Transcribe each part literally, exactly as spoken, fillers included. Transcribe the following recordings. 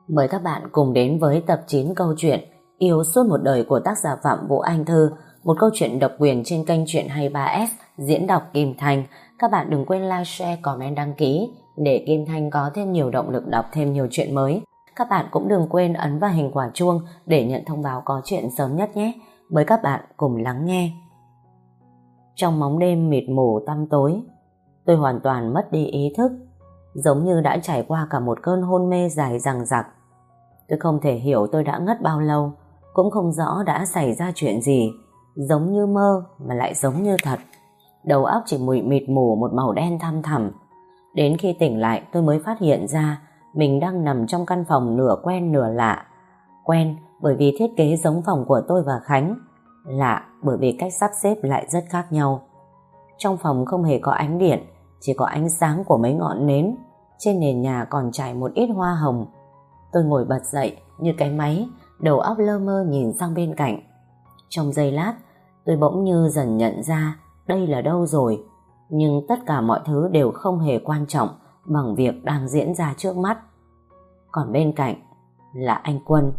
Mời các bạn cùng đến với tập chín câu chuyện Yêu suốt một đời của tác giả Phạm Vũ Anh Thư, một câu chuyện độc quyền trên kênh Truyện hai mươi ba ét diễn đọc Kim Thanh. Các bạn đừng quên like, share, comment, đăng ký để Kim Thanh có thêm nhiều động lực đọc thêm nhiều chuyện mới. Các bạn cũng đừng quên ấn vào hình quả chuông để nhận thông báo có chuyện sớm nhất nhé. Mời các bạn cùng lắng nghe. Trong bóng đêm mịt mù tăm tối, tôi hoàn toàn mất đi ý thức, giống như đã trải qua cả một cơn hôn mê dài dằng dặc. Tôi không thể hiểu tôi đã ngất bao lâu, cũng không rõ đã xảy ra chuyện gì, giống như mơ mà lại giống như thật. Đầu óc chỉ mụi mịt mù một màu đen thăm thẳm. Đến khi tỉnh lại tôi mới phát hiện ra mình đang nằm trong căn phòng nửa quen nửa lạ. Quen bởi vì thiết kế giống phòng của tôi và Khánh, lạ bởi vì cách sắp xếp lại rất khác nhau. Trong phòng không hề có ánh điện, chỉ có ánh sáng của mấy ngọn nến. Trên nền nhà còn trải một ít hoa hồng. Tôi ngồi bật dậy như cái máy, đầu óc lơ mơ nhìn sang bên cạnh. Trong giây lát tôi bỗng như dần nhận ra đây là đâu rồi. Nhưng tất cả mọi thứ đều không hề quan trọng bằng việc đang diễn ra trước mắt. Còn bên cạnh là anh Quân.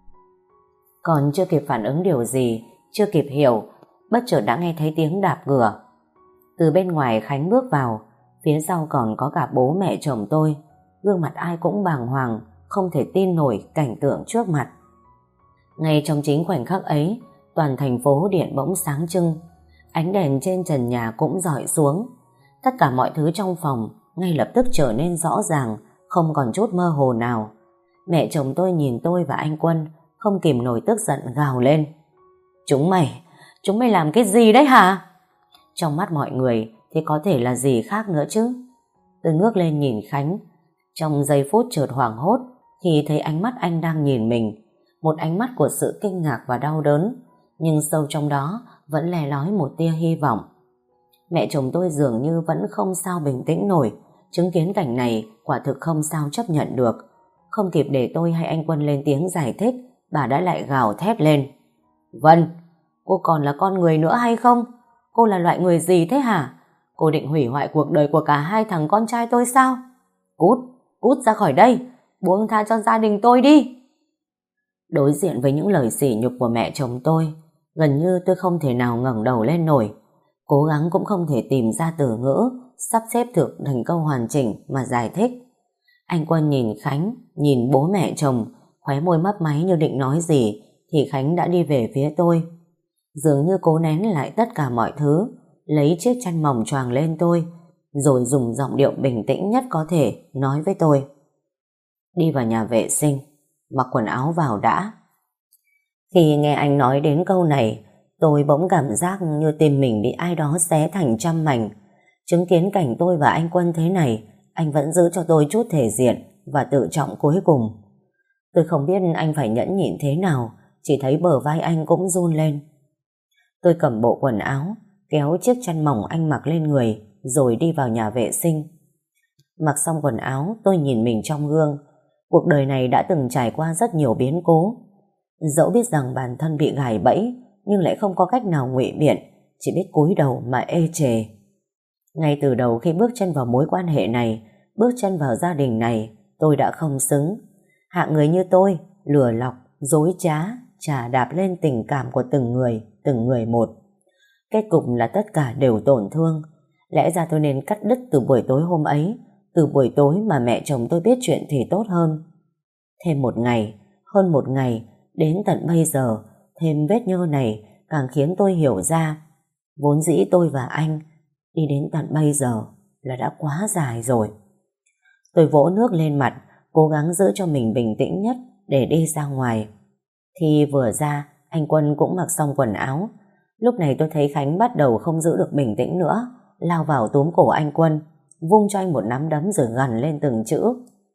Còn chưa kịp phản ứng điều gì, chưa kịp hiểu, bất chợt đã nghe thấy tiếng đạp cửa. Từ bên ngoài Khánh bước vào, phía sau còn có cả bố mẹ chồng tôi. Gương mặt ai cũng bàng hoàng, không thể tin nổi cảnh tượng trước mặt. Ngay trong chính khoảnh khắc ấy, toàn thành phố điện bỗng sáng trưng. Ánh đèn trên trần nhà cũng rọi xuống. Tất cả mọi thứ trong phòng ngay lập tức trở nên rõ ràng, không còn chút mơ hồ nào. Mẹ chồng tôi nhìn tôi và anh Quân, không kìm nổi tức giận gào lên: Chúng mày, chúng mày làm cái gì đấy hả? Trong mắt mọi người thì có thể là gì khác nữa chứ. Tôi ngước lên nhìn Khánh. Trong giây phút chợt hoảng hốt thì thấy ánh mắt anh đang nhìn mình, một ánh mắt của sự kinh ngạc và đau đớn, nhưng sâu trong đó vẫn lè lói một tia hy vọng. Mẹ chồng tôi dường như vẫn không sao bình tĩnh nổi. Chứng kiến cảnh này quả thực không sao chấp nhận được. Không kịp để tôi hay anh Quân lên tiếng giải thích, bà đã lại gào thét lên: Vân, cô còn là con người nữa hay không? Cô là loại người gì thế hả? Cô định hủy hoại cuộc đời của cả hai thằng con trai tôi sao? Cút, cút ra khỏi đây, buông tha cho gia đình tôi đi. Đối diện với những lời sỉ nhục của mẹ chồng tôi, gần như tôi không thể nào ngẩng đầu lên nổi. Cố gắng cũng không thể tìm ra từ ngữ sắp xếp được thành câu hoàn chỉnh mà giải thích. Anh Quân nhìn Khánh, nhìn bố mẹ chồng, khóe môi mấp máy như định nói gì, thì Khánh đã đi về phía tôi. Dường như cố nén lại tất cả mọi thứ, lấy chiếc chăn mỏng choàng lên tôi, rồi dùng giọng điệu bình tĩnh nhất có thể nói với tôi: Đi vào nhà vệ sinh, mặc quần áo vào đã. Khi nghe anh nói đến câu này, tôi bỗng cảm giác như tim mình bị ai đó xé thành trăm mảnh. Chứng kiến cảnh tôi và anh Quân thế này, anh vẫn giữ cho tôi chút thể diện và tự trọng cuối cùng. Tôi không biết anh phải nhẫn nhịn thế nào, chỉ thấy bờ vai anh cũng run lên. Tôi cầm bộ quần áo, kéo chiếc chăn mỏng anh mặc lên người, rồi đi vào nhà vệ sinh. Mặc xong quần áo, tôi nhìn mình trong gương. Cuộc đời này đã từng trải qua rất nhiều biến cố. Dẫu biết rằng bản thân bị gài bẫy, nhưng lại không có cách nào ngụy biện, chỉ biết cúi đầu mà ê chề. Ngay từ đầu khi bước chân vào mối quan hệ này, bước chân vào gia đình này, tôi đã không xứng. Hạng người như tôi, lừa lọc, dối trá, chà đạp lên tình cảm của từng người, từng người một. Kết cục là tất cả đều tổn thương. Lẽ ra tôi nên cắt đứt từ buổi tối hôm ấy, từ buổi tối mà mẹ chồng tôi biết chuyện thì tốt hơn. Thêm một ngày, hơn một ngày, đến tận bây giờ, thêm vết nhơ này càng khiến tôi hiểu ra, vốn dĩ tôi và anh đi đến tận bây giờ là đã quá dài rồi. Tôi vỗ nước lên mặt, cố gắng giữ cho mình bình tĩnh nhất để đi ra ngoài. Khi vừa ra, anh Quân cũng mặc xong quần áo. Lúc này tôi thấy Khánh bắt đầu không giữ được bình tĩnh nữa, lao vào túm cổ anh Quân, vung cho anh một nắm đấm rồi gằn lên từng chữ: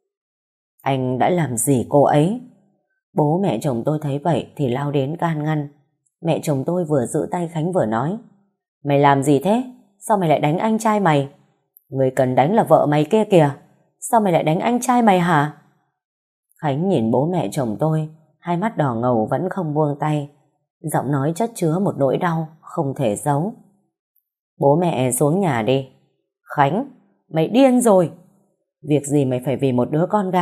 Anh đã làm gì cô ấy? Bố mẹ chồng tôi thấy vậy thì lao đến can ngăn. Mẹ chồng tôi vừa giữ tay Khánh vừa nói: Mày làm gì thế? Sao mày lại đánh anh trai mày? Người cần đánh là vợ mày kia kìa. Sao mày lại đánh anh trai mày hả? Khánh nhìn bố mẹ chồng tôi, hai mắt đỏ ngầu vẫn không buông tay. Giọng nói chất chứa một nỗi đau không thể giấu. Bố mẹ xuống nhà đi. Khánh, mày điên rồi. Việc gì mày phải vì một đứa con gái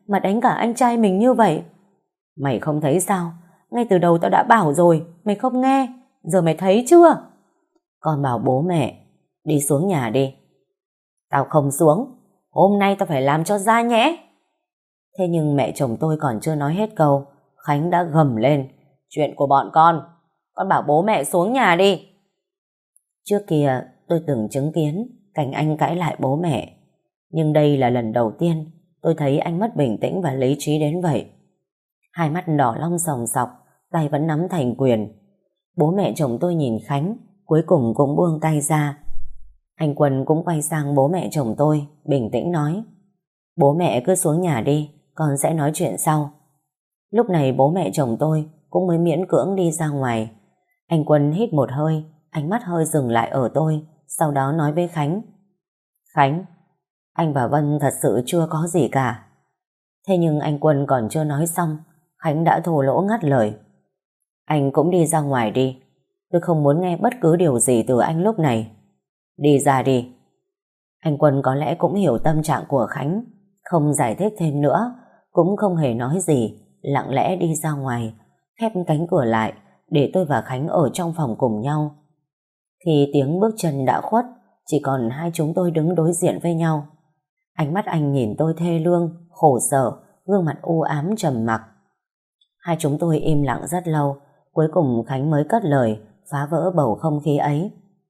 mà đánh cả anh trai mình như vậy? Mày không thấy sao? Ngay từ đầu tao đã bảo rồi, mày không nghe. Giờ mày thấy chưa? Con bảo bố mẹ, đi xuống nhà đi. Tao không xuống. Hôm nay tao phải làm cho ra nhẽ. Thế nhưng mẹ chồng tôi còn chưa nói hết câu, Khánh đã gầm lên. Chuyện của bọn con. Con bảo bố mẹ xuống nhà đi. Trước kia tôi từng chứng kiến cảnh anh cãi lại bố mẹ. Nhưng đây là lần đầu tiên tôi thấy anh mất bình tĩnh và lý trí đến vậy. Hai mắt đỏ long sòng sọc, tay vẫn nắm thành quyền. Bố mẹ chồng tôi nhìn Khánh, cuối cùng cũng buông tay ra. Anh Quân cũng quay sang bố mẹ chồng tôi, bình tĩnh nói. Bố mẹ cứ xuống nhà đi, con sẽ nói chuyện sau. Lúc này bố mẹ chồng tôi cũng mới miễn cưỡng đi ra ngoài. Anh Quân hít một hơi, ánh mắt hơi dừng lại ở tôi, sau đó nói với Khánh. Khánh, anh và Vân thật sự chưa có gì cả. Thế nhưng anh Quân còn chưa nói xong, Khánh đã thô lỗ ngắt lời. Anh cũng đi ra ngoài đi. Tôi không muốn nghe bất cứ điều gì từ anh lúc này. Đi ra đi. Anh Quân có lẽ cũng hiểu tâm trạng của Khánh, không giải thích thêm nữa, cũng không hề nói gì, lặng lẽ đi ra ngoài, khép cánh cửa lại để tôi và Khánh ở trong phòng cùng nhau. Khi tiếng bước chân đã khuất, chỉ còn hai chúng tôi đứng đối diện với nhau. Ánh mắt anh nhìn tôi thê lương, khổ sở, gương mặt u ám trầm mặc. Hai chúng tôi im lặng rất lâu, cuối cùng Khánh mới cất lời, phá vỡ bầu không khí ấy.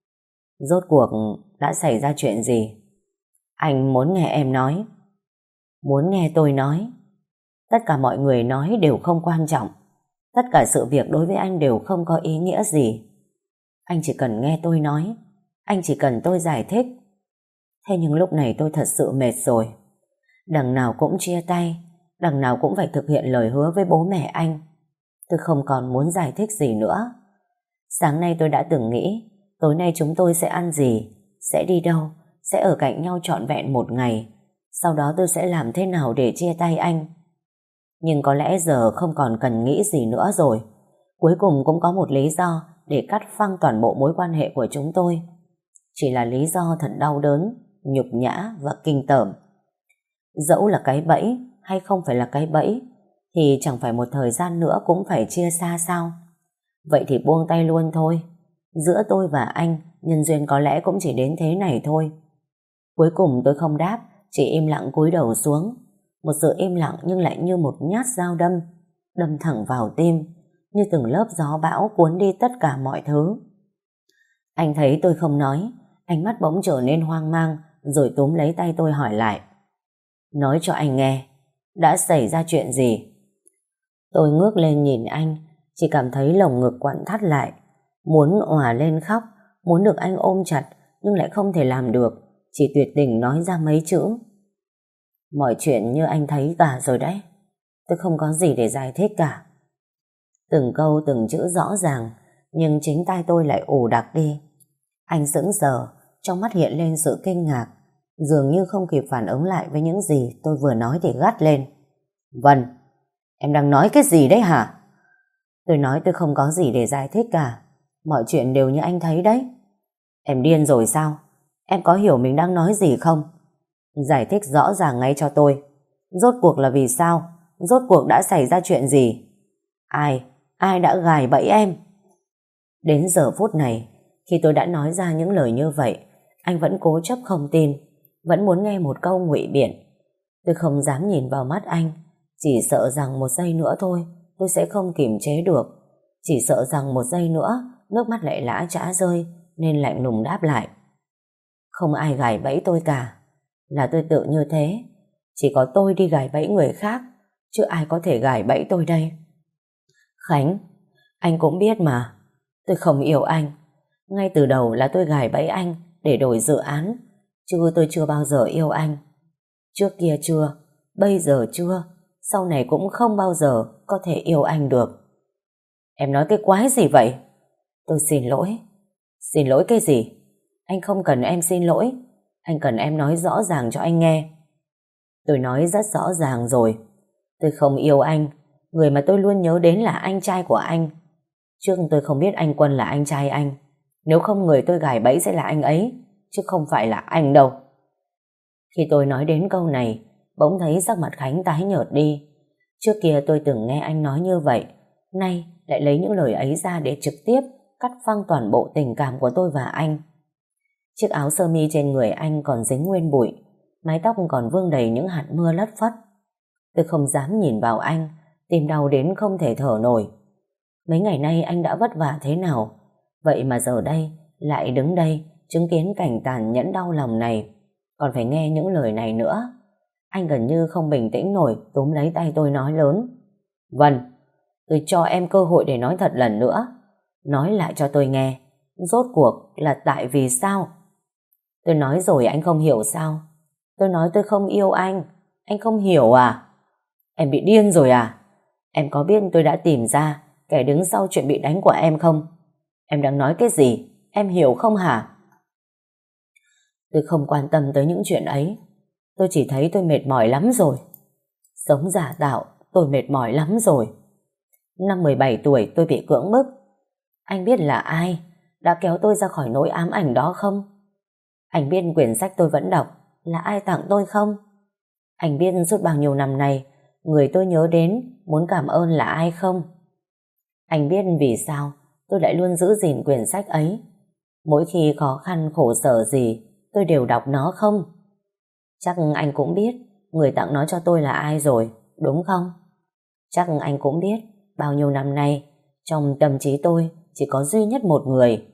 Rốt cuộc đã xảy ra chuyện gì? Anh muốn nghe em nói. Muốn nghe tôi nói. Tất cả mọi người nói đều không quan trọng. Tất cả sự việc đối với anh đều không có ý nghĩa gì. Anh chỉ cần nghe tôi nói. Anh chỉ cần tôi giải thích. Thế nhưng lúc này tôi thật sự mệt rồi. Đằng nào cũng chia tay, đằng nào cũng phải thực hiện lời hứa với bố mẹ anh. Tôi không còn muốn giải thích gì nữa. Sáng nay tôi đã từng nghĩ tối nay chúng tôi sẽ ăn gì, sẽ đi đâu, sẽ ở cạnh nhau trọn vẹn một ngày. Sau đó tôi sẽ làm thế nào để chia tay anh. Nhưng có lẽ giờ không còn cần nghĩ gì nữa rồi. Cuối cùng cũng có một lý do để cắt phăng toàn bộ mối quan hệ của chúng tôi. Chỉ là lý do thật đau đớn, nhục nhã và kinh tởm. Dẫu là cái bẫy hay không phải là cái bẫy, thì chẳng phải một thời gian nữa cũng phải chia xa sao? Vậy thì buông tay luôn thôi. Giữa tôi và anh, nhân duyên có lẽ cũng chỉ đến thế này thôi. Cuối cùng tôi không đáp, chỉ im lặng cúi đầu xuống. Một sự im lặng nhưng lại như một nhát dao đâm, đâm thẳng vào tim, như từng lớp gió bão cuốn đi tất cả mọi thứ. Anh thấy tôi không nói, ánh mắt bỗng trở nên hoang mang, rồi túm lấy tay tôi hỏi lại. Nói cho anh nghe, đã xảy ra chuyện gì? Tôi ngước lên nhìn anh, chỉ cảm thấy lồng ngực quặn thắt lại, muốn òa lên khóc, muốn được anh ôm chặt, nhưng lại không thể làm được, chỉ tuyệt tình nói ra mấy chữ. Mọi chuyện như anh thấy cả rồi đấy, tôi không có gì để giải thích cả. Từng câu từng chữ rõ ràng, nhưng chính tai tôi lại ù đặc đi. Anh sững sờ, trong mắt hiện lên sự kinh ngạc, dường như không kịp phản ứng lại với những gì tôi vừa nói thì gắt lên. Vân, em đang nói cái gì đấy hả? Tôi nói tôi không có gì để giải thích cả, mọi chuyện đều như anh thấy đấy. Em điên rồi sao? Em có hiểu mình đang nói gì không? Giải thích rõ ràng ngay cho tôi. Rốt cuộc là vì sao? Rốt cuộc đã xảy ra chuyện gì? Ai? Ai đã gài bẫy em? Đến giờ phút này, khi tôi đã nói ra những lời như vậy, anh vẫn cố chấp không tin, vẫn muốn nghe một câu ngụy biện. Tôi không dám nhìn vào mắt anh, chỉ sợ rằng một giây nữa thôi tôi sẽ không kiềm chế được. Chỉ sợ rằng một giây nữa nước mắt lại lã chã rơi, nên lạnh lùng đáp lại. Không ai gài bẫy tôi cả, là tôi tự như thế. Chỉ có tôi đi gài bẫy người khác, chứ ai có thể gài bẫy tôi đây? Khánh, anh cũng biết mà, tôi không yêu anh. Ngay từ đầu là tôi gài bẫy anh để đổi dự án, chứ tôi chưa bao giờ yêu anh. Trước kia chưa, bây giờ chưa, sau này cũng không bao giờ có thể yêu anh được. Em nói cái quái gì vậy? Tôi xin lỗi. Xin lỗi cái gì? Anh không cần em xin lỗi, anh cần em nói rõ ràng cho anh nghe. Tôi nói rất rõ ràng rồi. Tôi không yêu anh. Người mà tôi luôn nhớ đến là anh trai của anh. Trước tôi không biết anh Quân là anh trai anh. Nếu không người tôi gài bẫy sẽ là anh ấy, chứ không phải là anh đâu. Khi tôi nói đến câu này, bỗng thấy sắc mặt Khánh tái nhợt đi. Trước kia tôi từng nghe anh nói như vậy, nay lại lấy những lời ấy ra để trực tiếp cắt phăng toàn bộ tình cảm của tôi và anh. Chiếc áo sơ mi trên người anh còn dính nguyên bụi, mái tóc còn vương đầy những hạt mưa lất phất. Tôi không dám nhìn vào anh, tim đau đến không thể thở nổi. Mấy ngày nay anh đã vất vả thế nào, vậy mà giờ đây lại đứng đây chứng kiến cảnh tàn nhẫn đau lòng này, còn phải nghe những lời này nữa. Anh gần như không bình tĩnh nổi, túm lấy tay tôi nói lớn: Vân, tôi cho em cơ hội để nói thật lần nữa. Nói lại cho tôi nghe, rốt cuộc là tại vì sao? Tôi nói rồi anh không hiểu sao? Tôi nói tôi không yêu anh, anh không hiểu à? Em bị điên rồi à? Em có biết tôi đã tìm ra kẻ đứng sau chuyện bị đánh của em không? Em đang nói cái gì? Em hiểu không hả? Tôi không quan tâm tới những chuyện ấy. Tôi chỉ thấy tôi mệt mỏi lắm rồi. Sống giả tạo, tôi mệt mỏi lắm rồi. Năm mười bảy tuổi tôi bị cưỡng bức. Anh biết là ai đã kéo tôi ra khỏi nỗi ám ảnh đó không? Anh biết quyển sách tôi vẫn đọc là ai tặng tôi không? Anh biết suốt bao nhiêu năm nay người tôi nhớ đến, muốn cảm ơn là ai không? Anh biết vì sao tôi lại luôn giữ gìn quyển sách ấy. Mỗi khi khó khăn khổ sở gì tôi đều đọc nó không? Chắc anh cũng biết người tặng nó cho tôi là ai rồi, đúng không? Chắc anh cũng biết bao nhiêu năm nay trong tâm trí tôi chỉ có duy nhất một người.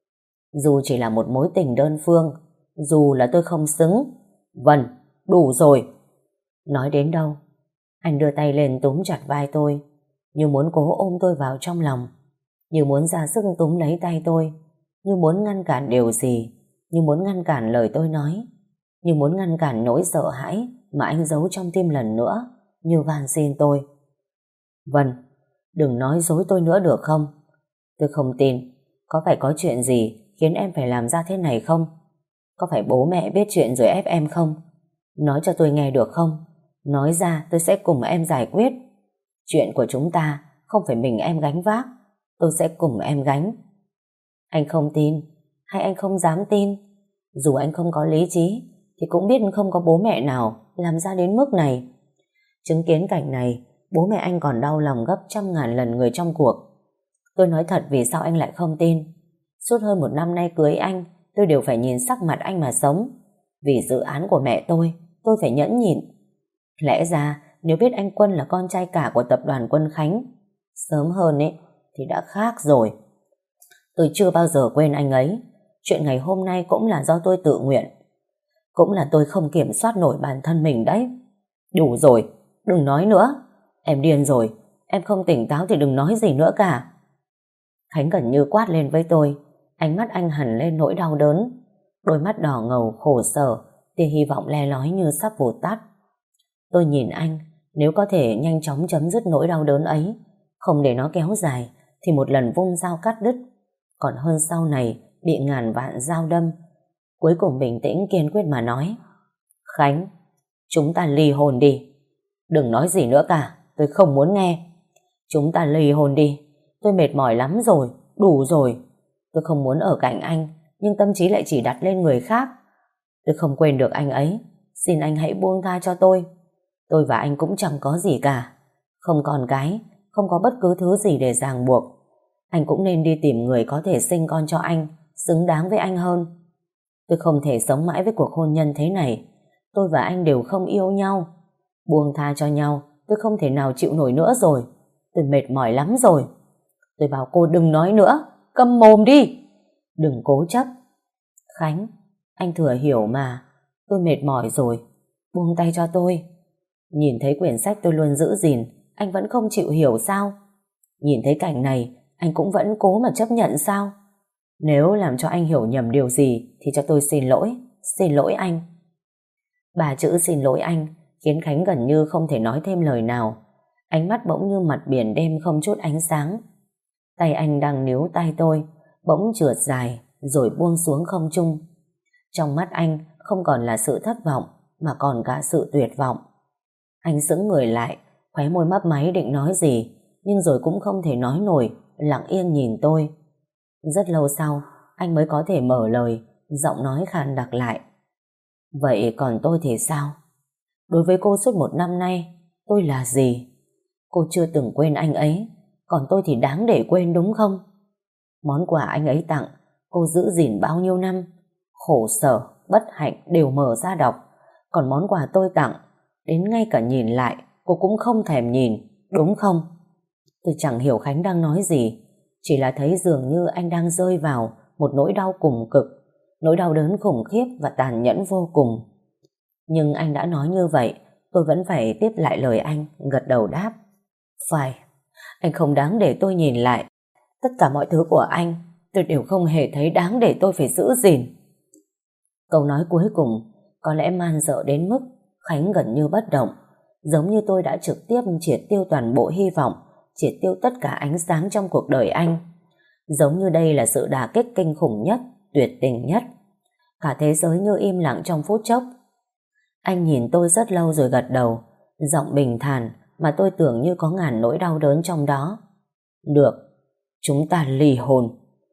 Dù chỉ là một mối tình đơn phương, dù là tôi không xứng. Vân, đủ rồi. Nói đến đâu, anh đưa tay lên túm chặt vai tôi, như muốn cố ôm tôi vào trong lòng, như muốn ra sức túm lấy tay tôi, như muốn ngăn cản điều gì, như muốn ngăn cản lời tôi nói, như muốn ngăn cản nỗi sợ hãi mà anh giấu trong tim lần nữa, như van xin tôi. Vân, đừng nói dối tôi nữa được không? Tôi không tin. Có phải có chuyện gì khiến em phải làm ra thế này không? Có phải bố mẹ biết chuyện rồi ép em không? Nói cho tôi nghe được không? Nói ra tôi sẽ cùng em giải quyết. Chuyện của chúng ta không phải mình em gánh vác, tôi sẽ cùng em gánh. Anh không tin, hay anh không dám tin? Dù anh không có lý trí thì cũng biết không có bố mẹ nào làm ra đến mức này. Chứng kiến cảnh này, bố mẹ anh còn đau lòng gấp trăm ngàn lần người trong cuộc. Tôi nói thật vì sao anh lại không tin. Suốt hơn một năm nay cưới anh, tôi đều phải nhìn sắc mặt anh mà sống. Vì dự án của mẹ tôi, tôi phải nhẫn nhịn. Lẽ ra nếu biết anh Quân là con trai cả của tập đoàn Quân Khánh, sớm hơn ấy thì đã khác rồi. Tôi chưa bao giờ quên anh ấy. Chuyện ngày hôm nay cũng là do tôi tự nguyện. Cũng là tôi không kiểm soát nổi bản thân mình đấy. Đủ rồi, đừng nói nữa. Em điên rồi, em không tỉnh táo thì đừng nói gì nữa cả. Khánh gần như quát lên với tôi. Ánh mắt anh hằn lên nỗi đau đớn. Đôi mắt đỏ ngầu khổ sở, tia hy vọng le lói như sắp vụt tắt. Tôi nhìn anh, nếu có thể nhanh chóng chấm dứt nỗi đau đớn ấy, không để nó kéo dài, thì một lần vung dao cắt đứt, còn hơn sau này bị ngàn vạn dao đâm. Cuối cùng bình tĩnh kiên quyết mà nói: Khánh, chúng ta ly hôn đi. Đừng nói gì nữa cả, tôi không muốn nghe. Chúng ta ly hôn đi. Tôi mệt mỏi lắm rồi, đủ rồi. Tôi không muốn ở cạnh anh, nhưng tâm trí lại chỉ đặt lên người khác. Tôi không quên được anh ấy. Xin anh hãy buông tha cho tôi. Tôi và anh cũng chẳng có gì cả. Không còn cái, không có bất cứ thứ gì để ràng buộc. Anh cũng nên đi tìm người có thể sinh con cho anh, xứng đáng với anh hơn. Tôi không thể sống mãi với cuộc hôn nhân thế này. Tôi và anh đều không yêu nhau. Buông tha cho nhau, tôi không thể nào chịu nổi nữa rồi. Tôi mệt mỏi lắm rồi. Tôi bảo cô đừng nói nữa, câm mồm đi. Đừng cố chấp. Khánh, anh thừa hiểu mà. Tôi mệt mỏi rồi. Buông tay cho tôi. Nhìn thấy quyển sách tôi luôn giữ gìn, anh vẫn không chịu hiểu sao? Nhìn thấy cảnh này, anh cũng vẫn cố mà chấp nhận sao? Nếu làm cho anh hiểu nhầm điều gì thì cho tôi xin lỗi. Xin lỗi anh. Ba chữ xin lỗi anh khiến Khánh gần như không thể nói thêm lời nào. Ánh mắt bỗng như mặt biển đêm không chút ánh sáng. Tay anh đang níu tay tôi, bỗng trượt dài rồi buông xuống không trung. Trong mắt anh không còn là sự thất vọng mà còn cả sự tuyệt vọng. Anh sững người lại, khóe môi mấp máy định nói gì, nhưng rồi cũng không thể nói nổi, lặng yên nhìn tôi. Rất lâu sau, anh mới có thể mở lời, giọng nói khàn đặc lại. Vậy còn tôi thì sao? Đối với cô suốt một năm nay, tôi là gì? Cô chưa từng quên anh ấy, còn tôi thì đáng để quên đúng không? Món quà anh ấy tặng, cô giữ gìn bao nhiêu năm, khổ sở, bất hạnh đều mở ra đọc. Còn món quà tôi tặng, đến ngay cả nhìn lại, cô cũng không thèm nhìn, đúng không? Tôi chẳng hiểu Khánh đang nói gì, chỉ là thấy dường như anh đang rơi vào một nỗi đau cùng cực, nỗi đau đớn khủng khiếp và tàn nhẫn vô cùng. Nhưng anh đã nói như vậy, tôi vẫn phải tiếp lại lời anh, gật đầu đáp. Phải, anh không đáng để tôi nhìn lại. Tất cả mọi thứ của anh, tôi đều không hề thấy đáng để tôi phải giữ gìn. Câu nói cuối cùng có lẽ man dợ đến mức Khánh gần như bất động, giống như tôi đã trực tiếp triệt tiêu toàn bộ hy vọng, triệt tiêu tất cả ánh sáng trong cuộc đời anh. Giống như đây là sự đả kích kinh khủng nhất, tuyệt tình nhất. Cả thế giới như im lặng trong phút chốc. Anh nhìn tôi rất lâu rồi gật đầu, giọng bình thản mà tôi tưởng như có ngàn nỗi đau đớn trong đó. Được, chúng ta ly hôn.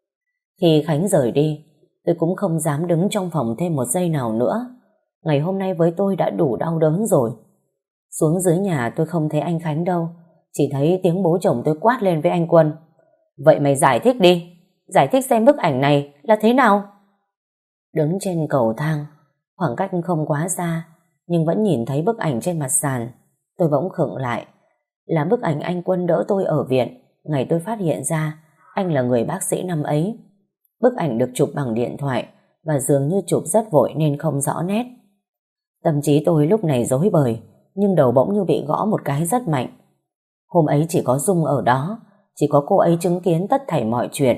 Khi Khánh rời đi, tôi cũng không dám đứng trong phòng thêm một giây nào nữa. Ngày hôm nay với tôi đã đủ đau đớn rồi. Xuống dưới nhà tôi không thấy anh Khánh đâu, chỉ thấy tiếng bố chồng tôi quát lên với anh Quân. Vậy mày giải thích đi, giải thích xem bức ảnh này là thế nào? Đứng trên cầu thang, khoảng cách không quá xa, nhưng vẫn nhìn thấy bức ảnh trên mặt sàn. Tôi bỗng khựng lại. Là bức ảnh anh Quân đỡ tôi ở viện ngày tôi phát hiện ra anh là người bác sĩ năm ấy. Bức ảnh được chụp bằng điện thoại và dường như chụp rất vội nên không rõ nét. Tâm trí tôi lúc này rối bời, nhưng đầu bỗng như bị gõ một cái rất mạnh. Hôm ấy chỉ có Dung ở đó, chỉ có cô ấy chứng kiến tất thảy mọi chuyện.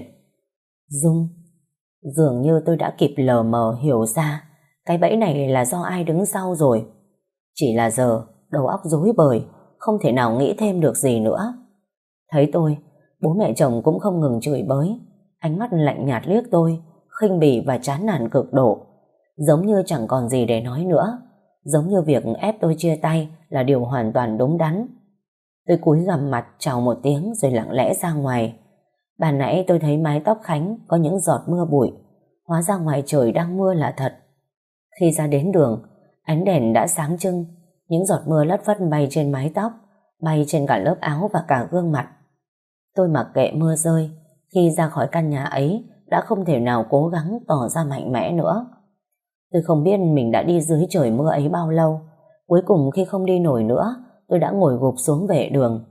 Dung. Dường như tôi đã kịp lờ mờ hiểu ra cái bẫy này là do ai đứng sau rồi. Chỉ là giờ đầu óc rối bời, không thể nào nghĩ thêm được gì nữa. Thấy tôi, bố mẹ chồng cũng không ngừng chửi bới, ánh mắt lạnh nhạt liếc tôi, khinh bỉ và chán nản cực độ, giống như chẳng còn gì để nói nữa, giống như việc ép tôi chia tay là điều hoàn toàn đúng đắn. Tôi cúi gằm mặt chào một tiếng rồi lặng lẽ ra ngoài. Ban nãy tôi thấy mái tóc Khánh có những giọt mưa bụi, hóa ra ngoài trời đang mưa là thật. Khi ra đến đường, ánh đèn đã sáng trưng, những giọt mưa lất phất bay trên mái tóc, bay trên cả lớp áo và cả gương mặt. Tôi mặc kệ mưa rơi, khi ra khỏi căn nhà ấy đã không thể nào cố gắng tỏ ra mạnh mẽ nữa. Tôi không biết mình đã đi dưới trời mưa ấy bao lâu. Cuối cùng khi không đi nổi nữa, tôi đã ngồi gục xuống vệ đường.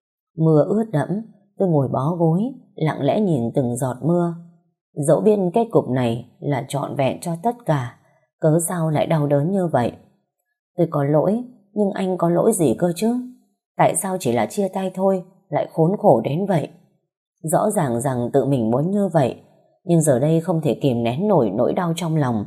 Mưa ướt đẫm, tôi ngồi bó gối, lặng lẽ nhìn từng giọt mưa. Dẫu biết kết cục này là trọn vẹn cho tất cả, cớ sao lại đau đớn như vậy? Tôi có lỗi, nhưng anh có lỗi gì cơ chứ? Tại sao chỉ là chia tay thôi lại khốn khổ đến vậy? Rõ ràng rằng tự mình muốn như vậy, nhưng giờ đây không thể kìm nén nổi nỗi đau trong lòng.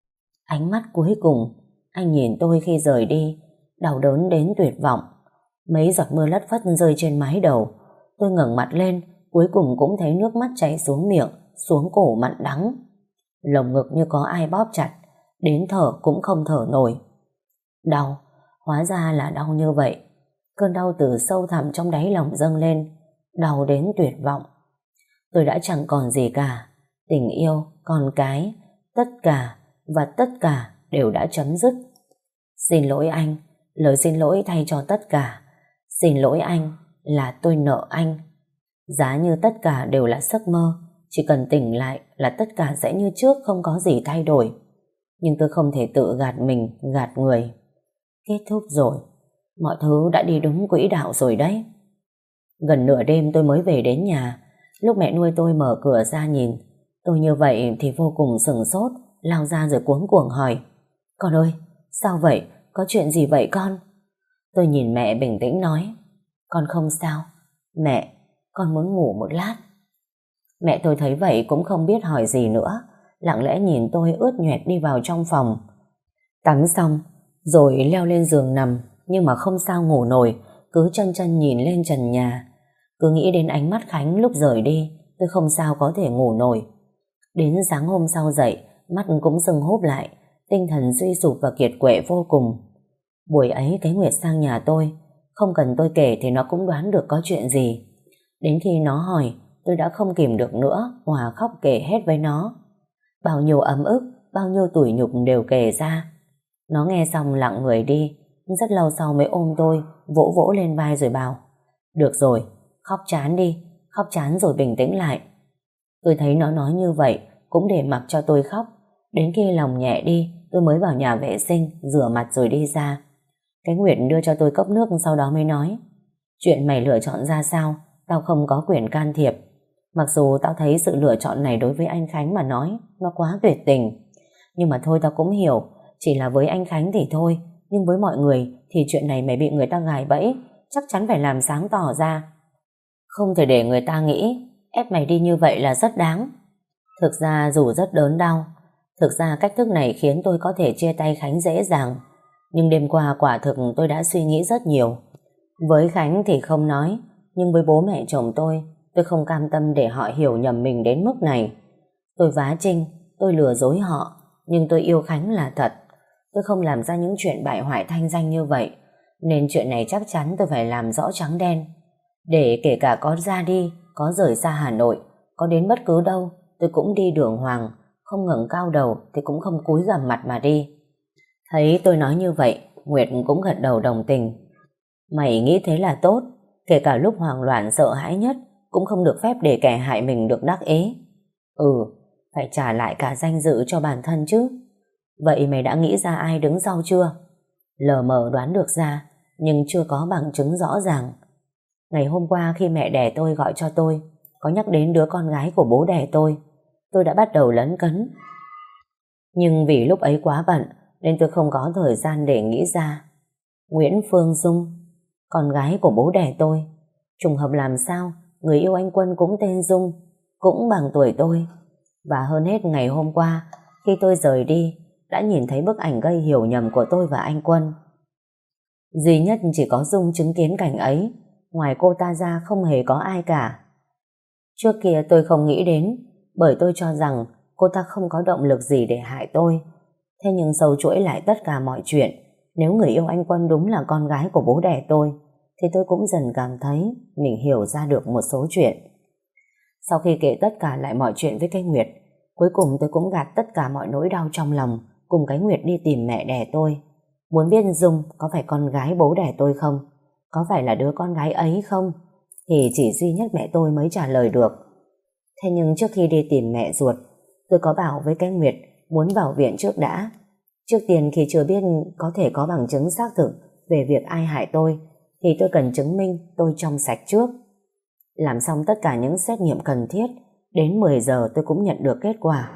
Ánh mắt cuối cùng, anh nhìn tôi khi rời đi, đau đớn đến tuyệt vọng. Mấy giọt mưa lất phất rơi trên mái đầu. Tôi ngẩng mặt lên, cuối cùng cũng thấy nước mắt chảy xuống miệng, xuống cổ mặn đắng. Lồng ngực như có ai bóp chặt, đến thở cũng không thở nổi. Đau, hóa ra là đau như vậy. Cơn đau từ sâu thẳm trong đáy lòng dâng lên, đau đến tuyệt vọng. Tôi đã chẳng còn gì cả. Tình yêu, con cái, tất cả và tất cả đều đã chấm dứt. Xin lỗi anh, lời xin lỗi thay cho tất cả. Xin lỗi anh là tôi nợ anh. Giá như tất cả đều là giấc mơ, chỉ cần tỉnh lại là tất cả sẽ như trước, không có gì thay đổi. Nhưng tôi không thể tự gạt mình, gạt người. Kết thúc rồi, mọi thứ đã đi đúng quỹ đạo rồi đấy. Gần nửa đêm tôi mới về đến nhà. Lúc mẹ nuôi tôi mở cửa ra nhìn tôi như vậy thì vô cùng sửng sốt, lao ra rồi cuống cuồng hỏi: Con ơi, sao vậy? Có chuyện gì vậy con? Tôi nhìn mẹ bình tĩnh nói: Con không sao. Mẹ, con muốn ngủ một lát. Mẹ tôi thấy vậy cũng không biết hỏi gì nữa, lặng lẽ nhìn tôi ướt nhoẹt đi vào trong phòng. Tắm xong rồi leo lên giường nằm, nhưng mà không sao ngủ nổi, cứ chân chân nhìn lên trần nhà. Cứ nghĩ đến ánh mắt Khánh lúc rời đi, tôi không sao có thể ngủ nổi. Đến sáng hôm sau dậy, mắt cũng sưng húp lại, tinh thần suy sụp và kiệt quệ vô cùng. Buổi ấy cái Nguyệt sang nhà tôi, không cần tôi kể thì nó cũng đoán được có chuyện gì. Đến khi nó hỏi, tôi đã không kìm được nữa, hòa khóc kể hết với nó. Bao nhiêu ấm ức, bao nhiêu tủi nhục đều kể ra. Nó nghe xong lặng người đi, Rất lâu sau mới ôm tôi, vỗ vỗ lên vai rồi bảo: được rồi, khóc chán đi, khóc chán rồi bình tĩnh lại. Tôi thấy nó nói như vậy, cũng để mặc cho tôi khóc. Đến khi lòng nhẹ đi, tôi mới vào nhà vệ sinh, rửa mặt rồi đi ra. Cái Nguyệt đưa cho tôi cốc nước, sau đó mới nói: chuyện mày lựa chọn ra sao, tao không có quyền can thiệp. Mặc dù tao thấy sự lựa chọn này đối với anh Khánh mà nói, nó quá tuyệt tình. Nhưng mà thôi tao cũng hiểu, chỉ là với anh Khánh thì thôi, nhưng với mọi người thì chuyện này mày bị người ta gài bẫy, chắc chắn phải làm sáng tỏ ra. Không thể để người ta nghĩ ép mày đi như vậy là rất đáng. Thực ra dù rất đớn đau, thực ra cách thức này khiến tôi có thể chia tay Khánh dễ dàng. Nhưng đêm qua quả thực tôi đã suy nghĩ rất nhiều. Với Khánh thì không nói, nhưng với bố mẹ chồng tôi, tôi không cam tâm để họ hiểu nhầm mình đến mức này. Tôi vá trinh, tôi lừa dối họ, nhưng tôi yêu Khánh là thật. Tôi không làm ra những chuyện bại hoại thanh danh như vậy, nên chuyện này chắc chắn tôi phải làm rõ trắng đen. Để kể cả có ra đi, có rời xa Hà Nội, có đến bất cứ đâu, tôi cũng đi đường hoàng, không ngẩng cao đầu thì cũng không cúi gằm mặt mà đi. Thấy tôi nói như vậy, Nguyệt cũng gật đầu đồng tình. Mày nghĩ thế là tốt, kể cả lúc hoảng loạn sợ hãi nhất, cũng không được phép để kẻ hại mình được đắc ý. Ừ, phải trả lại cả danh dự cho bản thân chứ. Vậy mày đã nghĩ ra ai đứng sau chưa? Lờ mờ đoán được ra, nhưng chưa có bằng chứng rõ ràng. Ngày hôm qua khi mẹ đẻ tôi gọi cho tôi, có nhắc đến đứa con gái của bố đẻ tôi. Tôi đã bắt đầu lấn cấn. Nhưng vì lúc ấy quá bận, nên tôi không có thời gian để nghĩ ra. Nguyễn Phương Dung, con gái của bố đẻ tôi. Trùng hợp làm sao, người yêu anh Quân cũng tên Dung, cũng bằng tuổi tôi. Và hơn hết ngày hôm qua, khi tôi rời đi, đã nhìn thấy bức ảnh gây hiểu nhầm của tôi và anh Quân. Duy nhất chỉ có Dung chứng kiến cảnh ấy, ngoài cô ta ra không hề có ai cả. Trước kia tôi không nghĩ đến, bởi tôi cho rằng cô ta không có động lực gì để hại tôi. Thế nhưng sâu chuỗi lại tất cả mọi chuyện, nếu người yêu anh Quân đúng là con gái của bố đẻ tôi, thì tôi cũng dần cảm thấy mình hiểu ra được một số chuyện. Sau khi kể tất cả lại mọi chuyện với cái Nguyệt, cuối cùng tôi cũng gạt tất cả mọi nỗi đau trong lòng, cùng cái Nguyệt đi tìm mẹ đẻ tôi. Muốn biết Dung có phải con gái bố đẻ tôi không? Có phải là đứa con gái ấy không? Thì chỉ duy nhất mẹ tôi mới trả lời được. Thế nhưng trước khi đi tìm mẹ ruột, tôi có bảo với cái Nguyệt muốn vào viện trước đã. Trước tiên khi chưa biết có thể có bằng chứng xác thực về việc ai hại tôi, thì tôi cần chứng minh tôi trong sạch trước. Làm xong tất cả những xét nghiệm cần thiết, đến mười giờ tôi cũng nhận được kết quả.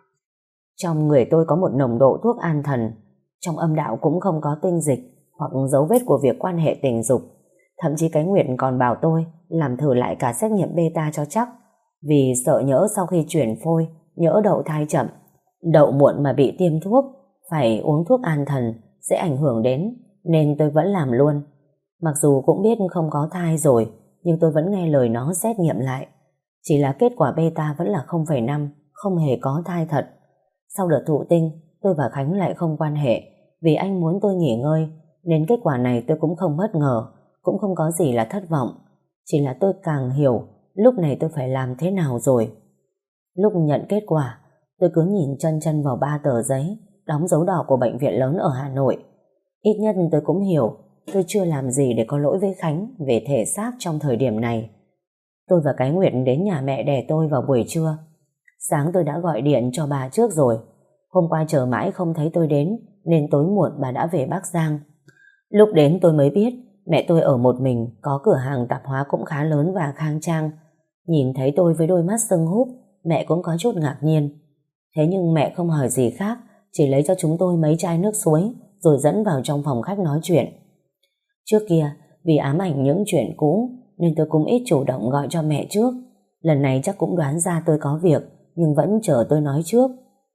Trong người tôi có một nồng độ thuốc an thần, trong âm đạo cũng không có tinh dịch hoặc dấu vết của việc quan hệ tình dục. Thậm chí cái Nguyệt còn bảo tôi làm thử lại cả xét nghiệm beta cho chắc, vì sợ nhỡ sau khi chuyển phôi, nhỡ đậu thai chậm, đậu muộn mà bị tiêm thuốc, phải uống thuốc an thần sẽ ảnh hưởng đến, nên tôi vẫn làm luôn. Mặc dù cũng biết không có thai rồi, nhưng tôi vẫn nghe lời nó xét nghiệm lại. Chỉ là kết quả beta vẫn là không phẩy năm, không hề có thai thật. Sau đợt thụ tinh, tôi và Khánh lại không quan hệ, vì anh muốn tôi nghỉ ngơi, nên kết quả này tôi cũng không bất ngờ, cũng không có gì là thất vọng. Chỉ là tôi càng hiểu lúc này tôi phải làm thế nào rồi. Lúc nhận kết quả, tôi cứ nhìn chân chân vào ba tờ giấy đóng dấu đỏ của bệnh viện lớn ở Hà Nội. Ít nhất tôi cũng hiểu tôi chưa làm gì để có lỗi với Khánh về thể xác trong thời điểm này. Tôi và cái Nguyệt đến nhà mẹ đẻ tôi vào buổi trưa. Sáng tôi đã gọi điện cho bà trước rồi. Hôm qua chờ mãi không thấy tôi đến, nên tối muộn bà đã về Bắc Giang. Lúc đến tôi mới biết mẹ tôi ở một mình, có cửa hàng tạp hóa cũng khá lớn và khang trang. Nhìn thấy tôi với đôi mắt sưng húp, mẹ cũng có chút ngạc nhiên. Thế nhưng mẹ không hỏi gì khác, chỉ lấy cho chúng tôi mấy chai nước suối rồi dẫn vào trong phòng khách nói chuyện. Trước kia, vì ám ảnh những chuyện cũ nên tôi cũng ít chủ động gọi cho mẹ trước. Lần này chắc cũng đoán ra tôi có việc, nhưng vẫn chờ tôi nói trước.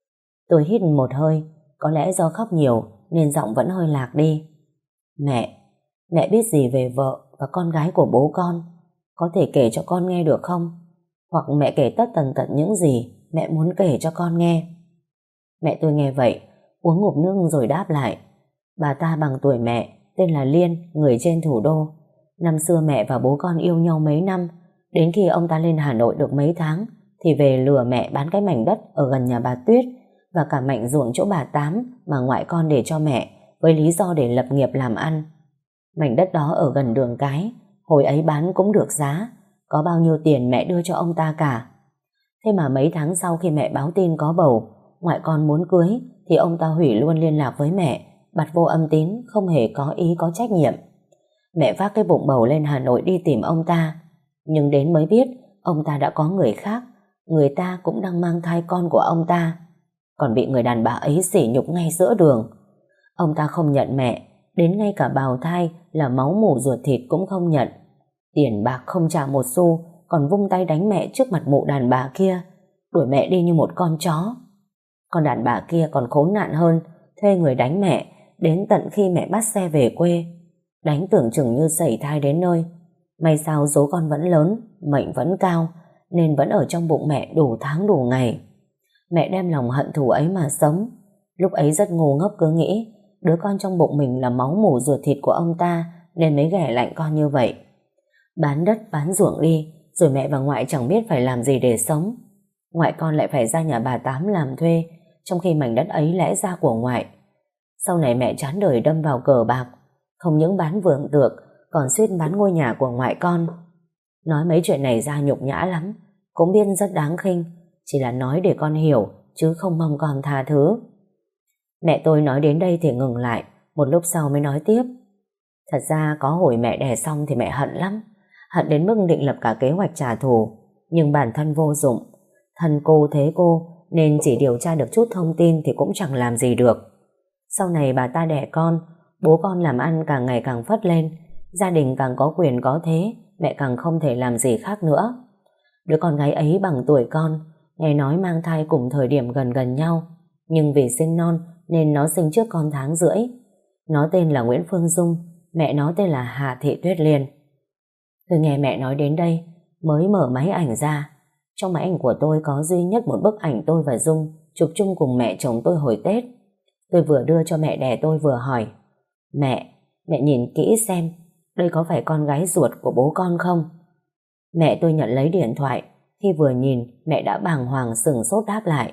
Tôi hít một hơi, có lẽ do khóc nhiều nên giọng vẫn hơi lạc đi. Mẹ, mẹ biết gì về vợ và con gái của bố con? Có thể kể cho con nghe được không? Hoặc mẹ kể tất tần tật những gì mẹ muốn kể cho con nghe. Mẹ tôi nghe vậy, uống ngụm nước rồi đáp lại. Bà ta bằng tuổi mẹ, tên là Liên, người trên thủ đô. Năm xưa mẹ và bố con yêu nhau mấy năm, đến khi ông ta lên Hà Nội được mấy tháng thì về lừa mẹ bán cái mảnh đất ở gần nhà bà Tuyết và cả mảnh ruộng chỗ bà Tám mà ngoại con để cho mẹ, với lý do để lập nghiệp làm ăn. Mảnh đất đó ở gần đường cái, hồi ấy bán cũng được giá, có bao nhiêu tiền mẹ đưa cho ông ta cả. Thế mà mấy tháng sau khi mẹ báo tin có bầu, ngoại con muốn cưới, thì ông ta hủy luôn liên lạc với mẹ, bặt vô âm tín, không hề có ý có trách nhiệm. Mẹ vác cái bụng bầu lên Hà Nội đi tìm ông ta, nhưng đến mới biết ông ta đã có người khác, người ta cũng đang mang thai con của ông ta, còn bị người đàn bà ấy sỉ nhục ngay giữa đường. Ông ta không nhận mẹ, đến ngay cả bào thai là máu mủ ruột thịt cũng không nhận. Tiền bạc không trả một xu, còn vung tay đánh mẹ trước mặt mụ đàn bà kia, đuổi mẹ đi như một con chó. Con đàn bà kia còn khốn nạn hơn, thuê người đánh mẹ đến tận khi mẹ bắt xe về quê, đánh tưởng chừng như sẩy thai đến nơi. May sao số con vẫn lớn, mệnh vẫn cao, nên vẫn ở trong bụng mẹ đủ tháng đủ ngày. Mẹ đem lòng hận thù ấy mà sống. Lúc ấy rất ngu ngốc cứ nghĩ đứa con trong bụng mình là máu mủ ruột thịt của ông ta, nên mới ghẻ lạnh con như vậy. Bán đất bán ruộng đi, rồi mẹ và ngoại chẳng biết phải làm gì để sống. Ngoại con lại phải ra nhà bà Tám làm thuê, trong khi mảnh đất ấy lẽ ra của ngoại. Sau này mẹ chán đời đâm vào cờ bạc, không những bán vườn tược, còn suýt bán ngôi nhà của ngoại con. Nói mấy chuyện này ra nhục nhã lắm, cũng biết rất đáng khinh, chỉ là nói để con hiểu, chứ không mong con tha thứ. Mẹ tôi nói đến đây thì ngừng lại, một lúc sau mới nói tiếp. Thật ra có hồi mẹ đẻ xong thì mẹ hận lắm, hận đến mức định lập cả kế hoạch trả thù, nhưng bản thân vô dụng. Thân cô thế cô, nên chỉ điều tra được chút thông tin thì cũng chẳng làm gì được. Sau này bà ta đẻ con, bố con làm ăn càng ngày càng phất lên, gia đình càng có quyền có thế, mẹ càng không thể làm gì khác nữa. Đứa con gái ấy bằng tuổi con, nghe nói mang thai cùng thời điểm gần gần nhau, nhưng vì sinh non nên nó sinh trước con tháng rưỡi. Nó tên là Nguyễn Phương Dung, mẹ nó tên là Hà Thị Tuyết Liên. Tôi nghe mẹ nói đến đây, mới mở máy ảnh ra. Trong máy ảnh của tôi có duy nhất một bức ảnh tôi và Dung chụp chung cùng mẹ chồng tôi hồi Tết. Tôi vừa đưa cho mẹ đẻ tôi vừa hỏi: Mẹ, mẹ nhìn kỹ xem, đây có phải con gái ruột của bố con không? Mẹ tôi nhận lấy điện thoại, khi vừa nhìn mẹ đã bàng hoàng sửng sốt đáp lại: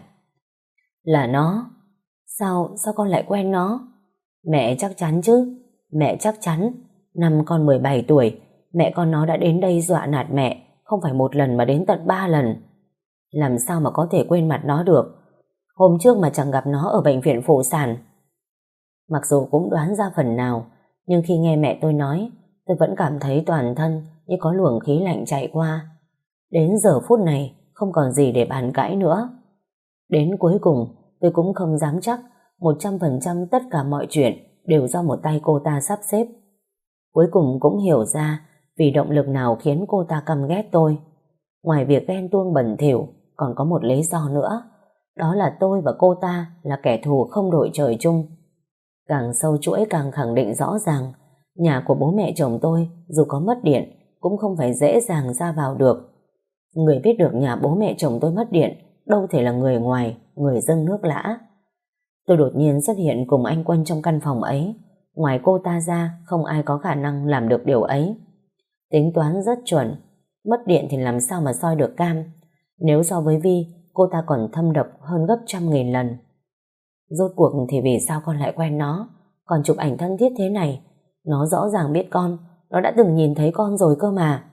Là nó. Sao, sao con lại quen nó? Mẹ chắc chắn chứ, mẹ chắc chắn. Năm con mười bảy tuổi, mẹ con nó đã đến đây dọa nạt mẹ, không phải một lần mà đến tận ba lần. Làm sao mà có thể quên mặt nó được? Hôm trước mà chẳng gặp nó ở bệnh viện phụ sản. Mặc dù cũng đoán ra phần nào, nhưng khi nghe mẹ tôi nói, tôi vẫn cảm thấy toàn thân như có luồng khí lạnh chạy qua. Đến giờ phút này không còn gì để bàn cãi nữa. Đến cuối cùng tôi cũng không dám chắc một trăm phần trăm tất cả mọi chuyện đều do một tay cô ta sắp xếp. Cuối cùng cũng hiểu ra vì động lực nào khiến cô ta căm ghét tôi. Ngoài việc ghen tuông bẩn thỉu, còn có một lý do nữa. Đó là tôi và cô ta là kẻ thù không đội trời chung. Càng sâu chuỗi càng khẳng định rõ ràng, nhà của bố mẹ chồng tôi dù có mất điện cũng không phải dễ dàng ra vào được. Người biết được nhà bố mẹ chồng tôi mất điện đâu thể là người ngoài, người dâng nước lã. Tôi đột nhiên xuất hiện cùng anh Quân trong căn phòng ấy. Ngoài cô ta ra không ai có khả năng làm được điều ấy. Tính toán rất chuẩn, mất điện thì làm sao mà soi được cam. Nếu so với Vi, cô ta còn thâm độc hơn gấp trăm nghìn lần. Rốt cuộc thì vì sao con lại quen nó, còn chụp ảnh thân thiết thế này? Nó rõ ràng biết con, nó đã từng nhìn thấy con rồi cơ mà.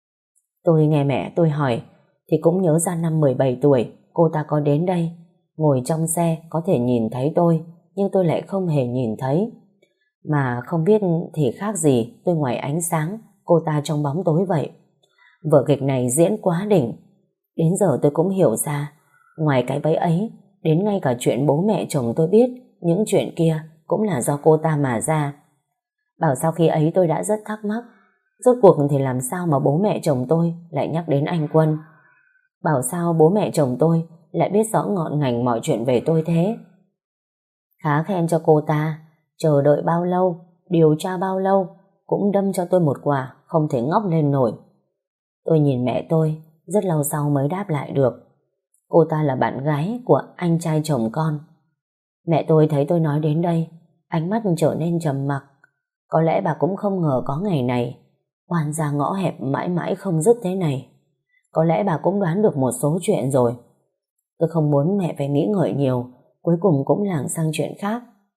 Tôi nghe mẹ tôi hỏi thì cũng nhớ ra năm mười bảy tuổi cô ta có đến đây, ngồi trong xe có thể nhìn thấy tôi, nhưng tôi lại không hề nhìn thấy. Mà không biết thì khác gì tôi ngoài ánh sáng, cô ta trong bóng tối vậy. Vở kịch này diễn quá đỉnh. Đến giờ tôi cũng hiểu ra, ngoài cái bẫy ấy, đến ngay cả chuyện bố mẹ chồng tôi biết những chuyện kia cũng là do cô ta mà ra. Bảo sao khi ấy tôi đã rất thắc mắc, rốt cuộc thì làm sao mà bố mẹ chồng tôi lại nhắc đến anh Quân? Bảo sao bố mẹ chồng tôi lại biết rõ ngọn ngành mọi chuyện về tôi thế? Khá khen cho cô ta, chờ đợi bao lâu, điều tra bao lâu, cũng đâm cho tôi một quả không thể ngóc lên nổi. Tôi nhìn mẹ tôi, rất lâu sau mới đáp lại được. Cô ta là bạn gái của anh trai chồng con. Mẹ tôi thấy tôi nói đến đây, ánh mắt trở nên trầm mặc. Có lẽ bà cũng không ngờ có ngày này, oan gia ngõ hẹp mãi mãi không dứt thế này. Có lẽ bà cũng đoán được một số chuyện rồi. Tôi không muốn mẹ phải nghĩ ngợi nhiều, cuối cùng cũng lảng sang chuyện khác.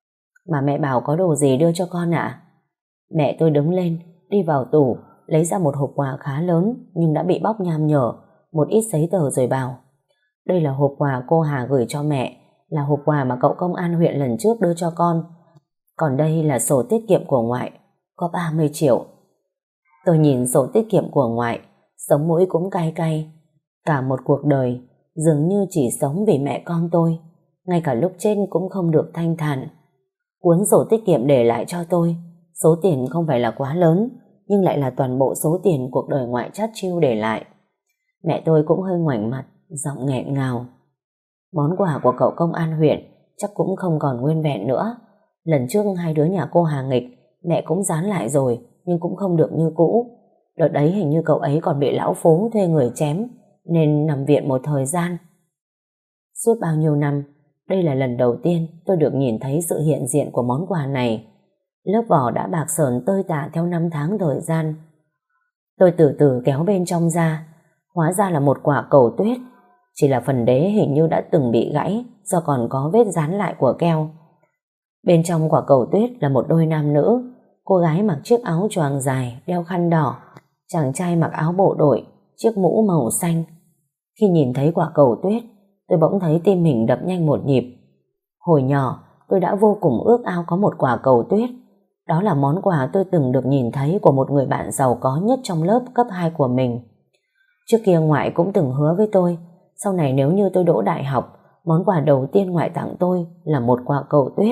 Mà mẹ bảo có đồ gì đưa cho con ạ? Mẹ tôi đứng lên, đi vào tủ, lấy ra một hộp quà khá lớn nhưng đã bị bóc nham nhở, một ít giấy tờ rồi bảo: đây là hộp quà cô Hà gửi cho mẹ, là hộp quà mà cậu công an huyện lần trước đưa cho con. Còn đây là sổ tiết kiệm của ngoại, có ba mươi triệu. Tôi nhìn sổ tiết kiệm của ngoại, sống mũi cũng cay cay. Cả một cuộc đời dường như chỉ sống vì mẹ con tôi, ngay cả lúc chết cũng không được thanh thản. Cuốn sổ tiết kiệm để lại cho tôi, số tiền không phải là quá lớn, nhưng lại là toàn bộ số tiền cuộc đời ngoại chát chiu để lại. Mẹ tôi cũng hơi ngoảnh mặt, giọng nghẹn ngào. Món quà của cậu công an huyện chắc cũng không còn nguyên vẹn nữa. Lần trước hai đứa nhà cô Hà nghịch, mẹ cũng dán lại rồi, nhưng cũng không được như cũ. Đợt đấy hình như cậu ấy còn bị lão phố thuê người chém, nên nằm viện một thời gian. Suốt bao nhiêu năm, đây là lần đầu tiên tôi được nhìn thấy sự hiện diện của món quà này. Lớp vỏ đã bạc sờn tơi tả theo năm tháng thời gian. Tôi từ từ kéo bên trong ra, hóa ra là một quả cầu tuyết. Chỉ là phần đế hình như đã từng bị gãy do còn có vết dán lại của keo. Bên trong quả cầu tuyết là một đôi nam nữ. Cô gái mặc chiếc áo choàng dài, đeo khăn đỏ. Chàng trai mặc áo bộ đội, chiếc mũ màu xanh. Khi nhìn thấy quả cầu tuyết, tôi bỗng thấy tim mình đập nhanh một nhịp. Hồi nhỏ, tôi đã vô cùng ước ao có một quả cầu tuyết. Đó là món quà tôi từng được nhìn thấy của một người bạn giàu có nhất trong lớp cấp hai của mình. Trước kia ngoại cũng từng hứa với tôi, sau này nếu như tôi đỗ đại học, món quà đầu tiên ngoại tặng tôi là một quả cầu tuyết.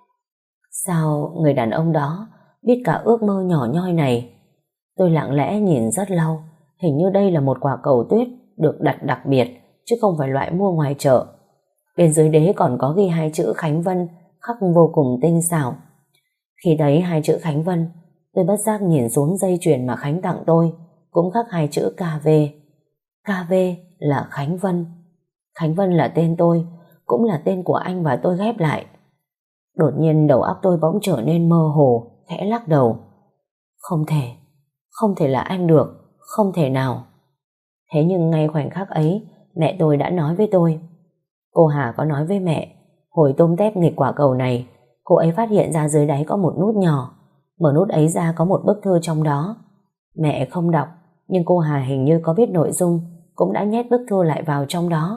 Sao người đàn ông đó biết cả ước mơ nhỏ nhoi này? Tôi lặng lẽ nhìn rất lâu, hình như đây là một quả cầu tuyết được đặt đặc biệt, chứ không phải loại mua ngoài chợ. Bên dưới đế còn có ghi hai chữ Khánh Vân, khắc vô cùng tinh xảo. Khi thấy hai chữ Khánh Vân, tôi bất giác nhìn xuống dây chuyền mà Khánh tặng tôi, cũng khắc hai chữ ca vê. ca vê là Khánh Vân. Khánh Vân là tên tôi, cũng là tên của anh và tôi ghép lại. Đột nhiên đầu óc tôi bỗng trở nên mơ hồ, khẽ lắc đầu. Không thể, không thể là anh được, không thể nào. Thế nhưng ngay khoảnh khắc ấy, mẹ tôi đã nói với tôi. Cô Hà có nói với mẹ, hồi tôm tép nghịch quả cầu này, cô ấy phát hiện ra dưới đáy có một nút nhỏ, mở nút ấy ra có một bức thư trong đó. Mẹ không đọc, nhưng cô Hà hình như có biết nội dung, cũng đã nhét bức thư lại vào trong đó.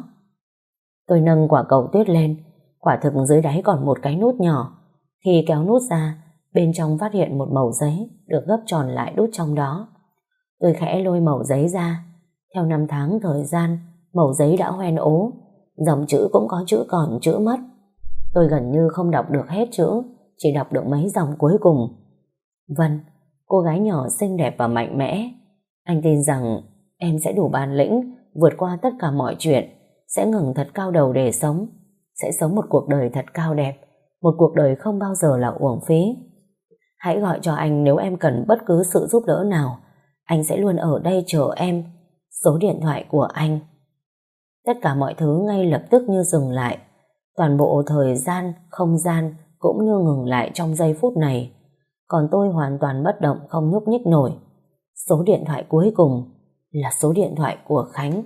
Tôi nâng quả cầu tuyết lên, quả thực dưới đáy còn một cái nút nhỏ. Khi kéo nút ra, bên trong phát hiện một mẩu giấy được gấp tròn lại đút trong đó. Tôi khẽ lôi mẩu giấy ra. Theo năm tháng thời gian, mẩu giấy đã hoen ố, dòng chữ cũng có chữ còn chữ mất. Tôi gần như không đọc được hết chữ, chỉ đọc được mấy dòng cuối cùng. Vân, cô gái nhỏ xinh đẹp và mạnh mẽ. Anh tin rằng em sẽ đủ bản lĩnh vượt qua tất cả mọi chuyện, sẽ ngẩng thật cao đầu để sống, sẽ sống một cuộc đời thật cao đẹp, một cuộc đời không bao giờ là uổng phí. Hãy gọi cho anh nếu em cần bất cứ sự giúp đỡ nào, anh sẽ luôn ở đây chờ em. Số điện thoại của anh. Tất cả mọi thứ ngay lập tức như dừng lại. Toàn bộ thời gian, không gian cũng như ngừng lại trong giây phút này. Còn tôi hoàn toàn bất động, không nhúc nhích nổi. Số điện thoại cuối cùng là số điện thoại của Khánh.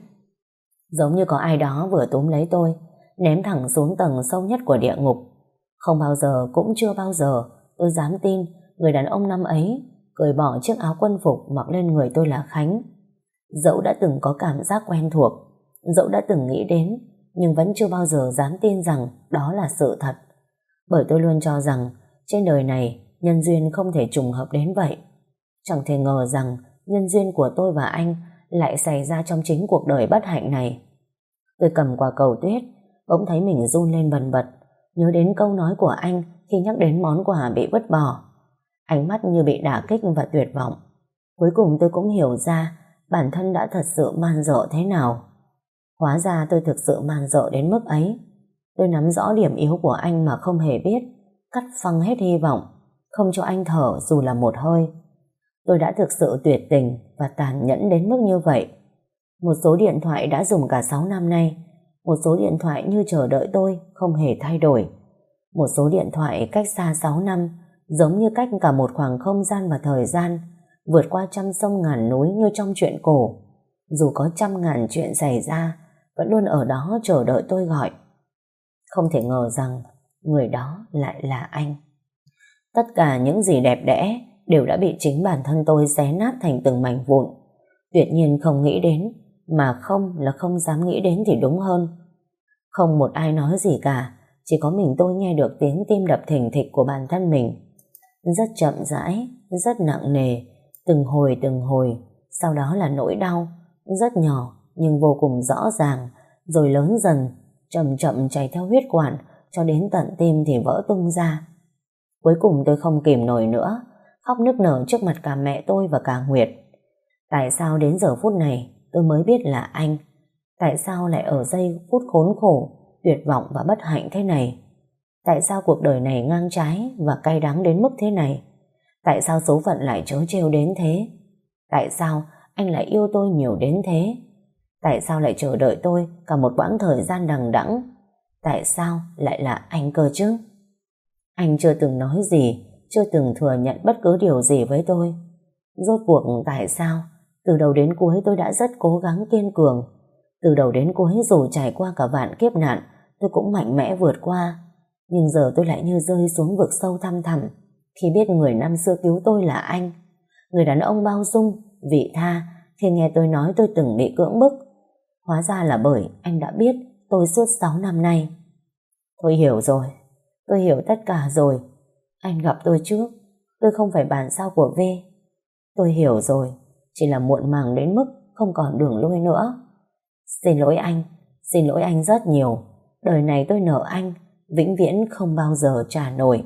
Giống như có ai đó vừa túm lấy tôi, ném thẳng xuống tầng sâu nhất của địa ngục. Không bao giờ, cũng chưa bao giờ tôi dám tin người đàn ông năm ấy cởi bỏ chiếc áo quân phục mặc lên người tôi là Khánh. Dẫu đã từng có cảm giác quen thuộc, dẫu đã từng nghĩ đến, nhưng vẫn chưa bao giờ dám tin rằng đó là sự thật. Bởi tôi luôn cho rằng trên đời này nhân duyên không thể trùng hợp đến vậy. Chẳng thể ngờ rằng nhân duyên của tôi và anh lại xảy ra trong chính cuộc đời bất hạnh này. Tôi cầm quả cầu tuyết, bỗng thấy mình run lên bần bật, nhớ đến câu nói của anh khi nhắc đến món quà bị vứt bỏ. Ánh mắt như bị đả kích và tuyệt vọng. Cuối cùng tôi cũng hiểu ra bản thân đã thật sự man dợ thế nào. Hóa ra tôi thực sự man dợ đến mức ấy. Tôi nắm rõ điểm yếu của anh mà không hề biết, cắt phăng hết hy vọng, không cho anh thở dù là một hơi. Tôi đã thực sự tuyệt tình và tàn nhẫn đến mức như vậy. Một số điện thoại đã dùng cả sáu năm nay, một số điện thoại như chờ đợi tôi không hề thay đổi. Một số điện thoại cách xa sáu năm, giống như cách cả một khoảng không gian và thời gian, vượt qua trăm sông ngàn núi như trong truyện cổ. Dù có trăm ngàn chuyện xảy ra, vẫn luôn ở đó chờ đợi tôi gọi. Không thể ngờ rằng người đó lại là anh. Tất cả những gì đẹp đẽ đều đã bị chính bản thân tôi xé nát thành từng mảnh vụn. Tuyệt nhiên không nghĩ đến, mà không là không dám nghĩ đến thì đúng hơn. Không một ai nói gì cả, chỉ có mình tôi nghe được tiếng tim đập thình thịch của bản thân mình. Rất chậm rãi, rất nặng nề, từng hồi từng hồi, sau đó là nỗi đau, rất nhỏ nhưng vô cùng rõ ràng, rồi lớn dần, chậm chậm chảy theo huyết quản, cho đến tận tim thì vỡ tung ra. Cuối cùng tôi không kìm nổi nữa, khóc nức nở trước mặt cả mẹ tôi và cả Nguyệt. Tại sao đến giờ phút này tôi mới biết là anh? Tại sao lại ở giây phút khốn khổ, tuyệt vọng và bất hạnh thế này? Tại sao cuộc đời này ngang trái và cay đắng đến mức thế này? Tại sao số phận lại trớ trêu đến thế? Tại sao anh lại yêu tôi nhiều đến thế? Tại sao lại chờ đợi tôi cả một quãng thời gian đằng đẵng? Tại sao lại là anh cơ chứ? Anh chưa từng nói gì, chưa từng thừa nhận bất cứ điều gì với tôi. Rốt cuộc tại sao? Từ đầu đến cuối tôi đã rất cố gắng kiên cường. Từ đầu đến cuối dù trải qua cả vạn kiếp nạn, tôi cũng mạnh mẽ vượt qua. Nhưng giờ tôi lại như rơi xuống vực sâu thăm thẳm khi biết người năm xưa cứu tôi là anh. Người đàn ông bao dung, vị tha khi nghe tôi nói tôi từng bị cưỡng bức. Hóa ra là bởi anh đã biết tôi suốt sáu năm nay. Tôi hiểu rồi, tôi hiểu tất cả rồi. Anh gặp tôi trước, tôi không phải bản sao của V. Tôi hiểu rồi, chỉ là muộn màng đến mức không còn đường lui nữa. Xin lỗi anh, xin lỗi anh rất nhiều. Đời này tôi nợ anh, vĩnh viễn không bao giờ trả nổi.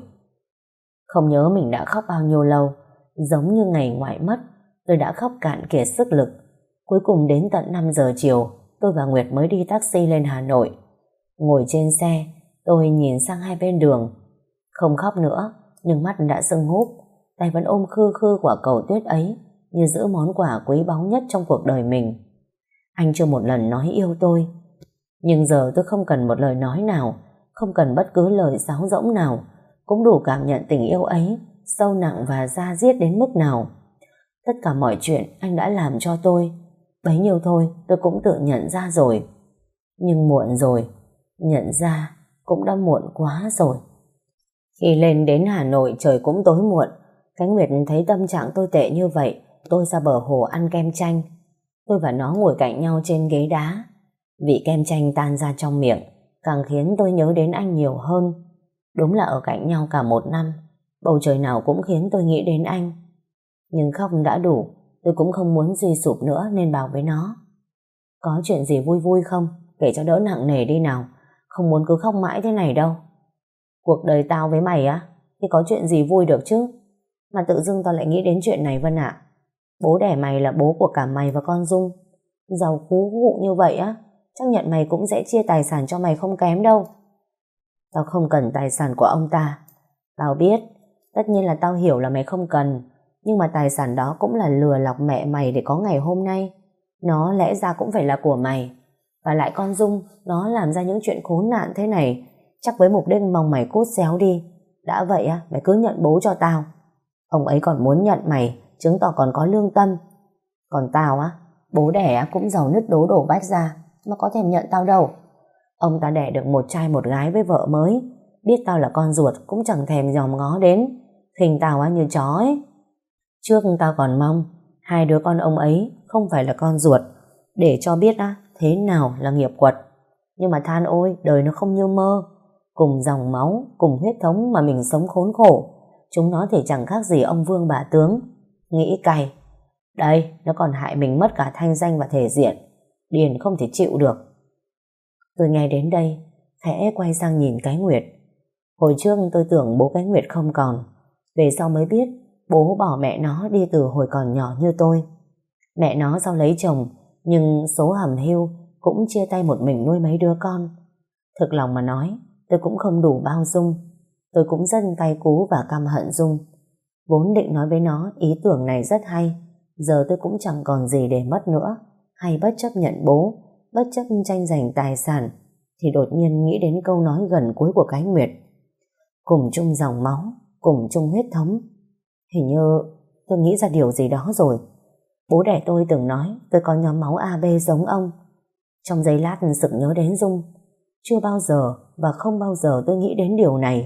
Không nhớ mình đã khóc bao nhiêu lâu, giống như ngày ngoại mất, tôi đã khóc cạn kiệt sức lực. Cuối cùng đến tận năm giờ chiều, tôi và Nguyệt mới đi taxi lên Hà Nội. Ngồi trên xe, tôi nhìn sang hai bên đường. Không khóc nữa, nhưng mắt đã sưng húp, tay vẫn ôm khư khư quả cầu tuyết ấy, như giữ món quà quý báu nhất trong cuộc đời mình. Anh chưa một lần nói yêu tôi, nhưng giờ tôi không cần một lời nói nào, không cần bất cứ lời sáo rỗng nào, cũng đủ cảm nhận tình yêu ấy sâu nặng và da diết đến mức nào. Tất cả mọi chuyện anh đã làm cho tôi, bấy nhiêu thôi tôi cũng tự nhận ra rồi. Nhưng muộn rồi, nhận ra cũng đã muộn quá rồi. Khi lên đến Hà Nội trời cũng tối muộn. Khánh Nguyệt thấy tâm trạng tôi tệ như vậy, tôi ra bờ hồ ăn kem chanh. Tôi và nó ngồi cạnh nhau trên ghế đá. Vị kem chanh tan ra trong miệng càng khiến tôi nhớ đến anh nhiều hơn. Đúng là ở cạnh nhau cả một năm, bầu trời nào cũng khiến tôi nghĩ đến anh. Nhưng khóc đã đủ, tôi cũng không muốn suy sụp nữa nên bảo với nó: có chuyện gì vui vui không? Kể cho đỡ nặng nề đi nào, không muốn cứ khóc mãi thế này đâu. Cuộc đời tao với mày á, thì có chuyện gì vui được chứ? Mà tự dưng tao lại nghĩ đến chuyện này Vân ạ. Bố đẻ mày là bố của cả mày và con Dung. Giàu phú hụ như vậy á, chắc nhận mày cũng sẽ chia tài sản cho mày không kém đâu. Tao không cần tài sản của ông ta. Tao biết, tất nhiên là tao hiểu là mày không cần, nhưng mà tài sản đó cũng là lừa lọc mẹ mày để có ngày hôm nay. Nó lẽ ra cũng phải là của mày. Và lại con Dung, nó làm ra những chuyện khốn nạn thế này, chắc với mục đích mong mày cút xéo đi. Đã vậy á, mày cứ nhận bố cho tao. Ông ấy còn muốn nhận mày, chứng tỏ còn có lương tâm. Còn tao á, bố đẻ cũng giàu nứt đố đổ vách ra, mà có thèm nhận tao đâu. Ông ta đẻ được một trai một gái với vợ mới, biết tao là con ruột cũng chẳng thèm dòm ngó đến, khinh tao á như chó ấy. Trước tao còn mong hai đứa con ông ấy không phải là con ruột, để cho biết á thế nào là nghiệp quật. Nhưng mà than ôi, đời nó không như mơ. Cùng dòng máu, cùng huyết thống mà mình sống khốn khổ, chúng nó thì chẳng khác gì ông vương bà tướng. Nghĩ cay. Đây, nó còn hại mình mất cả thanh danh và thể diện. Điền không thể chịu được. Tôi nghe đến đây, khẽ quay sang nhìn cái Nguyệt. Hồi trước tôi tưởng bố cái Nguyệt không còn, về sau mới biết bố bỏ mẹ nó đi từ hồi còn nhỏ như tôi. Mẹ nó sau lấy chồng, nhưng số hầm hưu cũng chia tay một mình nuôi mấy đứa con. Thực lòng mà nói, tôi cũng không đủ bao dung. Tôi cũng rất cay cú và căm hận Dung. Vốn định nói với nó ý tưởng này rất hay, giờ tôi cũng chẳng còn gì để mất nữa. Hay bất chấp nhận bố, bất chấp tranh giành tài sản, thì đột nhiên nghĩ đến câu nói gần cuối của cái Nguyệt: cùng chung dòng máu, cùng chung huyết thống. Hình như tôi nghĩ ra điều gì đó rồi. Bố đẻ tôi từng nói tôi có nhóm máu a bê giống ông. Trong giây lát sực nhớ đến Dung. Chưa bao giờ và không bao giờ tôi nghĩ đến điều này.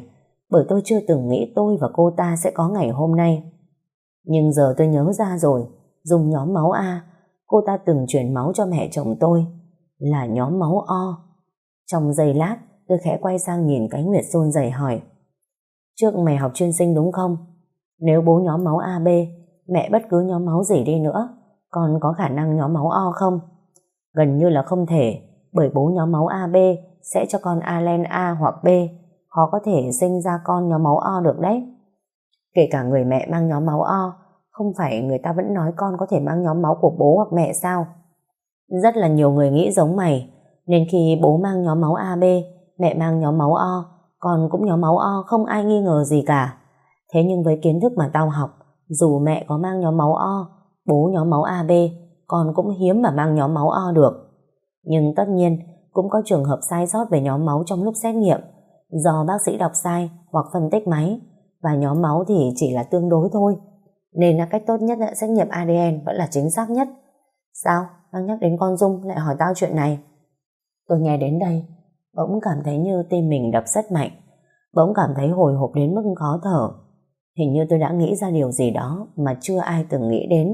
bởi tôi chưa từng nghĩ tôi và cô ta sẽ có ngày hôm nay. Nhưng giờ tôi nhớ ra rồi, dùng nhóm máu A, cô ta từng chuyển máu cho mẹ chồng tôi, là nhóm máu O. Trong giây lát, tôi khẽ quay sang nhìn cái Nguyệt run rẩy hỏi: Trước mày học chuyên sinh đúng không? Nếu bố nhóm máu a bê, mẹ bất cứ nhóm máu gì đi nữa, con có khả năng nhóm máu O không? Gần như là không thể, bởi bố nhóm máu a bê sẽ cho con alen A hoặc B, khó có thể sinh ra con nhóm máu O được đấy. Kể cả người mẹ mang nhóm máu O, không phải người ta vẫn nói con có thể mang nhóm máu của bố hoặc mẹ sao? Rất là nhiều người nghĩ giống mày, nên khi bố mang nhóm máu a bê, mẹ mang nhóm máu O, con cũng nhóm máu O, không ai nghi ngờ gì cả. Thế nhưng với kiến thức mà tao học, dù mẹ có mang nhóm máu O, bố nhóm máu a bê, con cũng hiếm mà mang nhóm máu O được. Nhưng tất nhiên, cũng có trường hợp sai sót về nhóm máu trong lúc xét nghiệm, do bác sĩ đọc sai hoặc phân tích máy, và nhóm máu thì chỉ là tương đối thôi. Nên là cách tốt nhất là xét nghiệm a đê en vẫn là chính xác nhất. Sao? Đang nhắc đến con Dung lại hỏi tao chuyện này? Tôi nghe đến đây, bỗng cảm thấy như tim mình đập rất mạnh, bỗng cảm thấy hồi hộp đến mức khó thở. Hình như tôi đã nghĩ ra điều gì đó mà chưa ai từng nghĩ đến.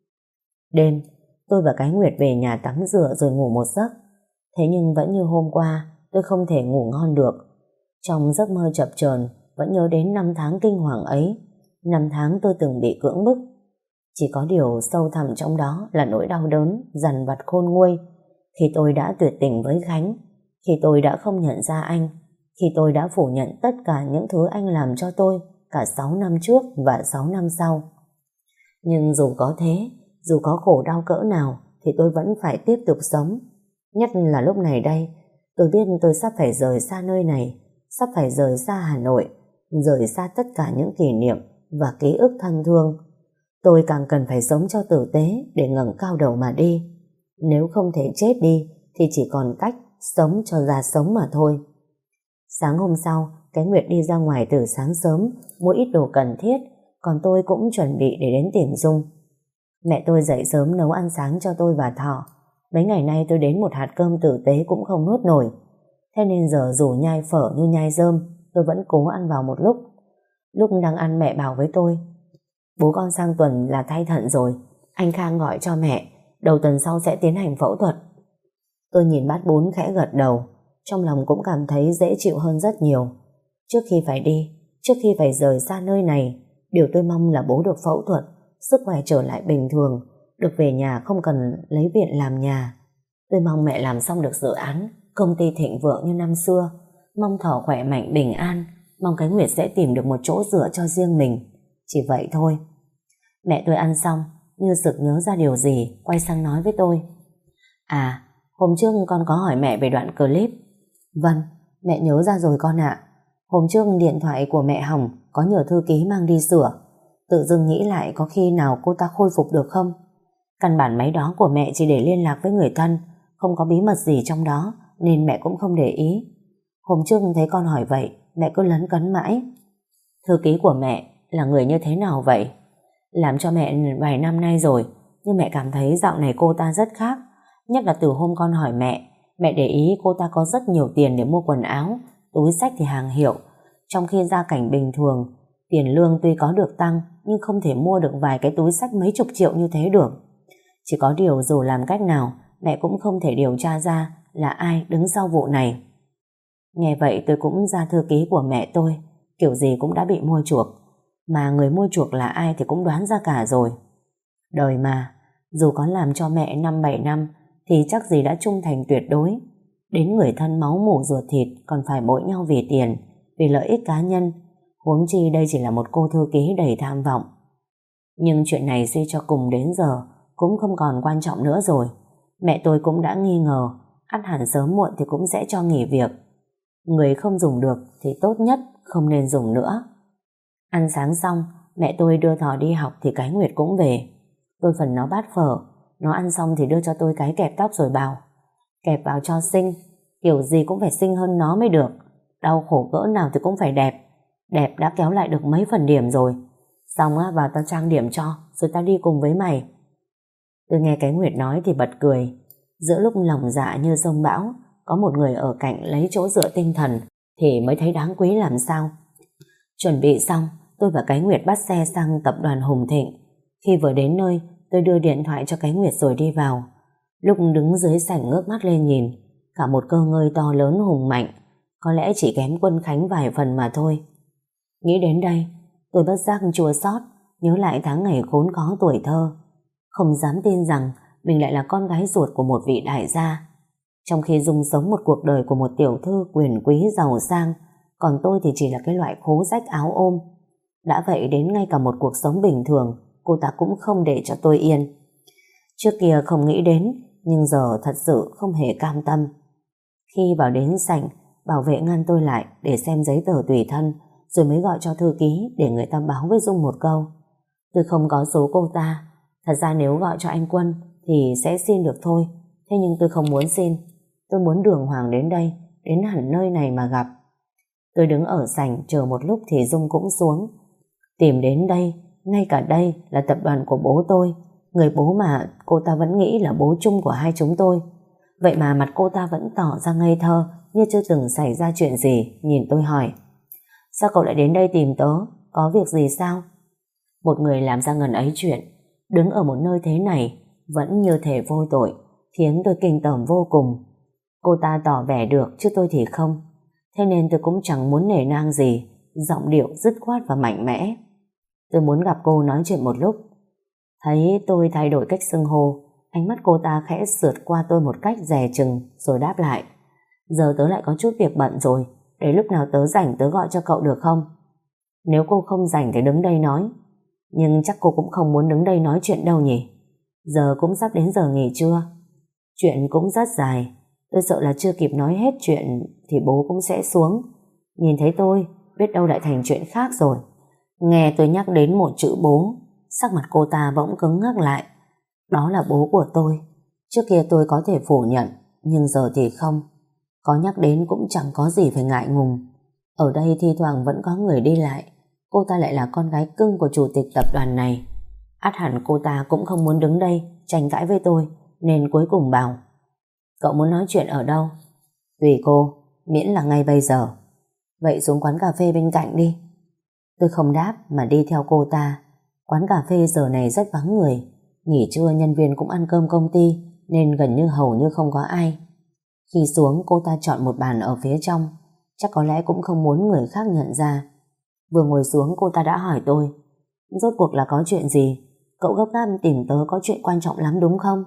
Đêm, tôi và cái Nguyệt về nhà tắm rửa rồi ngủ một giấc. Thế nhưng vẫn như hôm qua, tôi không thể ngủ ngon được. Trong giấc mơ chập chờn vẫn nhớ đến năm tháng kinh hoàng ấy, năm tháng tôi từng bị cưỡng bức. Chỉ có điều sâu thẳm trong đó là nỗi đau đớn, dằn vặt khôn nguôi. Khi tôi đã tuyệt tình với Khánh, khi tôi đã không nhận ra anh, khi tôi đã phủ nhận tất cả những thứ anh làm cho tôi cả sáu năm trước và sáu năm sau. Nhưng dù có thế, dù có khổ đau cỡ nào thì tôi vẫn phải tiếp tục sống. Nhất là lúc này đây, tôi biết tôi sắp phải rời xa nơi này, sắp phải rời xa Hà Nội, rời xa tất cả những kỷ niệm và ký ức thân thương. Tôi càng cần phải sống cho tử tế để ngẩng cao đầu mà đi. Nếu không thể chết đi thì chỉ còn cách sống cho ra sống mà thôi. Sáng hôm sau, cái Nguyệt đi ra ngoài từ sáng sớm mua ít đồ cần thiết, còn tôi cũng chuẩn bị để đến tìm Dung. Mẹ tôi dậy sớm nấu ăn sáng cho tôi và Thỏ. Mấy ngày nay tôi đến một hạt cơm tử tế cũng không nuốt nổi. Thế nên giờ dù nhai phở như nhai rơm, tôi vẫn cố ăn vào một lúc. Lúc đang ăn mẹ bảo với tôi: Bố con sang tuần là thay thận rồi, anh Khang gọi cho mẹ, đầu tuần sau sẽ tiến hành phẫu thuật. Tôi nhìn bát bún khẽ gật đầu, trong lòng cũng cảm thấy dễ chịu hơn rất nhiều. Trước khi phải đi, trước khi phải rời xa nơi này, điều tôi mong là bố được phẫu thuật, sức khỏe trở lại bình thường, được về nhà không cần lấy viện làm nhà. Tôi mong mẹ làm xong được dự án, công ty thịnh vượng như năm xưa, mong Thỏ khỏe mạnh bình an, mong cái Nguyệt sẽ tìm được một chỗ dựa cho riêng mình. Chỉ vậy thôi. Mẹ tôi ăn xong, như sực nhớ ra điều gì, quay sang nói với tôi: À, hôm trước con có hỏi mẹ về đoạn clip. Vâng, mẹ nhớ ra rồi con ạ. Hôm trước điện thoại của mẹ hỏng, có nhờ thư ký mang đi sửa. Tự dưng nghĩ lại có khi nào cô ta khôi phục được không? Căn bản máy đó của mẹ chỉ để liên lạc với người thân, không có bí mật gì trong đó, nên mẹ cũng không để ý. Hôm trước thấy con hỏi vậy, mẹ cứ lấn cấn mãi. Thư ký của mẹ là người như thế nào vậy? Làm cho mẹ vài năm nay rồi, nhưng mẹ cảm thấy dạo này cô ta rất khác. Nhất là từ hôm con hỏi mẹ, mẹ để ý cô ta có rất nhiều tiền để mua quần áo, túi xách thì hàng hiệu. Trong khi gia cảnh bình thường, tiền lương tuy có được tăng, nhưng không thể mua được vài cái túi xách mấy chục triệu như thế được. Chỉ có điều dù làm cách nào, mẹ cũng không thể điều tra ra là ai đứng sau vụ này. Nghe vậy tôi cũng ra thư ký của mẹ tôi, kiểu gì cũng đã bị mua chuộc. Mà người mua chuộc là ai thì cũng đoán ra cả rồi. Đời mà, dù có làm cho mẹ năm bảy năm thì chắc gì đã trung thành tuyệt đối. Đến người thân máu mủ ruột thịt còn phải bội nhau vì tiền, vì lợi ích cá nhân. Huống chi đây chỉ là một cô thư ký đầy tham vọng. Nhưng chuyện này suy cho cùng đến giờ cũng không còn quan trọng nữa rồi. Mẹ tôi cũng đã nghi ngờ, ắt hẳn sớm muộn thì cũng sẽ cho nghỉ việc. Người không dùng được thì tốt nhất không nên dùng nữa. Ăn sáng xong, mẹ tôi đưa Thỏ đi học thì cái Nguyệt cũng về. Tôi phần nó bát phở, nó ăn xong thì đưa cho tôi cái kẹp tóc rồi bảo: Kẹp vào cho xinh, kiểu gì cũng phải xinh hơn nó mới được. Đau khổ cỡ nào thì cũng phải đẹp. Đẹp đã kéo lại được mấy phần điểm rồi. Xong á, vào tao trang điểm cho, rồi tao đi cùng với mày. Tôi nghe cái Nguyệt nói thì bật cười. Giữa lúc lòng dạ như giông bão, có một người ở cạnh lấy chỗ dựa tinh thần thì mới thấy đáng quý làm sao. Chuẩn bị xong, tôi và cái Nguyệt bắt xe sang tập đoàn Hùng Thịnh. Khi vừa đến nơi, tôi đưa điện thoại cho cái Nguyệt rồi đi vào. Lúc đứng dưới sảnh ngước mắt lên nhìn, cả một cơ ngơi to lớn hùng mạnh, có lẽ chỉ kém Quân Khánh vài phần mà thôi. Nghĩ đến đây, tôi bất giác chua xót, nhớ lại tháng ngày khốn khó tuổi thơ. Không dám tin rằng mình lại là con gái ruột của một vị đại gia. Trong khi Dung sống một cuộc đời của một tiểu thư quyền quý giàu sang, còn tôi thì chỉ là cái loại khố rách áo ôm. Đã vậy đến ngay cả một cuộc sống bình thường, cô ta cũng không để cho tôi yên. Trước kia không nghĩ đến, nhưng giờ thật sự không hề cam tâm. Khi vào đến sảnh, bảo vệ ngăn tôi lại để xem giấy tờ tùy thân, rồi mới gọi cho thư ký để người ta báo với Dung một câu. Tôi không có số cô ta. Thật ra nếu gọi cho anh Quân thì sẽ xin được thôi. Thế nhưng tôi không muốn xin. Tôi muốn đường hoàng đến đây, đến hẳn nơi này mà gặp. Tôi đứng ở sảnh chờ một lúc thì Dung cũng xuống. Tìm đến đây, ngay cả đây là tập đoàn của bố tôi, người bố mà cô ta vẫn nghĩ là bố chung của hai chúng tôi. Vậy mà mặt cô ta vẫn tỏ ra ngây thơ, như chưa từng xảy ra chuyện gì. Nhìn tôi hỏi: sao cậu lại đến đây tìm tớ? Có việc gì sao? Một người làm ra ngần ấy chuyện, đứng ở một nơi thế này vẫn như thể vô tội, khiến tôi kinh tởm vô cùng. Cô ta tỏ vẻ được chứ tôi thì không. Thế nên tôi cũng chẳng muốn nể nang gì, giọng điệu dứt khoát và mạnh mẽ. Tôi muốn gặp cô nói chuyện một lúc. Thấy tôi thay đổi cách xưng hô, ánh mắt cô ta khẽ sượt qua tôi một cách dè chừng rồi đáp lại: giờ tớ lại có chút việc bận rồi, để lúc nào tớ rảnh tớ gọi cho cậu được không? Nếu cô không rảnh thì đứng đây nói. Nhưng chắc cô cũng không muốn đứng đây nói chuyện đâu nhỉ? Giờ cũng sắp đến giờ nghỉ trưa. Chuyện cũng rất dài, tôi sợ là chưa kịp nói hết chuyện thì bố cũng sẽ xuống. Nhìn thấy tôi, biết đâu lại thành chuyện khác rồi. Nghe tôi nhắc đến một chữ bố, sắc mặt cô ta bỗng cứng ngắc lại. Đó là bố của tôi. Trước kia tôi có thể phủ nhận, nhưng giờ thì không. Có nhắc đến cũng chẳng có gì phải ngại ngùng. Ở đây thi thoảng vẫn có người đi lại. Cô ta lại là con gái cưng của chủ tịch tập đoàn này. Ắt hẳn cô ta cũng không muốn đứng đây tranh cãi với tôi, nên cuối cùng bảo: cậu muốn nói chuyện ở đâu? Tùy cô, miễn là ngay bây giờ. Vậy xuống quán cà phê bên cạnh đi. Tôi không đáp mà đi theo cô ta. Quán cà phê giờ này rất vắng người. Nghỉ trưa nhân viên cũng ăn cơm công ty, nên gần như hầu như không có ai. Khi xuống, cô ta chọn một bàn ở phía trong. Chắc có lẽ cũng không muốn người khác nhận ra. Vừa ngồi xuống cô ta đã hỏi tôi: rốt cuộc là có chuyện gì? Cậu gấp gáp tìm tớ có chuyện quan trọng lắm đúng không?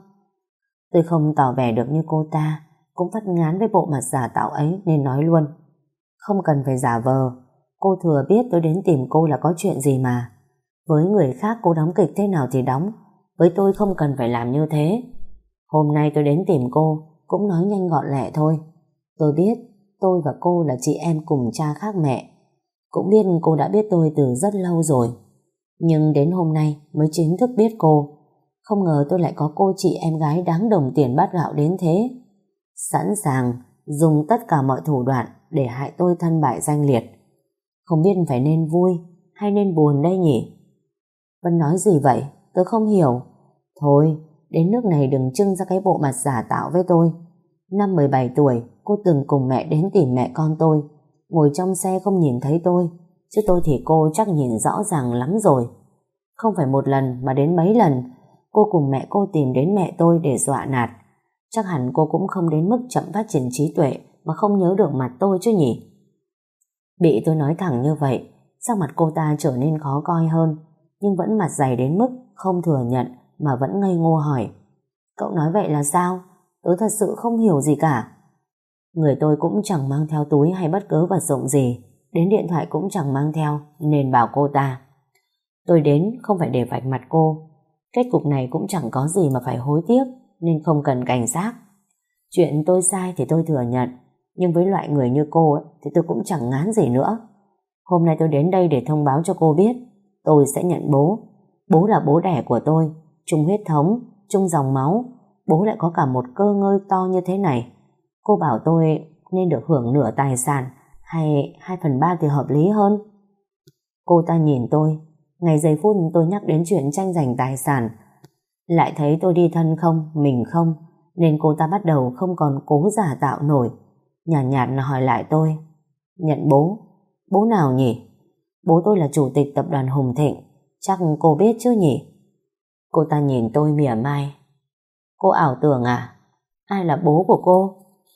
Tôi không tỏ vẻ được như cô ta, cũng phát ngán với bộ mặt giả tạo ấy nên nói luôn: không cần phải giả vờ. Cô thừa biết tôi đến tìm cô là có chuyện gì mà. Với người khác cô đóng kịch thế nào thì đóng, với tôi không cần phải làm như thế. Hôm nay tôi đến tìm cô cũng nói nhanh gọn lẹ thôi. Tôi biết tôi và cô là chị em cùng cha khác mẹ. Cũng biết cô đã biết tôi từ rất lâu rồi. Nhưng đến hôm nay mới chính thức biết cô. Không ngờ tôi lại có cô chị em gái đáng đồng tiền bát gạo đến thế. Sẵn sàng dùng tất cả mọi thủ đoạn để hại tôi thân bại danh liệt. Không biết phải nên vui hay nên buồn đây nhỉ? Vân nói gì vậy? Tôi không hiểu. Thôi, đến nước này đừng trưng ra cái bộ mặt giả tạo với tôi. Năm mười bảy tuổi, cô từng cùng mẹ đến tìm mẹ con tôi. Ngồi trong xe không nhìn thấy tôi, chứ tôi thì cô chắc nhìn rõ ràng lắm rồi. Không phải một lần mà đến mấy lần, cô cùng mẹ cô tìm đến mẹ tôi để dọa nạt. Chắc hẳn cô cũng không đến mức chậm phát triển trí tuệ mà không nhớ được mặt tôi chứ nhỉ? Bị tôi nói thẳng như vậy, sắc mặt cô ta trở nên khó coi hơn, nhưng vẫn mặt dày đến mức không thừa nhận mà vẫn ngây ngô hỏi: cậu nói vậy là sao? Tớ thật sự không hiểu gì cả. Người tôi cũng chẳng mang theo túi hay bất cứ vật dụng gì, đến điện thoại cũng chẳng mang theo, nên bảo cô ta: tôi đến không phải để vạch mặt cô. Kết cục này cũng chẳng có gì mà phải hối tiếc, nên không cần cảnh giác. Chuyện tôi sai thì tôi thừa nhận, nhưng với loại người như cô ấy, thì tôi cũng chẳng ngán gì nữa. Hôm nay tôi đến đây để thông báo cho cô biết tôi sẽ nhận bố. Bố là bố đẻ của tôi, chung huyết thống, chung dòng máu. Bố lại có cả một cơ ngơi to như thế này. Cô bảo tôi nên được hưởng nửa tài sản hay hai phần ba thì hợp lý hơn. Cô ta nhìn tôi, ngày giây phút tôi nhắc đến chuyện tranh giành tài sản, lại thấy tôi đi thân không, mình không, nên cô ta bắt đầu không còn cố giả tạo nổi. Nhàn nhạt, nhạt hỏi lại tôi: nhận bố? Bố nào nhỉ? Bố tôi là chủ tịch tập đoàn Hùng Thịnh, chắc cô biết chứ nhỉ? Cô ta nhìn tôi mỉa mai. Cô ảo tưởng à? Ai là bố của cô?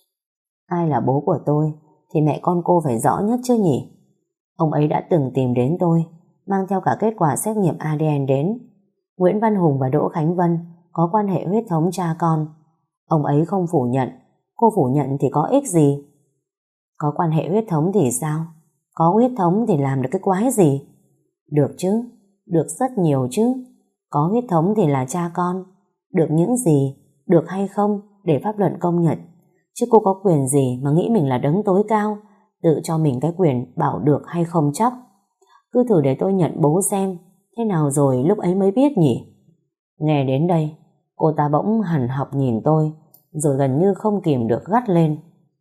Ai là bố của tôi thì mẹ con cô phải rõ nhất chứ nhỉ? Ông ấy đã từng tìm đến tôi, mang theo cả kết quả xét nghiệm a đê en đến. Nguyễn Văn Hùng và Đỗ Khánh Vân có quan hệ huyết thống cha con. Ông ấy không phủ nhận, cô phủ nhận thì có ích gì? Có quan hệ huyết thống thì sao? Có huyết thống thì làm được cái quái gì? Được chứ, được rất nhiều chứ. Có huyết thống thì là cha con. Được những gì, được hay không để pháp luận công nhận. Chứ cô có quyền gì mà nghĩ mình là đấng tối cao, tự cho mình cái quyền bảo được hay không chắc. Cứ thử để tôi nhận bố xem, thế nào rồi lúc ấy mới biết nhỉ? Nghe đến đây, cô ta bỗng hằn học nhìn tôi, rồi gần như không kìm được gắt lên.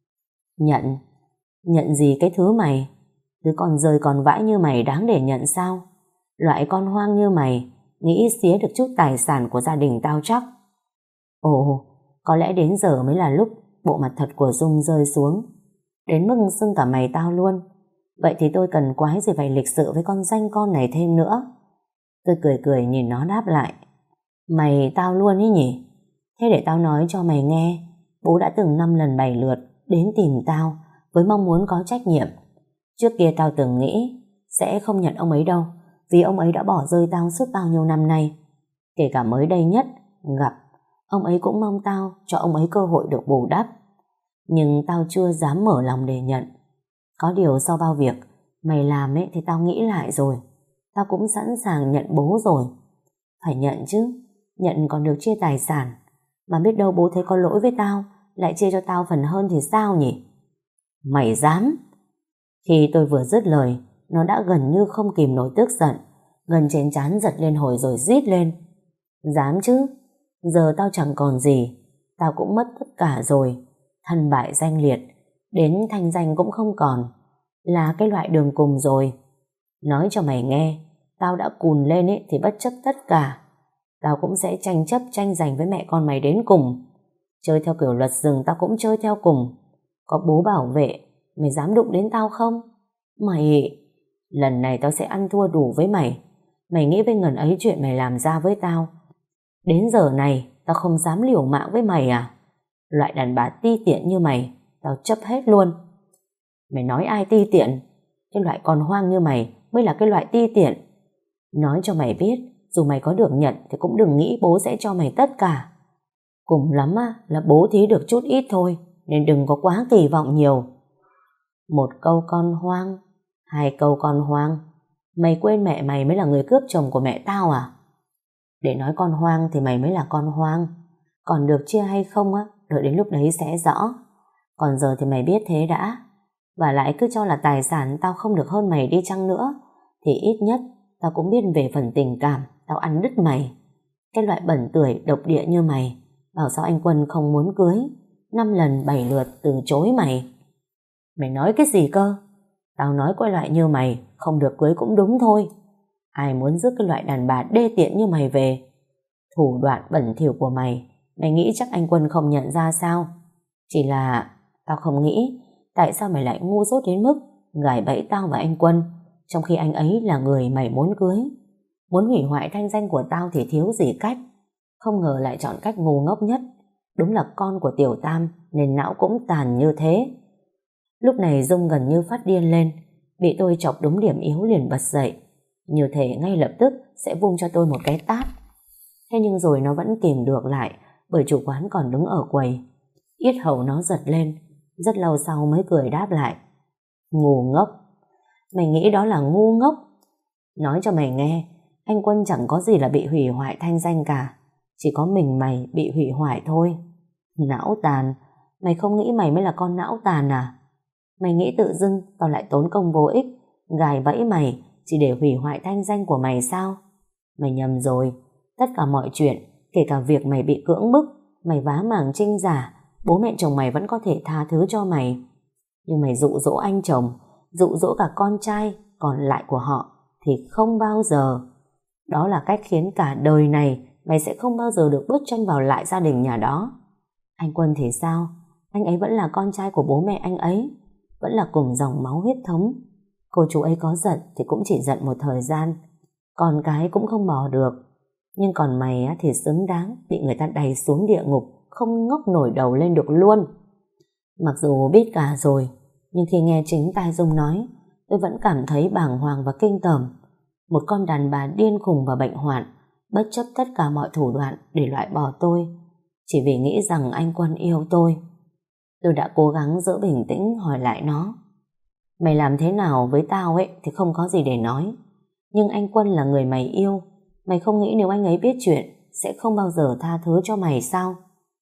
Nhận? Nhận gì cái thứ mày? Đứa con rơi còn vãi như mày đáng để nhận sao? Loại con hoang như mày nghĩ xía được chút tài sản của gia đình tao chắc. Ồ, có lẽ đến giờ mới là lúc bộ mặt thật của Dung rơi xuống, đến mức xưng cả mày tao luôn. Vậy thì tôi cần quái gì phải lịch sự với con danh con này thêm nữa. Tôi cười cười nhìn nó đáp lại. Mày tao luôn ý nhỉ? Thế để tao nói cho mày nghe, bố đã từng năm lần bảy lượt đến tìm tao với mong muốn có trách nhiệm. Trước kia tao từng nghĩ sẽ không nhận ông ấy đâu, vì ông ấy đã bỏ rơi tao suốt bao nhiêu năm nay. Kể cả mới đây nhất gặp, ông ấy cũng mong tao cho ông ấy cơ hội được bù đắp. Nhưng tao chưa dám mở lòng để nhận. Có điều sau bao việc mày làm ấy thì tao nghĩ lại rồi. Tao cũng sẵn sàng nhận bố rồi. Phải nhận chứ, nhận còn được chia tài sản. Mà biết đâu bố thấy có lỗi với tao, lại chia cho tao phần hơn thì sao nhỉ? Mày dám? Khi tôi vừa dứt lời, nó đã gần như không kìm nổi tức giận, gần trên trán giật lên hồi rồi rít lên. Dám chứ? Giờ tao chẳng còn gì, tao cũng mất tất cả rồi, thân bại danh liệt, đến thanh danh cũng không còn, là cái loại đường cùng rồi. Nói cho mày nghe, tao đã cùn lên ấy thì bất chấp tất cả, tao cũng sẽ tranh chấp tranh giành với mẹ con mày đến cùng. Chơi theo kiểu luật rừng tao cũng chơi theo cùng. Có bố bảo vệ, mày dám đụng đến tao không? Mày... Lần này tao sẽ ăn thua đủ với mày. Mày nghĩ với ngần ấy chuyện mày làm ra với tao, đến giờ này tao không dám liều mạng với mày à? Loại đàn bà ti tiện như mày tao chấp hết luôn. Mày nói ai ti tiện? Cái loại con hoang như mày mới là cái loại ti tiện. Nói cho mày biết, dù mày có được nhận thì cũng đừng nghĩ bố sẽ cho mày tất cả. Cùng lắm á, là bố thí được chút ít thôi, nên đừng có quá kỳ vọng nhiều. Một câu con hoang, hai câu con hoang. Mày quên mẹ mày mới là người cướp chồng của mẹ tao à? Để nói con hoang thì mày mới là con hoang. Còn được chia hay không á, đợi đến lúc đấy sẽ rõ. Còn giờ thì mày biết thế đã. Và lại cứ cho là tài sản tao không được hơn mày đi chăng nữa, thì ít nhất tao cũng biết về phần tình cảm tao ăn đứt mày. Cái loại bẩn tưởi độc địa như mày, bảo sao anh Quân không muốn cưới, năm lần bảy lượt từ chối mày. Mày nói cái gì cơ? Tao nói cái loại như mày không được cưới cũng đúng thôi. Ai muốn rước cái loại đàn bà đê tiện như mày về? Thủ đoạn bẩn thỉu của mày, mày nghĩ chắc anh Quân không nhận ra sao? Chỉ là tao không nghĩ tại sao mày lại ngu dốt đến mức gài bẫy tao và anh Quân, trong khi anh ấy là người mày muốn cưới. Muốn hủy hoại thanh danh của tao thì thiếu gì cách. Không ngờ lại chọn cách ngu ngốc nhất. Đúng là con của Tiểu Tam nên não cũng tàn như thế. Lúc này Dung gần như phát điên lên, bị tôi chọc đúng điểm yếu liền bật dậy, như thể ngay lập tức sẽ vung cho tôi một cái tát. Thế nhưng rồi nó vẫn kìm được lại, bởi chủ quán còn đứng ở quầy. Yết hầu nó giật lên, rất lâu sau mới cười đáp lại. Ngu ngốc. Mày nghĩ đó là ngu ngốc? Nói cho mày nghe, anh Quân chẳng có gì là bị hủy hoại thanh danh cả, chỉ có mình mày bị hủy hoại thôi. Não tàn. Mày không nghĩ mày mới là con não tàn à? Mày nghĩ tự dưng tao lại tốn công vô ích gài bẫy mày chỉ để hủy hoại thanh danh của mày sao? Mày nhầm rồi. Tất cả mọi chuyện, kể cả việc mày bị cưỡng bức, mày vá màng trinh giả, bố mẹ chồng mày vẫn có thể tha thứ cho mày. Nhưng mày dụ dỗ anh chồng, dụ dỗ cả con trai còn lại của họ thì không bao giờ. Đó là cách khiến cả đời này mày sẽ không bao giờ được bước chân vào lại gia đình nhà đó. Anh Quân thì sao? Anh ấy vẫn là con trai của bố mẹ anh ấy, vẫn là cùng dòng máu huyết thống. Cô chú ấy có giận thì cũng chỉ giận một thời gian, con cái cũng không bỏ được. Nhưng còn mày á, thì xứng đáng bị người ta đày xuống địa ngục, không ngóc nổi đầu lên được luôn. Mặc dù biết cả rồi, nhưng khi nghe chính tai Dung nói, tôi vẫn cảm thấy bàng hoàng và kinh tởm. Một con đàn bà điên khùng và bệnh hoạn, bất chấp tất cả mọi thủ đoạn để loại bỏ tôi, chỉ vì nghĩ rằng anh Quân yêu tôi. Tôi đã cố gắng giữ bình tĩnh hỏi lại nó. Mày làm thế nào với tao ấy thì không có gì để nói. Nhưng anh Quân là người mày yêu. Mày không nghĩ nếu anh ấy biết chuyện sẽ không bao giờ tha thứ cho mày sao?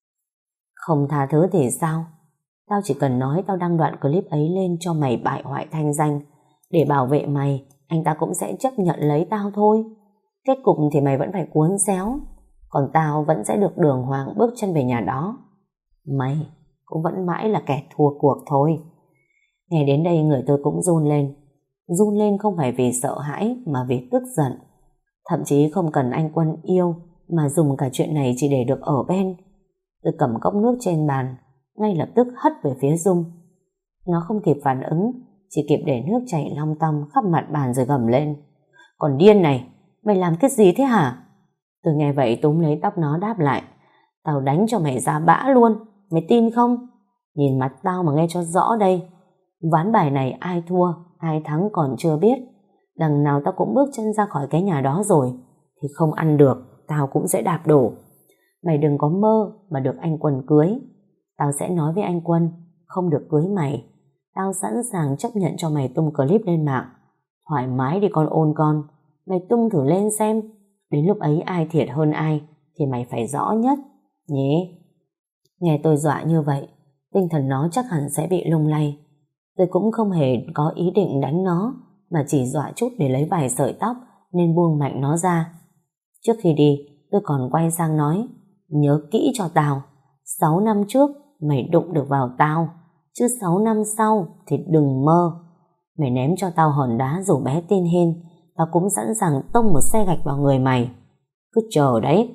Không tha thứ thì sao? Tao chỉ cần nói tao đăng đoạn clip ấy lên cho mày bại hoại thanh danh. Để bảo vệ mày, anh ta cũng sẽ chấp nhận lấy tao thôi. Kết cục thì mày vẫn phải cuốn xéo, còn tao vẫn sẽ được đường hoàng bước chân về nhà đó. Mày cũng vẫn mãi là kẻ thua cuộc thôi. Nghe đến đây người tôi cũng run lên. Run lên không phải vì sợ hãi mà vì tức giận. Thậm chí không cần anh Quân yêu mà dùng cả chuyện này chỉ để được ở bên. Tôi cầm cốc nước trên bàn, ngay lập tức hất về phía Dung. Nó không kịp phản ứng, chỉ kịp để nước chảy long tong khắp mặt bàn rồi gầm lên. Còn điên này, mày làm cái gì thế hả? Tôi nghe vậy túm lấy tóc nó đáp lại. Tao đánh cho mày ra bã luôn, mày tin không? Nhìn mặt tao mà nghe cho rõ đây. Ván bài này ai thua, ai thắng còn chưa biết. Đằng nào tao cũng bước chân ra khỏi cái nhà đó rồi, thì không ăn được, tao cũng sẽ đạp đổ. Mày đừng có mơ mà được anh Quân cưới. Tao sẽ nói với anh Quân không được cưới mày. Tao sẵn sàng chấp nhận cho mày tung clip lên mạng. Thoải mái đi con ôn con. Mày tung thử lên xem. Đến lúc ấy ai thiệt hơn ai thì mày phải rõ nhất nhỉ. Nghe tôi dọa như vậy, tinh thần nó chắc hẳn sẽ bị lung lay. Tôi cũng không hề có ý định đánh nó, mà chỉ dọa chút để lấy vài sợi tóc nên buông mạnh nó ra. Trước khi đi tôi còn quay sang nói, nhớ kỹ cho tao, sáu năm trước mày đụng được vào tao, chứ sáu năm sau thì đừng mơ. Mày ném cho tao hòn đá dù bé tin hin, tao cũng sẵn sàng tông một xe gạch vào người mày. Cứ chờ đấy.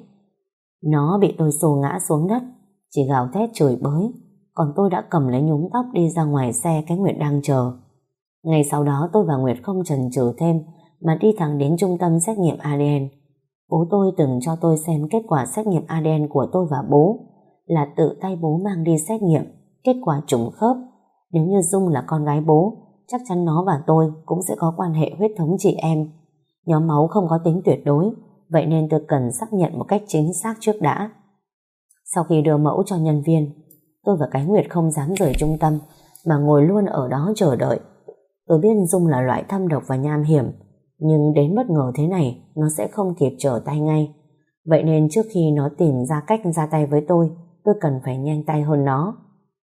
Nó bị tôi xô ngã xuống đất, chỉ gào thét chửi bới. Còn tôi đã cầm lấy nhúm tóc đi ra ngoài xe cái Nguyệt đang chờ. Ngay sau đó tôi và Nguyệt không chần chừ thêm mà đi thẳng đến trung tâm xét nghiệm a đê en. Bố tôi từng cho tôi xem kết quả xét nghiệm a đê en của tôi và bố, là tự tay bố mang đi xét nghiệm, kết quả trùng khớp. Nếu như Dung là con gái bố, chắc chắn nó và tôi cũng sẽ có quan hệ huyết thống chị em. Nhóm máu không có tính tuyệt đối, vậy nên tôi cần xác nhận một cách chính xác trước đã. Sau khi đưa mẫu cho nhân viên, tôi và cái Nguyệt không dám rời trung tâm mà ngồi luôn ở đó chờ đợi. Tôi biết Dung là loại thâm độc và nham hiểm, nhưng đến bất ngờ thế này nó sẽ không kịp trở tay ngay. Vậy nên trước khi nó tìm ra cách ra tay với tôi, tôi cần phải nhanh tay hơn nó.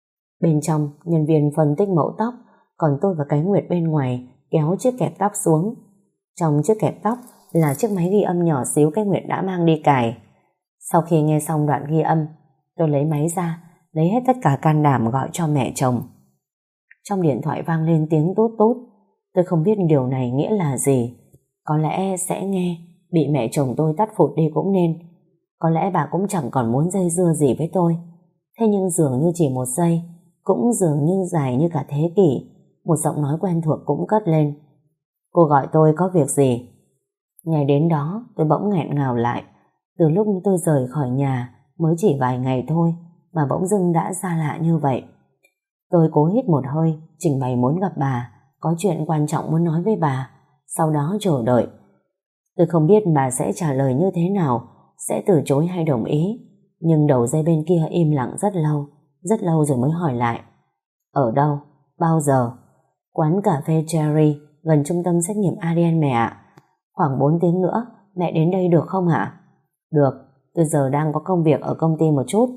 Bên trong, nhân viên phân tích mẫu tóc, còn tôi và cái Nguyệt bên ngoài kéo chiếc kẹp tóc xuống. Trong chiếc kẹp tóc là chiếc máy ghi âm nhỏ xíu cái Nguyệt đã mang đi cài. Sau khi nghe xong đoạn ghi âm, tôi lấy máy ra, lấy hết tất cả can đảm gọi cho mẹ chồng. Trong điện thoại vang lên tiếng tút tút. Tôi không biết điều này nghĩa là gì. Có lẽ sẽ nghe bị mẹ chồng tôi tắt phụt đi cũng nên. Có lẽ bà cũng chẳng còn muốn dây dưa gì với tôi. Thế nhưng dường như chỉ một giây, cũng dường như dài như cả thế kỷ, một giọng nói quen thuộc cũng cất lên. Cô gọi tôi có việc gì? Ngày đến đó tôi bỗng nghẹn ngào lại. Từ lúc tôi rời khỏi nhà mới chỉ vài ngày thôi mà bỗng dưng đã xa lạ như vậy. Tôi cố hít một hơi, trình bày muốn gặp bà, có chuyện quan trọng muốn nói với bà, sau đó chờ đợi. Tôi không biết bà sẽ trả lời như thế nào, sẽ từ chối hay đồng ý, nhưng đầu dây bên kia im lặng rất lâu, rất lâu rồi mới hỏi lại. Ở đâu? Bao giờ? Quán cà phê Cherry, gần trung tâm xét nghiệm a đê en mẹ ạ. Khoảng bốn tiếng nữa, mẹ đến đây được không ạ? Được, tôi giờ đang có công việc ở công ty một chút.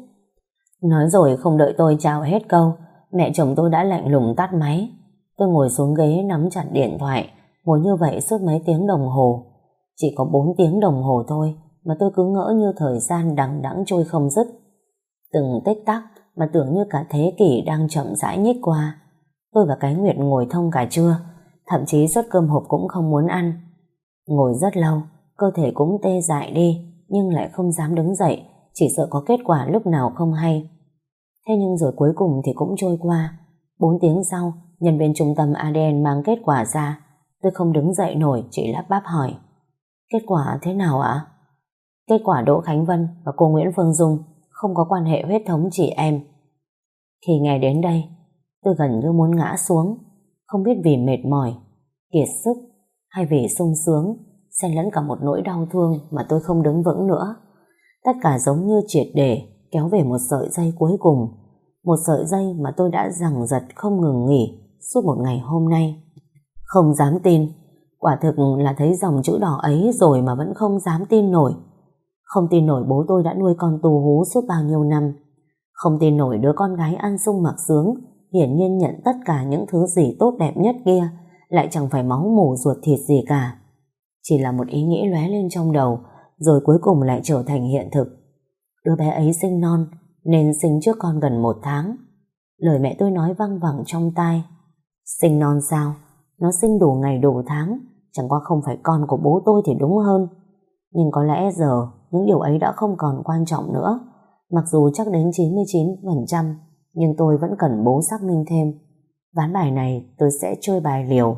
Nói rồi không đợi tôi chào hết câu, mẹ chồng tôi đã lạnh lùng tắt máy. Tôi ngồi xuống ghế nắm chặt điện thoại, ngồi như vậy suốt mấy tiếng đồng hồ. Chỉ có bốn tiếng đồng hồ thôi mà tôi cứ ngỡ như thời gian đằng đẵng trôi không dứt. Từng tích tắc mà tưởng như cả thế kỷ đang chậm rãi nhích qua. Tôi và cái Nguyệt ngồi thông cả trưa, thậm chí suất cơm hộp cũng không muốn ăn. Ngồi rất lâu, cơ thể cũng tê dại đi, nhưng lại không dám đứng dậy, chỉ sợ có kết quả lúc nào không hay. Thế nhưng rồi cuối cùng thì cũng trôi qua. Bốn tiếng sau, nhân viên trung tâm a đê en mang kết quả ra. Tôi không đứng dậy nổi, chỉ lắp bắp hỏi: Kết quả thế nào ạ? Kết quả Đỗ Khánh Vân và cô Nguyễn Phương Dung không có quan hệ huyết thống chị em. Khi nghe đến đây, tôi gần như muốn ngã xuống, không biết vì mệt mỏi, kiệt sức hay vì sung sướng, xen lẫn cả một nỗi đau thương mà tôi không đứng vững nữa. Tất cả giống như triệt để kéo về một sợi dây cuối cùng, một sợi dây mà tôi đã giằng giật không ngừng nghỉ suốt một ngày hôm nay. Không dám tin, quả thực là thấy dòng chữ đỏ ấy rồi mà vẫn không dám tin nổi. Không tin nổi bố tôi đã nuôi con tù hú suốt bao nhiêu năm. Không tin nổi đứa con gái ăn sung mặc sướng, hiển nhiên nhận tất cả những thứ gì tốt đẹp nhất kia, lại chẳng phải máu mủ ruột thịt gì cả. Chỉ là một ý nghĩ lóe lên trong đầu, rồi cuối cùng lại trở thành hiện thực. Đứa bé ấy sinh non, nên sinh trước con gần một tháng. Lời mẹ tôi nói văng vẳng trong tai. Sinh non sao? Nó sinh đủ ngày đủ tháng, chẳng qua không phải con của bố tôi thì đúng hơn. Nhưng có lẽ giờ những điều ấy đã không còn quan trọng nữa. Mặc dù chắc đến chín mươi chín phần trăm, nhưng tôi vẫn cần bố xác minh thêm. Ván bài này tôi sẽ chơi bài liều.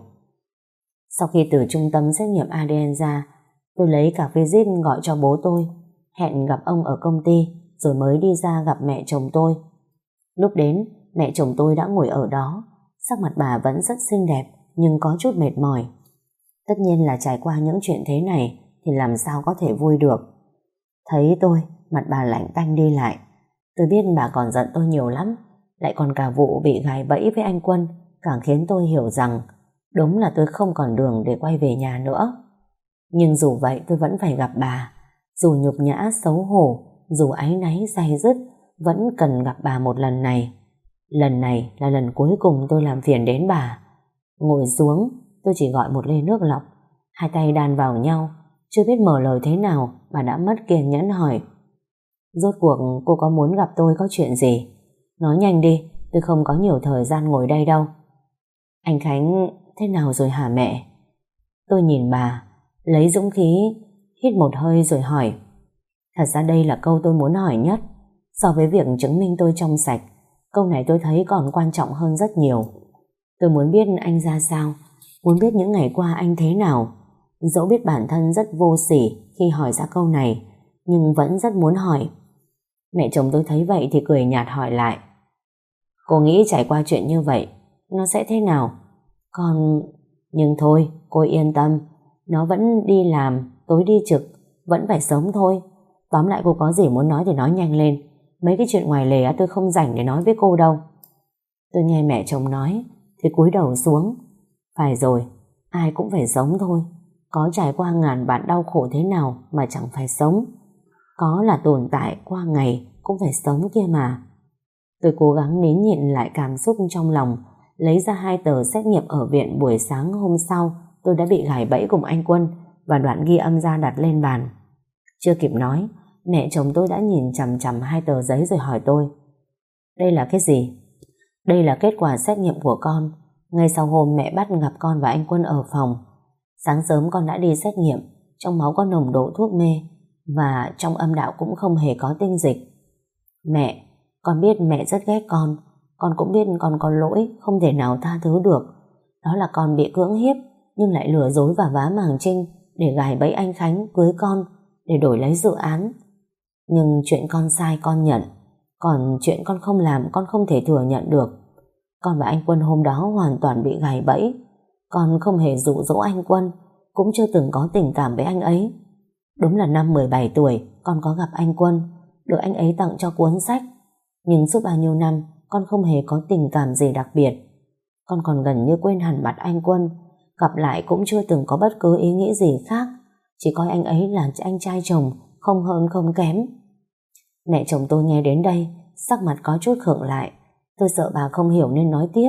Sau khi từ trung tâm xét nghiệm a đê en ra, tôi lấy cả visit gọi cho bố tôi, hẹn gặp ông ở công ty, rồi mới đi ra gặp mẹ chồng tôi. Lúc đến, mẹ chồng tôi đã ngồi ở đó. Sắc mặt bà vẫn rất xinh đẹp, nhưng có chút mệt mỏi. Tất nhiên là trải qua những chuyện thế này thì làm sao có thể vui được. Thấy tôi, mặt bà lạnh tanh đi lại. Tôi biết bà còn giận tôi nhiều lắm, lại còn cả vụ bị gài bẫy với anh Quân, càng khiến tôi hiểu rằng đúng là tôi không còn đường để quay về nhà nữa. Nhưng dù vậy tôi vẫn phải gặp bà. Dù nhục nhã xấu hổ, dù áy náy day dứt, vẫn cần gặp bà một lần này. Lần này là lần cuối cùng tôi làm phiền đến bà. Ngồi xuống, tôi chỉ gọi một ly nước lọc. Hai tay đan vào nhau, chưa biết mở lời thế nào, bà đã mất kiên nhẫn hỏi: Rốt cuộc cô có muốn gặp tôi có chuyện gì? Nói nhanh đi, tôi không có nhiều thời gian ngồi đây đâu. Anh Khánh thế nào rồi hả mẹ? Tôi nhìn bà, lấy dũng khí, hít một hơi rồi hỏi. Thật ra đây là câu tôi muốn hỏi nhất. So với việc chứng minh tôi trong sạch, câu này tôi thấy còn quan trọng hơn rất nhiều. Tôi muốn biết anh ra sao, muốn biết những ngày qua anh thế nào. Dẫu biết bản thân rất vô sỉ khi hỏi ra câu này, nhưng vẫn rất muốn hỏi. Mẹ chồng tôi thấy vậy thì cười nhạt hỏi lại: Cô nghĩ trải qua chuyện như vậy nó sẽ thế nào? Còn... Nhưng thôi, cô yên tâm, nó vẫn đi làm, tối đi trực, vẫn phải sống thôi. Tóm lại cô có gì muốn nói thì nói nhanh lên. Mấy cái chuyện ngoài lề tôi không rảnh để nói với cô đâu. Tôi nghe mẹ chồng nói thì cúi đầu xuống. Phải rồi, ai cũng phải sống thôi. Có trải qua ngàn vạn đau khổ thế nào mà chẳng phải sống. Có là tồn tại qua ngày cũng phải sống kia mà. Tôi cố gắng nín nhịn lại cảm xúc trong lòng, lấy ra hai tờ xét nghiệm ở viện buổi sáng hôm sau tôi đã bị gài bẫy cùng anh Quân và đoạn ghi âm ra đặt lên bàn. Chưa kịp nói, mẹ chồng tôi đã nhìn chằm chằm hai tờ giấy rồi hỏi tôi: Đây là cái gì? Đây là kết quả xét nghiệm của con. Ngay sau hôm mẹ bắt gặp con và anh Quân ở phòng. Sáng sớm con đã đi xét nghiệm, trong máu có nồng độ thuốc mê và trong âm đạo cũng không hề có tinh dịch. Mẹ, con biết mẹ rất ghét con. Con cũng biết con có lỗi không thể nào tha thứ được. Đó là con bị cưỡng hiếp nhưng lại lừa dối và vá màng trinh để gài bẫy anh Khánh cưới con để đổi lấy dự án. Nhưng chuyện con sai con nhận, còn chuyện con không làm con không thể thừa nhận được. Con và anh Quân hôm đó hoàn toàn bị gài bẫy. Con không hề dụ dỗ anh Quân, cũng chưa từng có tình cảm với anh ấy. Đúng là năm mười bảy tuổi con có gặp anh Quân, được anh ấy tặng cho cuốn sách. Nhưng suốt bao nhiêu năm con không hề có tình cảm gì đặc biệt. Con còn gần như quên hẳn mặt anh Quân, gặp lại cũng chưa từng có bất cứ ý nghĩ gì khác, chỉ coi anh ấy là anh trai chồng, không hơn không kém. Mẹ chồng tôi nghe đến đây, sắc mặt có chút khựng lại. Tôi sợ bà không hiểu nên nói tiếp.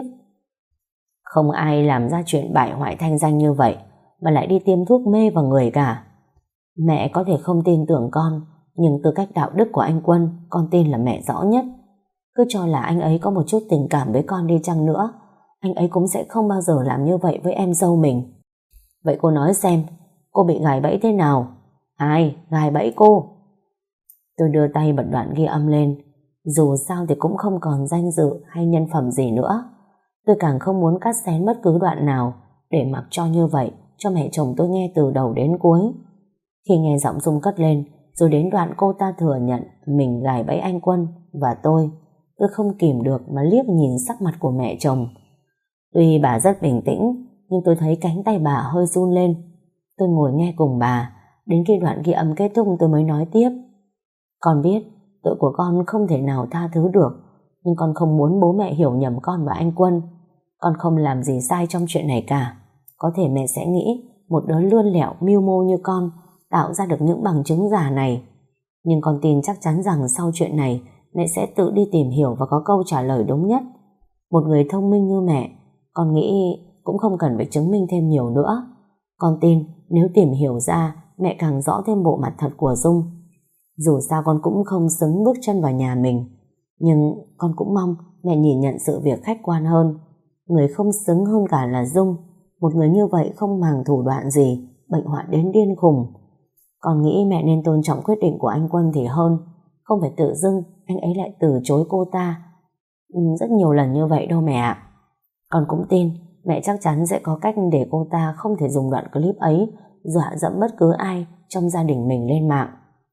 Không ai làm ra chuyện bại hoại thanh danh như vậy mà lại đi tiêm thuốc mê vào người cả. Mẹ có thể không tin tưởng con, nhưng tư cách đạo đức của anh Quân con tin là mẹ rõ nhất. Cứ cho là anh ấy có một chút tình cảm với con đi chăng nữa, anh ấy cũng sẽ không bao giờ làm như vậy với em dâu mình. Vậy cô nói xem, cô bị gài bẫy thế nào? Ai gài bẫy cô? Tôi đưa tay bật đoạn ghi âm lên. Dù sao thì cũng không còn danh dự hay nhân phẩm gì nữa. Tôi càng không muốn cắt xén bất cứ đoạn nào để mặc cho như vậy cho mẹ chồng tôi nghe từ đầu đến cuối. Khi nghe giọng Dung cất lên, rồi đến đoạn cô ta thừa nhận mình gài bẫy anh Quân và tôi, tôi không kìm được mà liếc nhìn sắc mặt của mẹ chồng. Tuy bà rất bình tĩnh, nhưng tôi thấy cánh tay bà hơi run lên. Tôi ngồi nghe cùng bà, đến khi đoạn ghi âm kết thúc tôi mới nói tiếp. Con biết tội của con không thể nào tha thứ được, nhưng con không muốn bố mẹ hiểu nhầm con và anh Quân. Con không làm gì sai trong chuyện này cả. Có thể mẹ sẽ nghĩ một đứa lươn lẹo mưu mô như con tạo ra được những bằng chứng giả này, nhưng con tin chắc chắn rằng sau chuyện này mẹ sẽ tự đi tìm hiểu và có câu trả lời đúng nhất. Một người thông minh như mẹ, con nghĩ cũng không cần phải chứng minh thêm nhiều nữa. Con tin nếu tìm hiểu ra, mẹ càng rõ thêm bộ mặt thật của Dung. Dù sao con cũng không xứng bước chân vào nhà mình, nhưng con cũng mong mẹ nhìn nhận sự việc khách quan hơn. Người không xứng hơn cả là Dung. Một người như vậy không màng thủ đoạn gì, bệnh hoạn đến điên khùng. Con nghĩ mẹ nên tôn trọng quyết định của anh Quân thì hơn. Không phải tự dưng anh ấy lại từ chối cô ta ừ, rất nhiều lần như vậy đâu mẹ ạ. Con cũng tin mẹ chắc chắn sẽ có cách để cô ta không thể dùng đoạn clip ấy dọa dẫm bất cứ ai trong gia đình mình lên mạng.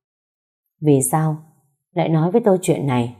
Vì sao lại nói với tôi chuyện này?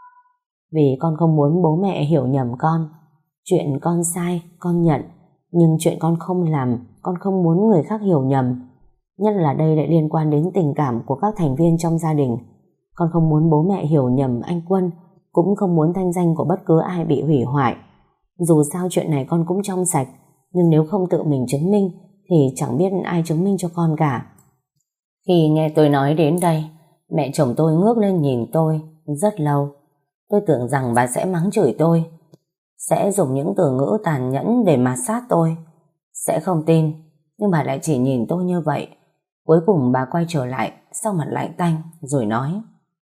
Vì con không muốn bố mẹ hiểu nhầm con. Chuyện con sai, con nhận. Nhưng chuyện con không làm, con không muốn người khác hiểu nhầm. Nhất là đây lại liên quan đến tình cảm của các thành viên trong gia đình. Con không muốn bố mẹ hiểu nhầm anh Quân, cũng không muốn thanh danh của bất cứ ai bị hủy hoại. Dù sao chuyện này con cũng trong sạch, nhưng nếu không tự mình chứng minh thì chẳng biết ai chứng minh cho con cả. Khi nghe tôi nói đến đây, mẹ chồng tôi ngước lên nhìn tôi rất lâu. Tôi tưởng rằng bà sẽ mắng chửi tôi, sẽ dùng những từ ngữ tàn nhẫn để mạt sát tôi. Sẽ không tin, nhưng bà lại chỉ nhìn tôi như vậy. Cuối cùng bà quay trở lại, sau mặt lạnh tanh, rồi nói.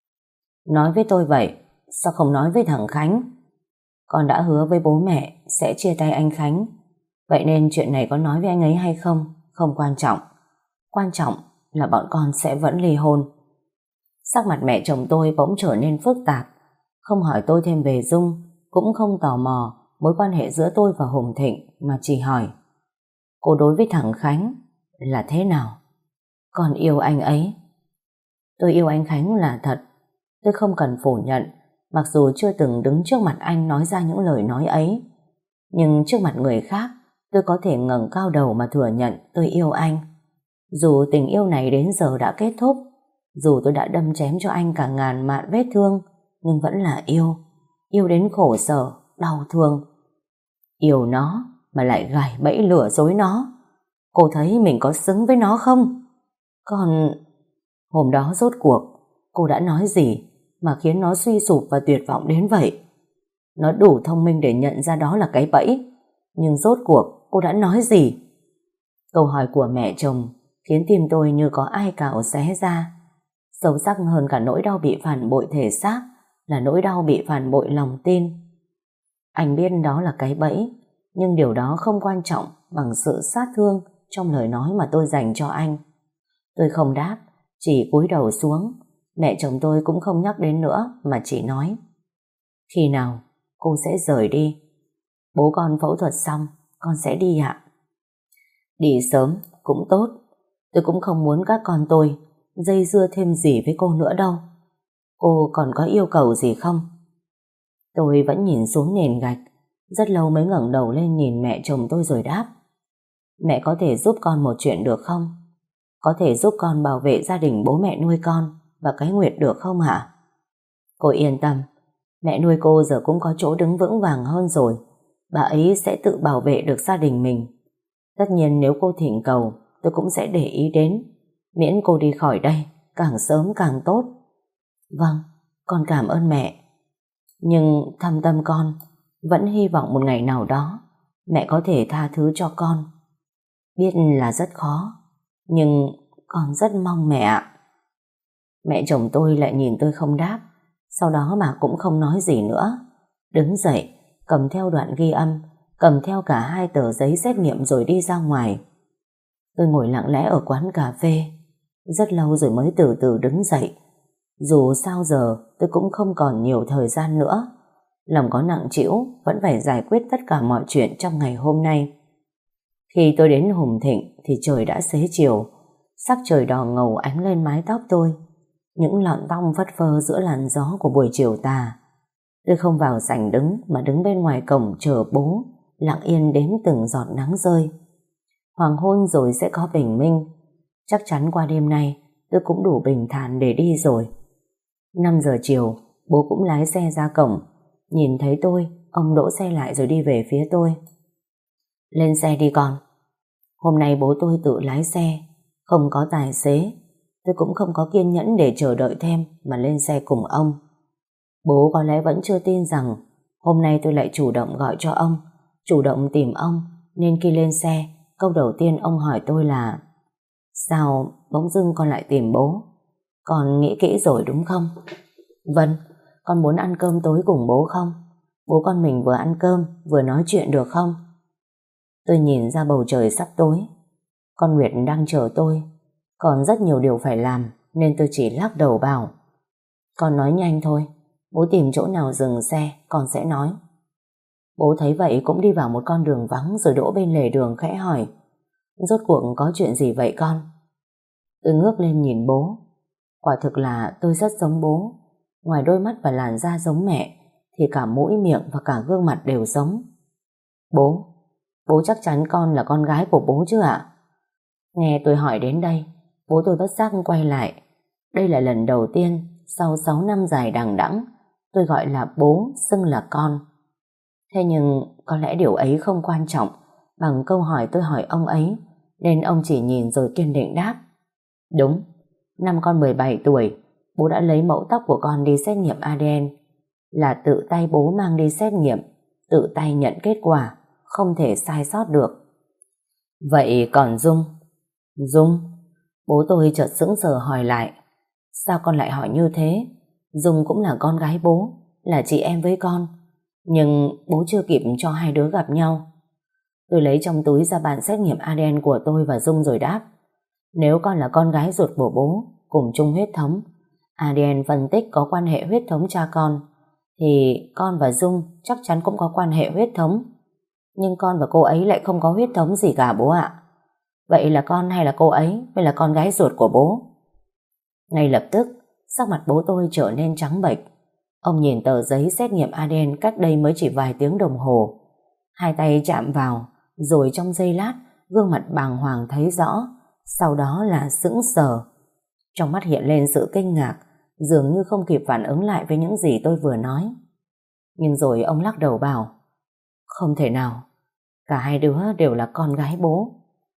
Nói với tôi vậy, sao không nói với thằng Khánh? Con đã hứa với bố mẹ sẽ chia tay anh Khánh. Vậy nên chuyện này có nói với anh ấy hay không, không quan trọng. Quan trọng là bọn con sẽ vẫn ly hôn. Sắc mặt mẹ chồng tôi bỗng trở nên phức tạp. Không hỏi tôi thêm về Dung, cũng không tò mò mối quan hệ giữa tôi và Hùng Thịnh, mà chỉ hỏi: cô đối với thằng Khánh là thế nào? Con yêu anh ấy. Tôi yêu anh Khánh là thật. Tôi không cần phủ nhận, mặc dù chưa từng đứng trước mặt anh nói ra những lời nói ấy. Nhưng trước mặt người khác, tôi có thể ngẩng cao đầu mà thừa nhận tôi yêu anh. Dù tình yêu này đến giờ đã kết thúc, dù tôi đã đâm chém cho anh cả ngàn mạn vết thương, nhưng vẫn là yêu. Yêu đến khổ sở, đau thương. Yêu nó mà lại gài bẫy lừa dối nó. Cô thấy mình có xứng với nó không? Còn hôm đó rốt cuộc cô đã nói gì mà khiến nó suy sụp và tuyệt vọng đến vậy? Nó đủ thông minh để nhận ra đó là cái bẫy, nhưng rốt cuộc cô đã nói gì? Câu hỏi của mẹ chồng khiến tim tôi như có ai cào xé ra. Sâu sắc hơn cả nỗi đau bị phản bội thể xác là nỗi đau bị phản bội lòng tin. Anh biết đó là cái bẫy, nhưng điều đó không quan trọng bằng sự sát thương trong lời nói mà tôi dành cho anh. Tôi không đáp, chỉ cúi đầu xuống. Mẹ chồng tôi cũng không nhắc đến nữa, mà chỉ nói: khi nào cô sẽ rời đi? Bố con phẫu thuật xong, con sẽ đi ạ. Đi sớm cũng tốt. Tôi cũng không muốn các con tôi dây dưa thêm gì với cô nữa đâu. Cô còn có yêu cầu gì không? Tôi vẫn nhìn xuống nền gạch, rất lâu mới ngẩng đầu lên nhìn mẹ chồng tôi rồi đáp: mẹ có thể giúp con một chuyện được không? Có thể giúp con bảo vệ gia đình bố mẹ nuôi con và cái Nguyệt được không hả? Cô yên tâm, mẹ nuôi cô giờ cũng có chỗ đứng vững vàng hơn rồi. Bà ấy sẽ tự bảo vệ được gia đình mình. Tất nhiên nếu cô thỉnh cầu, tôi cũng sẽ để ý đến, miễn cô đi khỏi đây càng sớm càng tốt. Vâng, con cảm ơn mẹ. Nhưng thâm tâm con vẫn hy vọng một ngày nào đó mẹ có thể tha thứ cho con. Biết là rất khó, nhưng con rất mong mẹ ạ. Mẹ chồng tôi lại nhìn tôi không đáp, sau đó mà cũng không nói gì nữa. Đứng dậy, cầm theo đoạn ghi âm, cầm theo cả hai tờ giấy xét nghiệm rồi đi ra ngoài. Tôi ngồi lặng lẽ ở quán cà phê, rất lâu rồi mới từ từ đứng dậy. Dù sao giờ tôi cũng không còn nhiều thời gian nữa. lòng có nặng trĩu vẫn phải giải quyết tất cả mọi chuyện trong ngày hôm nay. Khi tôi đến Hùng Thịnh thì trời đã xế chiều, sắc trời đỏ ngầu ánh lên mái tóc tôi, những lọn tóc phất phơ giữa làn gió của buổi chiều tà. Tôi không vào sảnh đứng mà đứng bên ngoài cổng chờ bố, lặng yên đếm từng giọt nắng rơi. Hoàng hôn rồi sẽ có bình minh, chắc chắn qua đêm nay tôi cũng đủ bình thản để đi rồi. Năm giờ chiều, bố cũng lái xe ra cổng. Nhìn thấy tôi, ông đỗ xe lại rồi đi về phía tôi. Lên xe đi con. Hôm nay bố tôi tự lái xe, không có tài xế. Tôi cũng không có kiên nhẫn để chờ đợi thêm mà lên xe cùng ông. Bố có lẽ vẫn chưa tin rằng hôm nay tôi lại chủ động gọi cho ông, chủ động tìm ông, nên khi lên xe, câu đầu tiên ông hỏi tôi là: sao bỗng dưng con lại tìm bố? Con nghĩ kỹ rồi đúng không? Vâng, con muốn ăn cơm tối cùng bố không? Bố con mình vừa ăn cơm vừa nói chuyện được không? Tôi nhìn ra bầu trời sắp tối. Con Nguyệt đang chờ tôi, còn rất nhiều điều phải làm nên tôi chỉ lắc đầu bảo: con nói nhanh thôi, bố tìm chỗ nào dừng xe con sẽ nói. Bố thấy vậy cũng đi vào một con đường vắng rồi đỗ bên lề đường khẽ hỏi: rốt cuộc có chuyện gì vậy con? Tôi ngước lên nhìn bố. Quả thực là tôi rất giống bố. Ngoài đôi mắt và làn da giống mẹ thì cả mũi miệng và cả gương mặt đều giống. Bố, bố chắc chắn con là con gái của bố chứ ạ? Nghe tôi hỏi đến đây, bố tôi bất giác quay lại. Đây là lần đầu tiên sau sáu năm dài đằng đẵng tôi gọi là bố xưng là con. Thế nhưng có lẽ điều ấy không quan trọng bằng câu hỏi tôi hỏi ông ấy, nên ông chỉ nhìn rồi kiên định đáp: đúng, năm con mười bảy tuổi, bố đã lấy mẫu tóc của con đi xét nghiệm a đê en. Là tự tay bố mang đi xét nghiệm, tự tay nhận kết quả, không thể sai sót được. Vậy còn Dung? Dung? Bố tôi chợt sững sờ hỏi lại: sao con lại hỏi như thế? Dung cũng là con gái bố, là chị em với con, nhưng bố chưa kịp cho hai đứa gặp nhau. Tôi lấy trong túi ra bản xét nghiệm a đê en của tôi và Dung rồi đáp: nếu con là con gái ruột của bố, cùng chung huyết thống, a đê en phân tích có quan hệ huyết thống cha con, thì con và Dung chắc chắn cũng có quan hệ huyết thống. Nhưng con và cô ấy lại không có huyết thống gì cả bố ạ. Vậy là con hay là cô ấy mới là con gái ruột của bố? Ngay lập tức, sắc mặt bố tôi trở nên trắng bệch. Ông nhìn tờ giấy xét nghiệm a đê en cách đây mới chỉ vài tiếng đồng hồ. Hai tay chạm vào, rồi trong giây lát, gương mặt bàng hoàng thấy rõ, sau đó là sững sờ. Trong mắt hiện lên sự kinh ngạc, dường như không kịp phản ứng lại với những gì tôi vừa nói. Nhưng rồi ông lắc đầu bảo: không thể nào, cả hai đứa đều là con gái bố.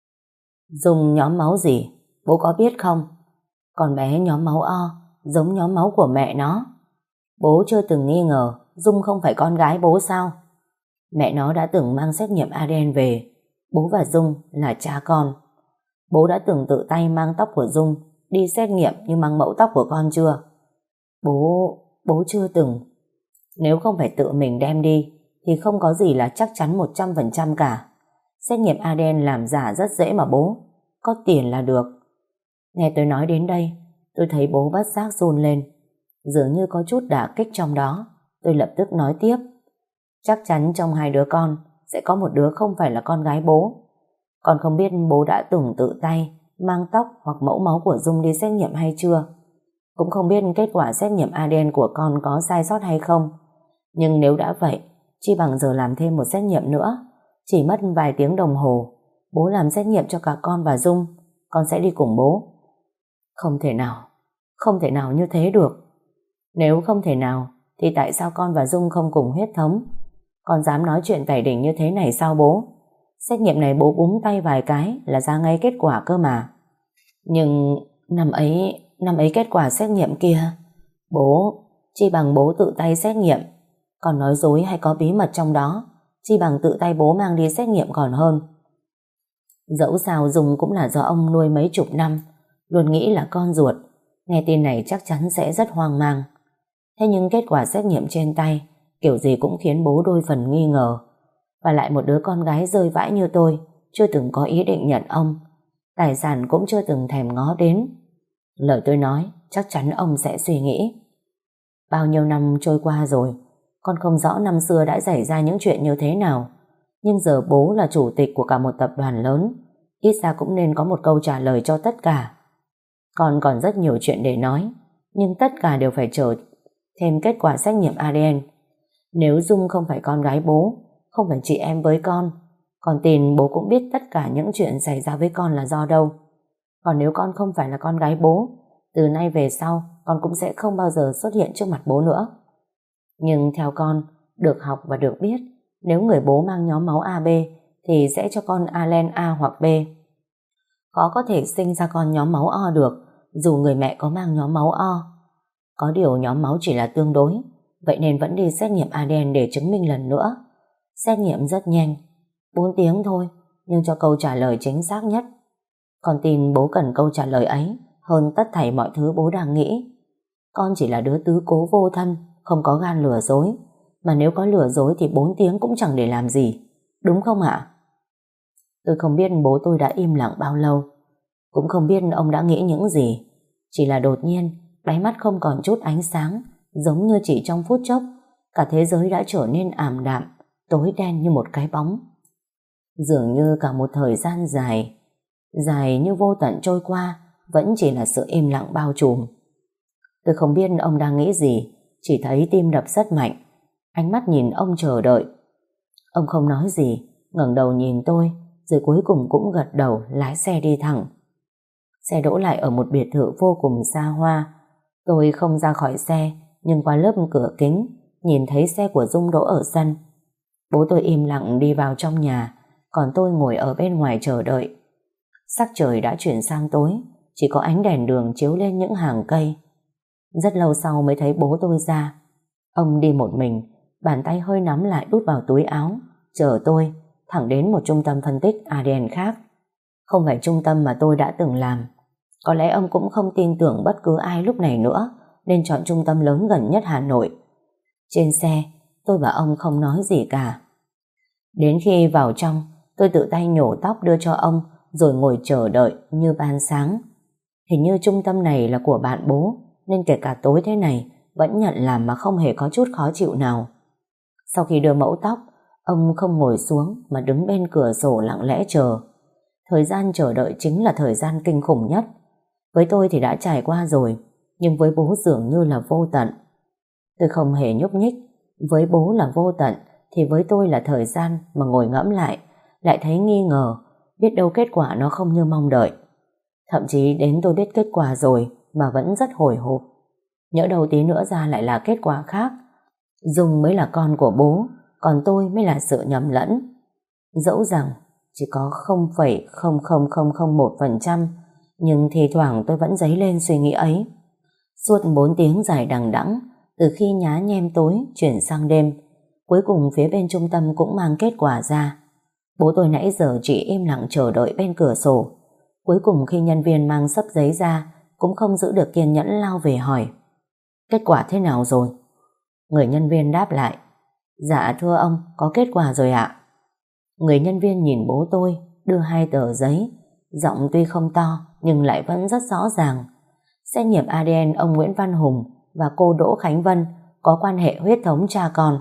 Dung nhóm máu gì, bố có biết không? Con bé nhóm máu O, giống nhóm máu của mẹ nó. Bố chưa từng nghi ngờ Dung không phải con gái bố sao? Mẹ nó đã từng mang xét nghiệm a đê en về. Bố và Dung là cha con. Bố đã từng tự tay mang tóc của Dung đi xét nghiệm như mang mẫu tóc của con chưa? Bố... bố chưa từng. Nếu không phải tự mình đem đi thì không có gì là chắc chắn một trăm phần trăm cả. Xét nghiệm a đê en làm giả rất dễ mà bố. Có tiền là được. Nghe tôi nói đến đây, tôi thấy bố bất giác run lên. Dường như có chút đả kích trong đó. Tôi lập tức nói tiếp: chắc chắn trong hai đứa con sẽ có một đứa không phải là con gái bố. Con không biết bố đã từng tự tay mang tóc hoặc mẫu máu của Dung đi xét nghiệm hay chưa. Cũng không biết kết quả xét nghiệm a đê en của con có sai sót hay không. Nhưng nếu đã vậy, chi bằng giờ làm thêm một xét nghiệm nữa. Chỉ mất vài tiếng đồng hồ, bố làm xét nghiệm cho cả con và Dung. Con sẽ đi cùng bố. Không thể nào, không thể nào như thế được. Nếu không thể nào thì tại sao con và Dung không cùng huyết thống? Con dám nói chuyện tày đỉnh như thế này sao bố? Xét nghiệm này bố búng tay vài cái là ra ngay kết quả cơ mà. Nhưng năm ấy, năm ấy kết quả xét nghiệm kia, bố, chi bằng bố tự tay xét nghiệm. Còn nói dối hay có bí mật trong đó, chi bằng tự tay bố mang đi xét nghiệm còn hơn. Dẫu sao Dung cũng là do ông nuôi mấy chục năm, luôn nghĩ là con ruột. Nghe tin này chắc chắn sẽ rất hoang mang. Thế nhưng kết quả xét nghiệm trên tay kiểu gì cũng khiến bố đôi phần nghi ngờ. Và lại một đứa con gái rơi vãi như tôi, chưa từng có ý định nhận ông, tài sản cũng chưa từng thèm ngó đến. Lời tôi nói chắc chắn ông sẽ suy nghĩ. Bao nhiêu năm trôi qua rồi, con không rõ năm xưa đã xảy ra những chuyện như thế nào, nhưng giờ bố là chủ tịch của cả một tập đoàn lớn, ít ra cũng nên có một câu trả lời cho tất cả. Con còn rất nhiều chuyện để nói, nhưng tất cả đều phải chờ thêm kết quả xét nghiệm a đê en. Nếu Dung không phải con gái bố, không phải chị em với con, con tin bố cũng biết tất cả những chuyện xảy ra với con là do đâu. Còn nếu con không phải là con gái bố, từ nay về sau con cũng sẽ không bao giờ xuất hiện trước mặt bố nữa. Nhưng theo con, được học và được biết, nếu người bố mang nhóm máu a bê thì sẽ cho con alen A hoặc B. Khó có thể sinh ra con nhóm máu O được, dù người mẹ có mang nhóm máu O. Có điều nhóm máu chỉ là tương đối, vậy nên vẫn đi xét nghiệm a đê en để chứng minh lần nữa. Xét nghiệm rất nhanh, bốn tiếng thôi, nhưng cho câu trả lời chính xác nhất. Con tin bố cần câu trả lời ấy hơn tất thảy mọi thứ bố đang nghĩ. Con chỉ là đứa tứ cố vô thân, không có gan lừa dối, mà nếu có lừa dối thì bốn tiếng cũng chẳng để làm gì, đúng không ạ? Tôi không biết bố tôi đã im lặng bao lâu, cũng không biết ông đã nghĩ những gì. Chỉ là đột nhiên, đáy mắt không còn chút ánh sáng, giống như chỉ trong phút chốc, cả thế giới đã trở nên ảm đạm, tối đen như một cái bóng. Dường như cả một thời gian dài, dài như vô tận trôi qua, vẫn chỉ là sự im lặng bao trùm. Tôi không biết ông đang nghĩ gì, chỉ thấy tim đập rất mạnh, ánh mắt nhìn ông chờ đợi. Ông không nói gì, ngẩng đầu nhìn tôi, rồi cuối cùng cũng gật đầu lái xe đi thẳng. Xe đỗ lại ở một biệt thự vô cùng xa hoa. Tôi không ra khỏi xe, nhưng qua lớp cửa kính nhìn thấy xe của Dung đỗ ở sân. Bố tôi im lặng đi vào trong nhà, còn tôi ngồi ở bên ngoài chờ đợi. Sắc trời đã chuyển sang tối, chỉ có ánh đèn đường chiếu lên những hàng cây. Rất lâu sau mới thấy bố tôi ra. Ông đi một mình, bàn tay hơi nắm lại đút vào túi áo, chờ tôi thẳng đến một trung tâm phân tích a đê en khác. Không phải trung tâm mà tôi đã từng làm. Có lẽ ông cũng không tin tưởng bất cứ ai lúc này nữa, nên chọn trung tâm lớn gần nhất Hà Nội. Trên xe, tôi và ông không nói gì cả. Đến khi vào trong, tôi tự tay nhổ tóc đưa cho ông, rồi ngồi chờ đợi như ban sáng. Hình như trung tâm này là của bạn bố, nên kể cả tối thế này vẫn nhận làm mà không hề có chút khó chịu nào. Sau khi đưa mẫu tóc, ông không ngồi xuống mà đứng bên cửa sổ lặng lẽ chờ. Thời gian chờ đợi chính là thời gian kinh khủng nhất. Với tôi thì đã trải qua rồi, nhưng với bố dường như là vô tận. Tôi không hề nhúc nhích. Với bố là vô tận, thì với tôi là thời gian mà ngồi ngẫm lại, lại thấy nghi ngờ, biết đâu kết quả nó không như mong đợi. Thậm chí đến tôi biết kết quả rồi mà vẫn rất hồi hộp. Nhỡ đâu tí nữa ra lại là kết quả khác. Dung mới là con của bố, còn tôi mới là sự nhầm lẫn. Dẫu rằng chỉ có không phẩy không không không không một phần trăm, nhưng thi thoảng tôi vẫn dấy lên suy nghĩ ấy. Suốt bốn tiếng dài đằng đẵng, từ khi nhá nhem tối chuyển sang đêm, cuối cùng phía bên trung tâm cũng mang kết quả ra. Bố tôi nãy giờ chỉ im lặng chờ đợi bên cửa sổ. Cuối cùng khi nhân viên mang xấp giấy ra, cũng không giữ được kiên nhẫn lao về hỏi: kết quả thế nào rồi? Người nhân viên đáp lại: dạ thưa ông, có kết quả rồi ạ. Người nhân viên nhìn bố tôi, đưa hai tờ giấy, giọng tuy không to nhưng lại vẫn rất rõ ràng. Xét nghiệm a đê en ông Nguyễn Văn Hùng và cô Đỗ Khánh Vân có quan hệ huyết thống cha con.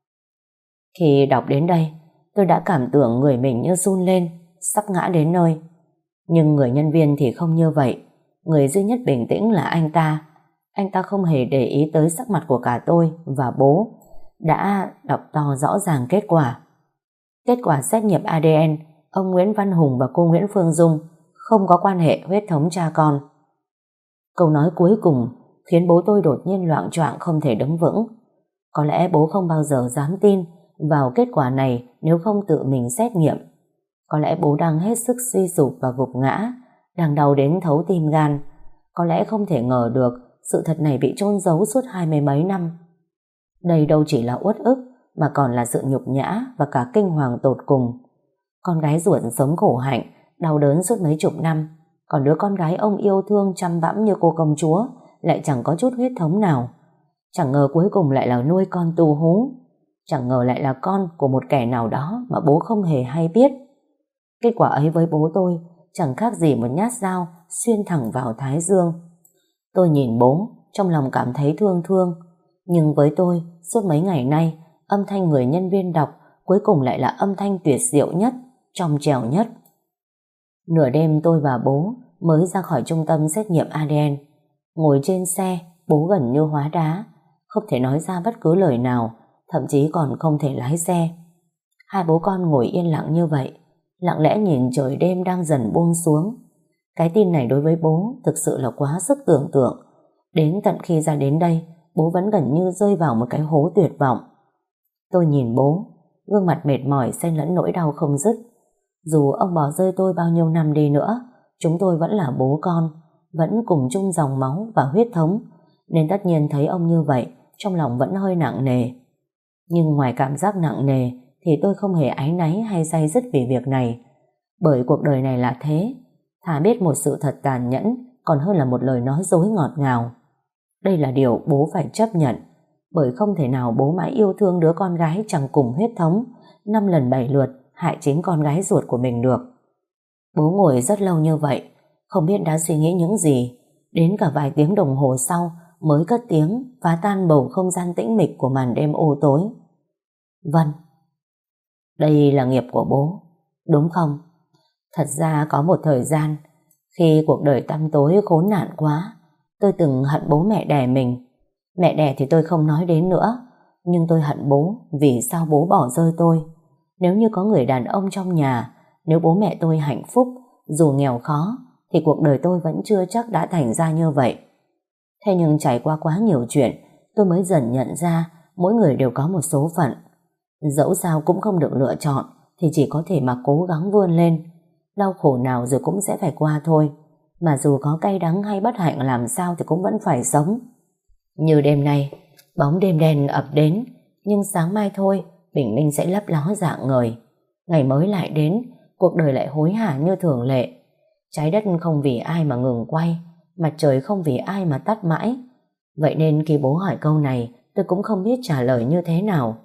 Khi đọc đến đây, tôi đã cảm tưởng người mình như run lên, sắp ngã đến nơi. Nhưng người nhân viên thì không như vậy. Người duy nhất bình tĩnh là anh ta. Anh ta không hề để ý tới sắc mặt của cả tôi và bố, đã đọc to rõ ràng kết quả. Kết quả xét nghiệm a đê en, ông Nguyễn Văn Hùng và cô Nguyễn Phương Dung không có quan hệ huyết thống cha con. Câu nói cuối cùng khiến bố tôi đột nhiên loạng choạng không thể đứng vững. Có lẽ bố không bao giờ dám tin vào kết quả này nếu không tự mình xét nghiệm. Có lẽ bố đang hết sức suy sụp và gục ngã, đang đau đến thấu tim gan. Có lẽ không thể ngờ được sự thật này bị chôn giấu suốt hai mươi mấy năm. Đây đâu chỉ là uất ức, mà còn là sự nhục nhã và cả kinh hoàng tột cùng. Con gái ruột sống khổ hạnh, đau đớn suốt mấy chục năm, còn đứa con gái ông yêu thương chăm bẵm như cô công chúa lại chẳng có chút huyết thống nào. Chẳng ngờ cuối cùng lại là nuôi con tu hú. Chẳng ngờ lại là con của một kẻ nào đó mà bố không hề hay biết. Kết quả ấy với bố tôi chẳng khác gì một nhát dao xuyên thẳng vào thái dương. Tôi nhìn bố, trong lòng cảm thấy thương thương. Nhưng với tôi, suốt mấy ngày nay, âm thanh người nhân viên đọc cuối cùng lại là âm thanh tuyệt diệu nhất, trong trẻo nhất. Nửa đêm tôi và bố mới ra khỏi trung tâm xét nghiệm a đê en. Ngồi trên xe, bố gần như hóa đá, không thể nói ra bất cứ lời nào, thậm chí còn không thể lái xe. Hai bố con ngồi yên lặng như vậy, lặng lẽ nhìn trời đêm đang dần buông xuống. Cái tin này đối với bố thực sự là quá sức tưởng tượng. Đến tận khi ra đến đây, bố vẫn gần như rơi vào một cái hố tuyệt vọng. Tôi nhìn bố, gương mặt mệt mỏi xen lẫn nỗi đau không dứt. Dù ông bỏ rơi tôi bao nhiêu năm đi nữa, chúng tôi vẫn là bố con, vẫn cùng chung dòng máu và huyết thống, nên tất nhiên thấy ông như vậy, trong lòng vẫn hơi nặng nề. Nhưng ngoài cảm giác nặng nề thì tôi không hề áy náy hay day dứt vì việc này, bởi cuộc đời này là thế, thà biết một sự thật tàn nhẫn còn hơn là một lời nói dối ngọt ngào. Đây là điều bố phải chấp nhận, bởi không thể nào bố mãi yêu thương đứa con gái chẳng cùng huyết thống, năm lần bảy lượt hại chính con gái ruột của mình được. Bố ngồi rất lâu như vậy, không biết đã suy nghĩ những gì, đến cả vài tiếng đồng hồ sau mới cất tiếng phá tan bầu không gian tĩnh mịch của màn đêm u tối. Vân, đây là nghiệp của bố, đúng không? Thật ra có một thời gian, khi cuộc đời tăm tối khốn nạn quá, tôi từng hận bố mẹ đẻ mình. Mẹ đẻ thì tôi không nói đến nữa, nhưng tôi hận bố vì sao bố bỏ rơi tôi. Nếu như có người đàn ông trong nhà, nếu bố mẹ tôi hạnh phúc, dù nghèo khó, thì cuộc đời tôi vẫn chưa chắc đã thành ra như vậy. Thế nhưng trải qua quá nhiều chuyện, tôi mới dần nhận ra mỗi người đều có một số phận. Dẫu sao cũng không được lựa chọn, thì chỉ có thể mà cố gắng vươn lên. Đau khổ nào rồi cũng sẽ phải qua thôi. Mà dù có cay đắng hay bất hạnh làm sao thì cũng vẫn phải sống. Như đêm nay, bóng đêm đen ập đến, nhưng sáng mai thôi, bình minh sẽ lấp ló rạng ngời. Ngày mới lại đến, cuộc đời lại hối hả như thường lệ. Trái đất không vì ai mà ngừng quay, mặt trời không vì ai mà tắt mãi. Vậy nên khi bố hỏi câu này, tôi cũng không biết trả lời như thế nào.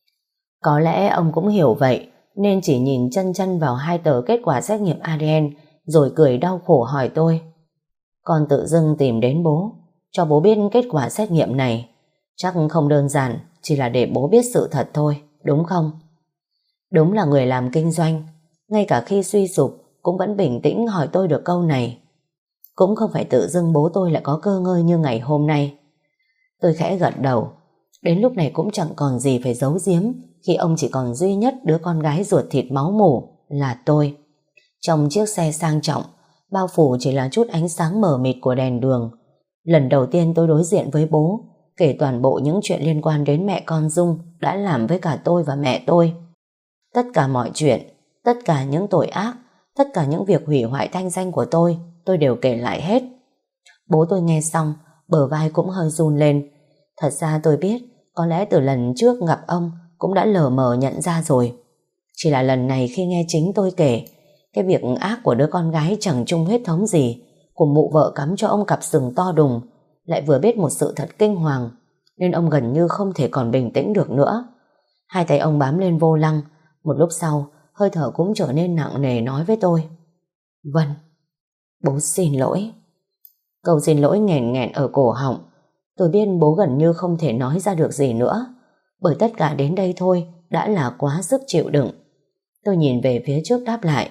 Có lẽ ông cũng hiểu vậy, nên chỉ nhìn chân chân vào hai tờ kết quả xét nghiệm a đê en, rồi cười đau khổ hỏi tôi. Con tự dưng tìm đến bố, cho bố biết kết quả xét nghiệm này. Chắc không đơn giản, chỉ là để bố biết sự thật thôi, đúng không? Đúng là người làm kinh doanh, ngay cả khi suy sụp cũng vẫn bình tĩnh hỏi tôi được câu này. Cũng không phải tự dưng bố tôi lại có cơ ngơi như ngày hôm nay. Tôi khẽ gật đầu. Đến lúc này cũng chẳng còn gì phải giấu giếm, khi ông chỉ còn duy nhất đứa con gái ruột thịt máu mủ là tôi. Trong chiếc xe sang trọng, bao phủ chỉ là chút ánh sáng mờ mịt của đèn đường. Lần đầu tiên tôi đối diện với bố, kể toàn bộ những chuyện liên quan đến mẹ con Dung đã làm với cả tôi và mẹ tôi. Tất cả mọi chuyện, tất cả những tội ác, tất cả những việc hủy hoại thanh danh của tôi, tôi đều kể lại hết. Bố tôi nghe xong, bờ vai cũng hơi run lên. Thật ra tôi biết, có lẽ từ lần trước gặp ông cũng đã lờ mờ nhận ra rồi. Chỉ là lần này khi nghe chính tôi kể, cái việc ác của đứa con gái chẳng chung huyết thống gì, của mụ vợ cắm cho ông cặp sừng to đùng, lại vừa biết một sự thật kinh hoàng, nên ông gần như không thể còn bình tĩnh được nữa. Hai tay ông bám lên vô lăng, một lúc sau, hơi thở cũng trở nên nặng nề nói với tôi. Vân, bố xin lỗi. Câu xin lỗi nghẹn nghẹn ở cổ họng. Tôi biết bố gần như không thể nói ra được gì nữa, bởi tất cả đến đây thôi đã là quá sức chịu đựng. Tôi nhìn về phía trước đáp lại.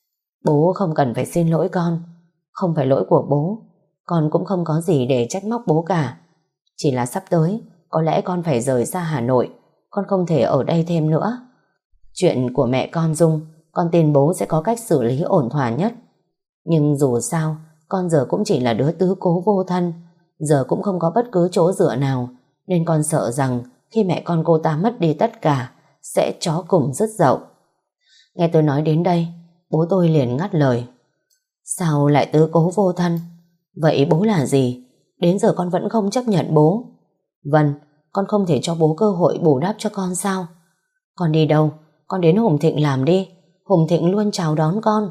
Bố không cần phải xin lỗi con, không phải lỗi của bố, con cũng không có gì để trách móc bố cả. Chỉ là sắp tới, có lẽ con phải rời xa Hà Nội, con không thể ở đây thêm nữa. Chuyện của mẹ con Dung, con tin bố sẽ có cách xử lý ổn thỏa nhất. Nhưng dù sao, con giờ cũng chỉ là đứa tứ cố vô thân, giờ cũng không có bất cứ chỗ dựa nào, nên con sợ rằng khi mẹ con cô ta mất đi tất cả, sẽ chó cùng rứt dậu. Nghe tôi nói đến đây, bố tôi liền ngắt lời. Sao lại tứ cố vô thân? Vậy bố là gì? Đến giờ con vẫn không chấp nhận bố. Vân, con không thể cho bố cơ hội bù đắp cho con sao? Con đi đâu? Con đến Hùng Thịnh làm đi. Hùng Thịnh luôn chào đón con.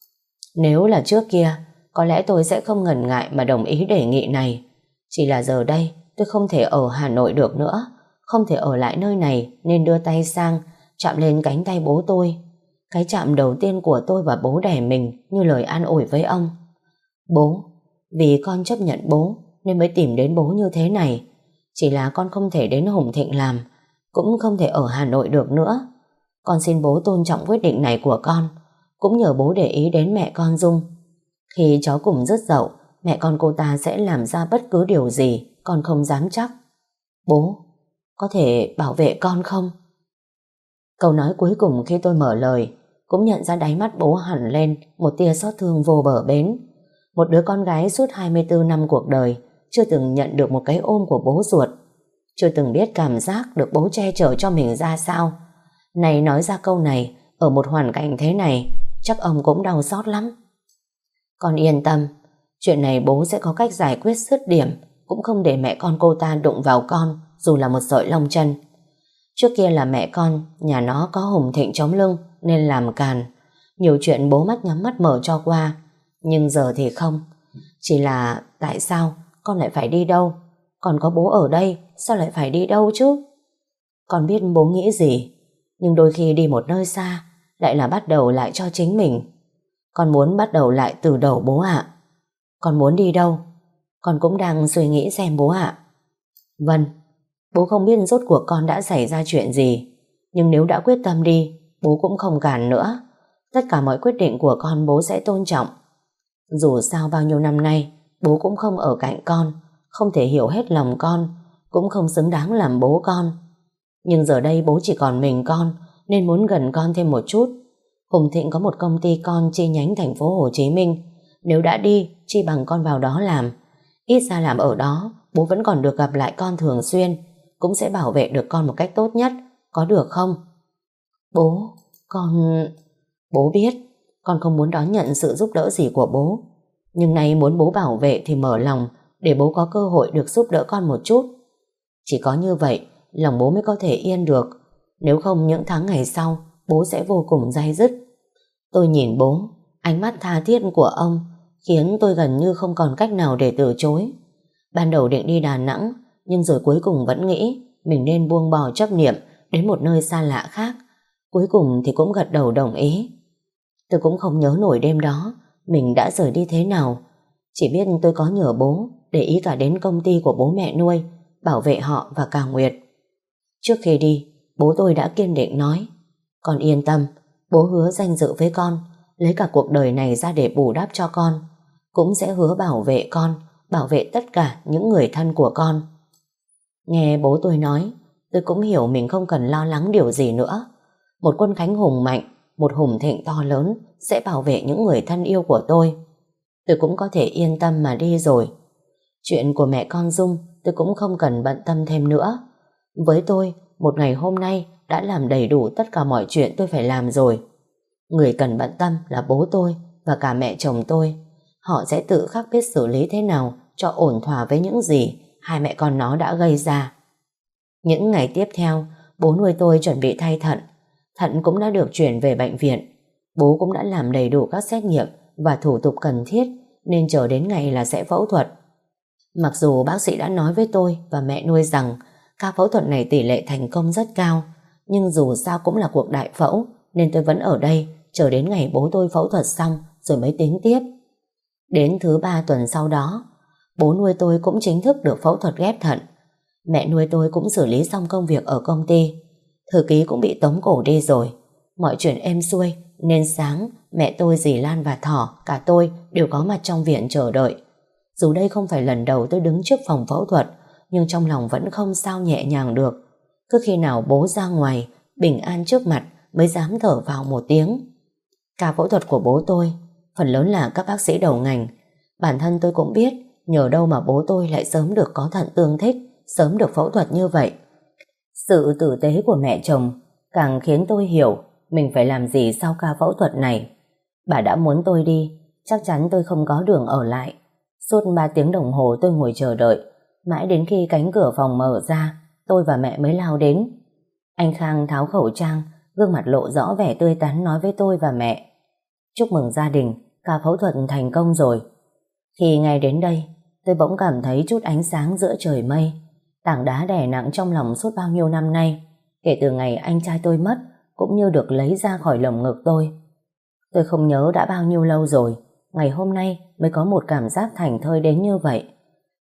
Nếu là trước kia, có lẽ tôi sẽ không ngần ngại mà đồng ý đề nghị này. Chỉ là giờ đây, tôi không thể ở Hà Nội được nữa, không thể ở lại nơi này, nên đưa tay sang, chạm lên cánh tay bố tôi. Cái chạm đầu tiên của tôi và bố đẻ mình như lời an ủi với ông. Bố, vì con chấp nhận bố nên mới tìm đến bố như thế này. Chỉ là con không thể đến Hùng Thịnh làm, cũng không thể ở Hà Nội được nữa. Con xin bố tôn trọng quyết định này của con, cũng nhờ bố để ý đến mẹ con Dung. Khi cháu cùng dứt dậu, mẹ con cô ta sẽ làm ra bất cứ điều gì con không dám chắc. Bố, có thể bảo vệ con không? Câu nói cuối cùng khi tôi mở lời cũng nhận ra đáy mắt bố hẳn lên một tia xót thương vô bờ bến. Một đứa con gái suốt hai mươi tư năm cuộc đời chưa từng nhận được một cái ôm của bố ruột, chưa từng biết cảm giác được bố che chở cho mình ra sao. Này nói ra câu này ở một hoàn cảnh thế này, chắc ông cũng đau xót lắm. Con yên tâm, chuyện này bố sẽ có cách giải quyết dứt điểm, cũng không để mẹ con cô ta đụng vào con dù là một sợi lông chân. Trước kia là mẹ con, nhà nó có Hùng Thịnh chống lưng nên làm càn. Nhiều chuyện bố mắt nhắm mắt mở cho qua. Nhưng giờ thì không. Chỉ là tại sao con lại phải đi đâu? Còn có bố ở đây, sao lại phải đi đâu chứ? Con biết bố nghĩ gì, nhưng đôi khi đi một nơi xa lại là bắt đầu lại cho chính mình. Con muốn bắt đầu lại từ đầu bố ạ. Con muốn đi đâu? Con cũng đang suy nghĩ xem bố ạ. Vâng, bố không biết rốt cuộc con đã xảy ra chuyện gì, nhưng nếu đã quyết tâm đi, bố cũng không cản nữa. Tất cả mọi quyết định của con bố sẽ tôn trọng. Dù sao bao nhiêu năm nay bố cũng không ở cạnh con, không thể hiểu hết lòng con, cũng không xứng đáng làm bố con. Nhưng giờ đây bố chỉ còn mình con, nên muốn gần con thêm một chút. Hùng Thịnh có một công ty con chi nhánh thành phố Hồ Chí Minh. Nếu đã đi, chi bằng con vào đó làm. Ít ra làm ở đó, bố vẫn còn được gặp lại con thường xuyên, cũng sẽ bảo vệ được con một cách tốt nhất. Có được không? Bố, con... Bố biết con không muốn đón nhận sự giúp đỡ gì của bố, nhưng nay muốn bố bảo vệ thì mở lòng, để bố có cơ hội được giúp đỡ con một chút. Chỉ có như vậy lòng bố mới có thể yên được. Nếu không những tháng ngày sau bố sẽ vô cùng day dứt. Tôi nhìn bố, ánh mắt tha thiết của ông khiến tôi gần như không còn cách nào để từ chối. Ban đầu định đi Đà Nẵng, nhưng rồi cuối cùng vẫn nghĩ mình nên buông bỏ chấp niệm đến một nơi xa lạ khác. Cuối cùng thì cũng gật đầu đồng ý. Tôi cũng không nhớ nổi đêm đó mình đã rời đi thế nào. Chỉ biết tôi có nhờ bố để ý cả đến công ty của bố mẹ nuôi, bảo vệ họ và cả Nguyệt. Trước khi đi, bố tôi đã kiên định nói: con yên tâm, bố hứa danh dự với con, lấy cả cuộc đời này ra để bù đắp cho con, cũng sẽ hứa bảo vệ con, bảo vệ tất cả những người thân của con. Nghe bố tôi nói, tôi cũng hiểu mình không cần lo lắng điều gì nữa. Một quân Khánh hùng mạnh, một Hùng Thịnh to lớn sẽ bảo vệ những người thân yêu của tôi. Tôi cũng có thể yên tâm mà đi rồi. Chuyện của mẹ con Dung tôi cũng không cần bận tâm thêm nữa. Với tôi, một ngày hôm nay đã làm đầy đủ tất cả mọi chuyện tôi phải làm rồi. Người cần bận tâm là bố tôi và cả mẹ chồng tôi. Họ sẽ tự khắc biết xử lý thế nào cho ổn thỏa với những gì hai mẹ con nó đã gây ra. Những ngày tiếp theo, bố nuôi tôi chuẩn bị thay thận. Thận cũng đã được chuyển về bệnh viện. Bố cũng đã làm đầy đủ các xét nghiệm và thủ tục cần thiết, nên chờ đến ngày là sẽ phẫu thuật. Mặc dù bác sĩ đã nói với tôi và mẹ nuôi rằng ca phẫu thuật này tỷ lệ thành công rất cao, nhưng dù sao cũng là cuộc đại phẫu, nên tôi vẫn ở đây chờ đến ngày bố tôi phẫu thuật xong rồi mới tính tiếp. Đến thứ ba tuần sau đó, bố nuôi tôi cũng chính thức được phẫu thuật ghép thận. Mẹ nuôi tôi cũng xử lý xong công việc ở công ty. Thư ký cũng bị tống cổ đi rồi. Mọi chuyện êm xuôi nên sáng mẹ tôi, dì Lan và Thỏ, cả tôi đều có mặt trong viện chờ đợi. Dù đây không phải lần đầu tôi đứng trước phòng phẫu thuật, nhưng trong lòng vẫn không sao nhẹ nhàng được. Cứ khi nào bố ra ngoài bình an trước mặt mới dám thở vào một tiếng. Ca phẫu thuật của bố tôi phần lớn là các bác sĩ đầu ngành. Bản thân tôi cũng biết nhờ đâu mà bố tôi lại sớm được có thận tương thích, sớm được phẫu thuật như vậy. Sự tử tế của mẹ chồng càng khiến tôi hiểu mình phải làm gì sau ca phẫu thuật này. Bà đã muốn tôi đi, chắc chắn tôi không có đường ở lại. Suốt ba tiếng đồng hồ tôi ngồi chờ đợi, mãi đến khi cánh cửa phòng mở ra, tôi và mẹ mới lao đến. Anh Khang tháo khẩu trang, gương mặt lộ rõ vẻ tươi tắn nói với tôi và mẹ: chúc mừng gia đình, ca phẫu thuật thành công rồi. Khi ngay đến đây, tôi bỗng cảm thấy chút ánh sáng giữa trời mây. Tảng đá đè nặng trong lòng suốt bao nhiêu năm nay, kể từ ngày anh trai tôi mất, cũng như được lấy ra khỏi lồng ngực tôi. Tôi không nhớ đã bao nhiêu lâu rồi, ngày hôm nay mới có một cảm giác thảnh thơi đến như vậy.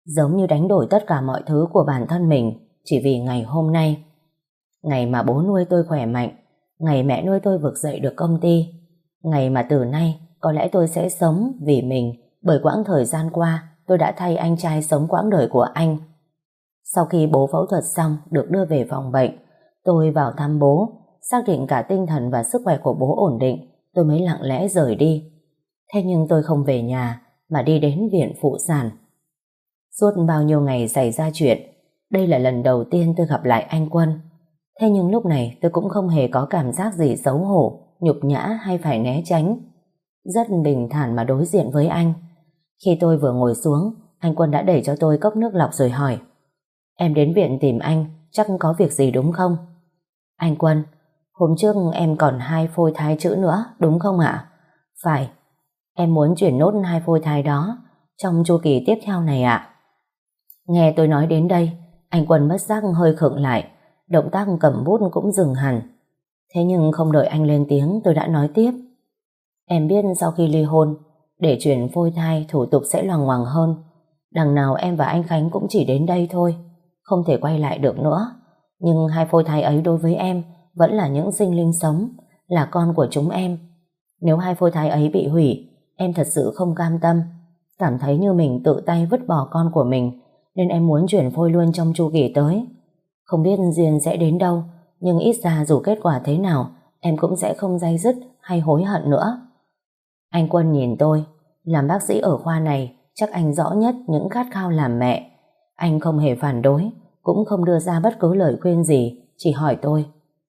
giống như đánh đổi tất cả mọi thứ của bản thân mình chỉ vì ngày hôm nay. Ngày mà bố nuôi tôi khỏe mạnh, ngày mẹ nuôi tôi vực dậy được công ty, ngày mà từ nay có lẽ tôi sẽ sống vì mình, bởi quãng thời gian qua tôi đã thay anh trai sống quãng đời của anh. Sau khi bố phẫu thuật xong được đưa về phòng bệnh, tôi vào thăm bố, xác định cả tinh thần và sức khỏe của bố ổn định, tôi mới lặng lẽ rời đi. Thế nhưng tôi không về nhà mà đi đến viện phụ sản. Suốt bao nhiêu ngày xảy ra chuyện, đây là lần đầu tiên tôi gặp lại anh Quân. Thế nhưng lúc này tôi cũng không hề có cảm giác gì xấu hổ, nhục nhã hay phải né tránh. Rất bình thản mà đối diện với anh. Khi tôi vừa ngồi xuống, anh Quân đã đẩy cho tôi cốc nước lọc rồi hỏi: Em đến viện tìm anh, chắc có việc gì đúng không? Anh Quân, hôm trước em còn hai phôi thai chữ nữa, đúng không ạ? Phải, em muốn chuyển nốt hai phôi thai đó trong chu kỳ tiếp theo này ạ. Nghe tôi nói đến đây, anh Quân bất giác hơi khựng lại, động tác cầm bút cũng dừng hẳn. Thế nhưng không đợi anh lên tiếng, tôi đã nói tiếp: Em biết sau khi ly hôn, để chuyển phôi thai thủ tục sẽ loằng ngoằng hơn. Đằng nào em và anh Khánh cũng chỉ đến đây thôi, không thể quay lại được nữa. Nhưng hai phôi thai ấy đối với em vẫn là những sinh linh sống, là con của chúng em. Nếu hai phôi thai ấy bị hủy, em thật sự không cam tâm, cảm thấy như mình tự tay vứt bỏ con của mình, nên em muốn chuyển phôi luôn trong chu kỳ tới. Không biết duyên sẽ đến đâu, nhưng ít ra dù kết quả thế nào, em cũng sẽ không day dứt hay hối hận nữa. Anh Quân nhìn tôi, làm bác sĩ ở khoa này, chắc anh rõ nhất những khát khao làm mẹ. Anh không hề phản đối, cũng không đưa ra bất cứ lời khuyên gì, chỉ hỏi tôi: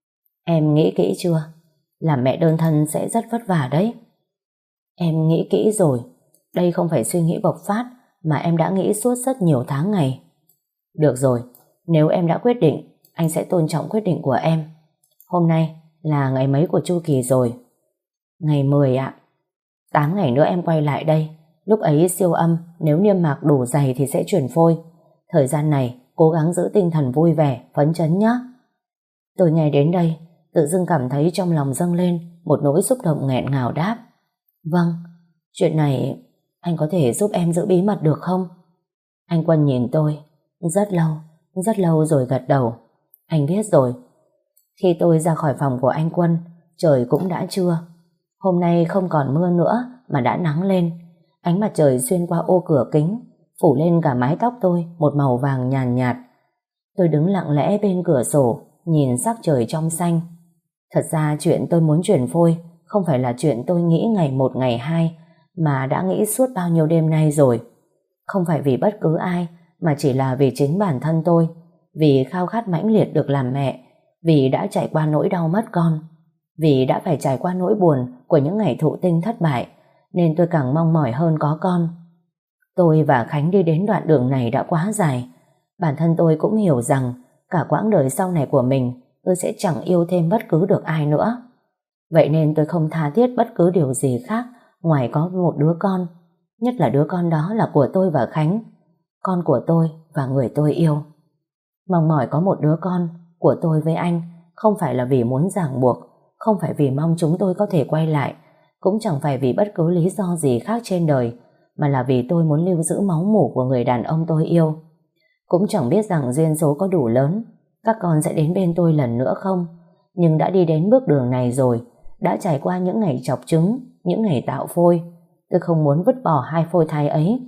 Em nghĩ kỹ chưa? Làm mẹ đơn thân sẽ rất vất vả đấy. Em nghĩ kỹ rồi, đây không phải suy nghĩ bộc phát mà em đã nghĩ suốt rất nhiều tháng ngày. Được rồi, nếu em đã quyết định, anh sẽ tôn trọng quyết định của em. Hôm nay là ngày mấy của chu kỳ rồi? Ngày mười ạ. tám ngày nữa em quay lại đây. Lúc ấy siêu âm, nếu niêm mạc đủ dày thì sẽ chuyển phôi. Thời gian này cố gắng giữ tinh thần vui vẻ, phấn chấn nhé. Tôi nghe đến đây, tự dưng cảm thấy trong lòng dâng lên một nỗi xúc động nghẹn ngào đáp: Vâng, chuyện này anh có thể giúp em giữ bí mật được không? Anh Quân nhìn tôi rất lâu, rất lâu rồi gật đầu. Anh biết rồi. Khi tôi ra khỏi phòng của anh Quân, trời cũng đã trưa. Hôm nay không còn mưa nữa mà đã nắng lên. Ánh mặt trời xuyên qua ô cửa kính, phủ lên cả mái tóc tôi một màu vàng nhàn nhạt, nhạt. Tôi đứng lặng lẽ bên cửa sổ, nhìn sắc trời trong xanh. Thật ra chuyện tôi muốn chuyển phôi không phải là chuyện tôi nghĩ ngày một ngày hai, mà đã nghĩ suốt bao nhiêu đêm nay rồi. Không phải vì bất cứ ai, mà chỉ là vì chính bản thân tôi, vì khao khát mãnh liệt được làm mẹ, vì đã trải qua nỗi đau mất con, vì đã phải trải qua nỗi buồn của những ngày thụ tinh thất bại, nên tôi càng mong mỏi hơn có con. Tôi và Khánh đi đến đoạn đường này đã quá dài. Bản thân tôi cũng hiểu rằng cả quãng đời sau này của mình, tôi sẽ chẳng yêu thêm bất cứ được ai nữa. Vậy nên tôi không tha thiết bất cứ điều gì khác ngoài có một đứa con, nhất là đứa con đó là của tôi và Khánh, con của tôi và người tôi yêu. Mong mỏi có một đứa con của tôi với anh không phải là vì muốn ràng buộc, không phải vì mong chúng tôi có thể quay lại, cũng chẳng phải vì bất cứ lý do gì khác trên đời, mà là vì tôi muốn lưu giữ máu mủ của người đàn ông tôi yêu. Cũng chẳng biết rằng duyên số có đủ lớn, các con sẽ đến bên tôi lần nữa không, nhưng đã đi đến bước đường này rồi, đã trải qua những ngày chọc trứng, những ngày tạo phôi, tôi không muốn vứt bỏ hai phôi thai ấy.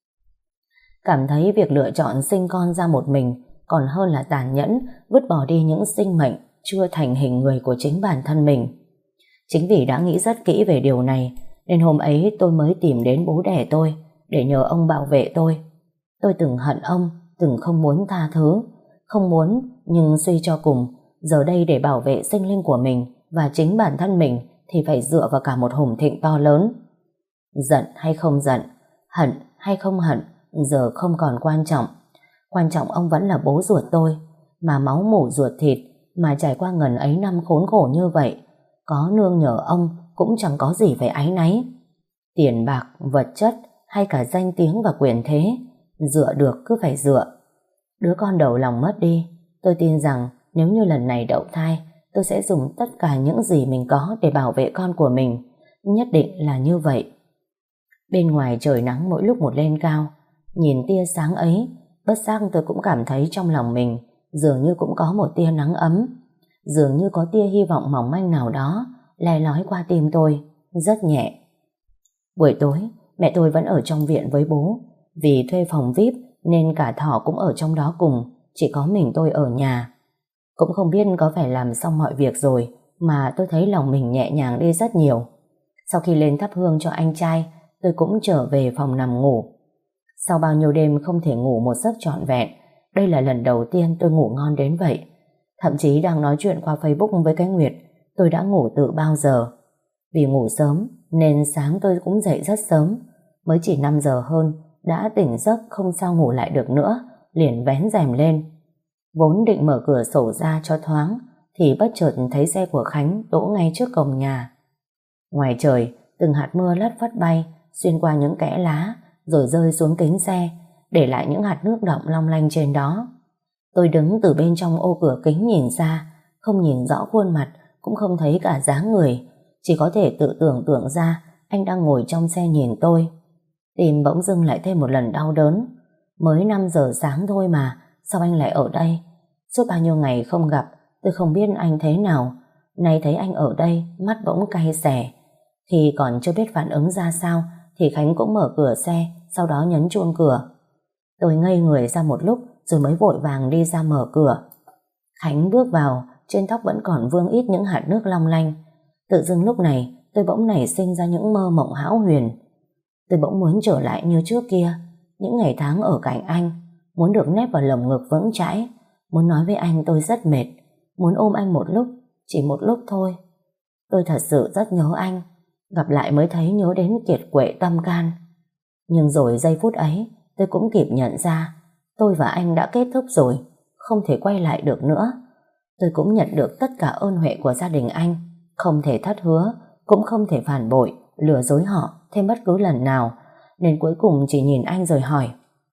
Cảm thấy việc lựa chọn sinh con ra một mình còn hơn là tàn nhẫn vứt bỏ đi những sinh mệnh chưa thành hình người của chính bản thân mình. Chính vì đã nghĩ rất kỹ về điều này, nên hôm ấy tôi mới tìm đến bố đẻ tôi để nhờ ông bảo vệ tôi. Tôi từng hận ông, từng không muốn tha thứ, không muốn, nhưng suy cho cùng, giờ đây để bảo vệ sinh linh của mình và chính bản thân mình thì phải dựa vào cả một hùng thịnh to lớn. Giận hay không giận, hận hay không hận, giờ không còn quan trọng. Quan trọng ông vẫn là bố ruột tôi, mà máu mủ ruột thịt, mà trải qua ngần ấy năm khốn khổ như vậy, có nương nhờ ông cũng chẳng có gì phải áy náy. Tiền bạc, vật chất hay cả danh tiếng và quyền thế, dựa được cứ phải dựa. Đứa con đầu lòng mất đi, tôi tin rằng nếu như lần này đậu thai, tôi sẽ dùng tất cả những gì mình có để bảo vệ con của mình. Nhất định là như vậy. Bên ngoài trời nắng mỗi lúc một lên cao, Nhìn tia sáng ấy, bất giác tôi cũng cảm thấy trong lòng mình dường như cũng có một tia nắng ấm, dường như có tia hy vọng mỏng manh nào đó le lói qua tim tôi, rất nhẹ. Buổi tối, mẹ tôi vẫn ở trong viện với bố, vì thuê phòng vi ai pi nên cả Thỏ cũng ở trong đó cùng, chỉ có mình tôi ở nhà. Cũng không biết có phải làm xong mọi việc rồi mà tôi thấy lòng mình nhẹ nhàng đi rất nhiều. Sau khi lên thắp hương cho anh trai, tôi cũng trở về phòng nằm ngủ. Sau bao nhiêu đêm không thể ngủ một giấc trọn vẹn, đây là lần đầu tiên tôi ngủ ngon đến vậy. Thậm chí đang nói chuyện qua Facebook với cái Nguyệt, tôi đã ngủ từ bao giờ. Vì ngủ sớm nên sáng tôi cũng dậy rất sớm, mới chỉ năm giờ hơn đã tỉnh giấc không sao ngủ lại được nữa, liền vén rèm lên. Vốn định mở cửa sổ ra cho thoáng thì bất chợt thấy xe của Khánh đỗ ngay trước cổng nhà. Ngoài trời, từng hạt mưa lất phất bay xuyên qua những kẽ lá rồi rơi xuống kính xe, để lại những hạt nước đọng long lanh trên đó. Tôi đứng từ bên trong ô cửa kính nhìn ra, không nhìn rõ khuôn mặt, cũng không thấy cả dáng người, chỉ có thể tự tưởng tượng ra anh đang ngồi trong xe nhìn tôi. Tim bỗng dưng lại thêm một lần đau đớn. Mới năm giờ sáng thôi mà, sao anh lại ở đây? Suốt bao nhiêu ngày không gặp, tôi không biết anh thế nào. Nay thấy anh ở đây, mắt bỗng cay xè. Khi còn chưa biết phản ứng ra sao, thì Khánh cũng mở cửa xe, sau đó nhấn chuông cửa. Tôi ngây người ra một lúc, rồi mới vội vàng đi ra mở cửa. Khánh bước vào, trên tóc vẫn còn vương ít những hạt nước long lanh. Tự dưng lúc này, tôi bỗng nảy sinh ra những mơ mộng hão huyền. Tôi bỗng muốn trở lại như trước kia, những ngày tháng ở cạnh anh, muốn được nép vào lồng ngực vững chãi, muốn nói với anh tôi rất mệt, muốn ôm anh một lúc, chỉ một lúc thôi. Tôi thật sự rất nhớ anh, gặp lại mới thấy nhớ đến kiệt quệ tâm can. Nhưng rồi giây phút ấy, tôi cũng kịp nhận ra, tôi và anh đã kết thúc rồi, không thể quay lại được nữa. Tôi cũng nhận được tất cả ơn huệ của gia đình anh, không thể thất hứa, cũng không thể phản bội, lừa dối họ thêm bất cứ lần nào, nên cuối cùng chỉ nhìn anh rồi hỏi: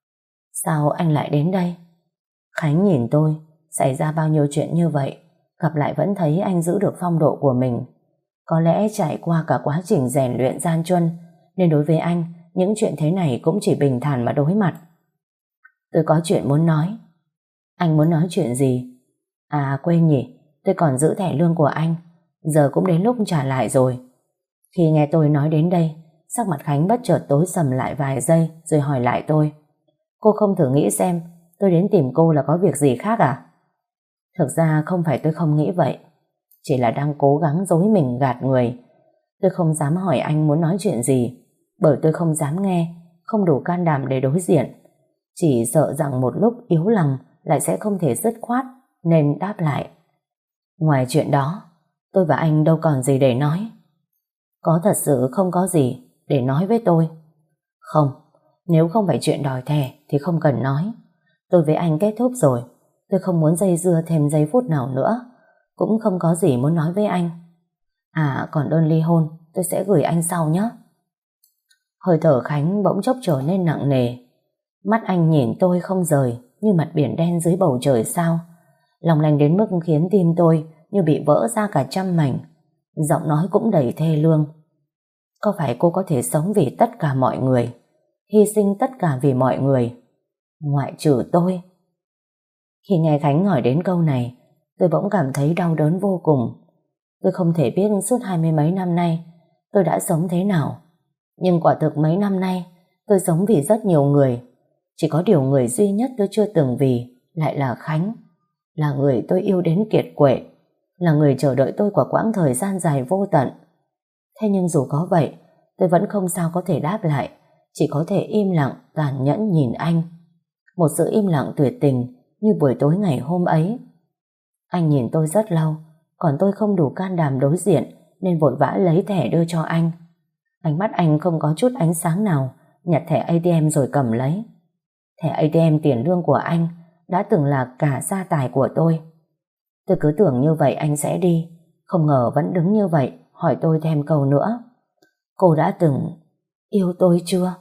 sao anh lại đến đây? Khánh nhìn tôi, xảy ra bao nhiêu chuyện như vậy, gặp lại vẫn thấy anh giữ được phong độ của mình. Có lẽ trải qua cả quá trình rèn luyện gian truân, nên đối với anh, những chuyện thế này cũng chỉ bình thản mà đối mặt. Tôi có chuyện muốn nói. Anh muốn nói chuyện gì? À quên nhỉ, tôi còn giữ thẻ lương của anh, giờ cũng đến lúc trả lại rồi. Khi nghe tôi nói đến đây, sắc mặt Khánh bất chợt tối sầm lại vài giây, rồi hỏi lại tôi: cô không thử nghĩ xem tôi đến tìm cô là có việc gì khác à? Thực ra không phải tôi không nghĩ vậy, chỉ là đang cố gắng dối mình gạt người. Tôi không dám hỏi anh muốn nói chuyện gì, bởi tôi không dám nghe, không đủ can đảm để đối diện. Chỉ sợ rằng một lúc yếu lòng lại sẽ không thể dứt khoát, nên đáp lại: ngoài chuyện đó, tôi và anh đâu còn gì để nói. Có thật sự không có gì để nói với tôi? Không, nếu không phải chuyện đòi thẻ thì không cần nói. Tôi với anh kết thúc rồi, tôi không muốn dây dưa thêm giây phút nào nữa, cũng không có gì muốn nói với anh. À, còn đơn ly hôn tôi sẽ gửi anh sau nhé. Hơi thở Khánh bỗng chốc trở nên nặng nề. Mắt anh nhìn tôi không rời, như mặt biển đen dưới bầu trời sao, lòng lành đến mức khiến tim tôi như bị vỡ ra cả trăm mảnh. Giọng nói cũng đầy thê lương. Có phải cô có thể sống vì tất cả mọi người, hy sinh tất cả vì mọi người, ngoại trừ tôi? Khi nghe Khánh hỏi đến câu này, tôi bỗng cảm thấy đau đớn vô cùng. Tôi không thể biết suốt hai mươi mấy năm nay tôi đã sống thế nào, nhưng quả thực mấy năm nay tôi sống vì rất nhiều người. Chỉ có điều người duy nhất tôi chưa từng vì lại là Khánh, là người tôi yêu đến kiệt quệ, là người chờ đợi tôi qua quãng thời gian dài vô tận. Thế nhưng dù có vậy, tôi vẫn không sao có thể đáp lại, chỉ có thể im lặng tàn nhẫn nhìn anh. Một sự im lặng tuyệt tình như buổi tối ngày hôm ấy. Anh nhìn tôi rất lâu, còn tôi không đủ can đảm đối diện nên vội vã lấy thẻ đưa cho anh. Ánh mắt anh không có chút ánh sáng nào, nhặt thẻ a tê em rồi cầm lấy. Thẻ a tê em tiền lương của anh đã từng là cả gia tài của tôi. Tôi cứ tưởng như vậy anh sẽ đi, không ngờ vẫn đứng như vậy hỏi tôi thêm câu nữa: cô đã từng yêu tôi chưa?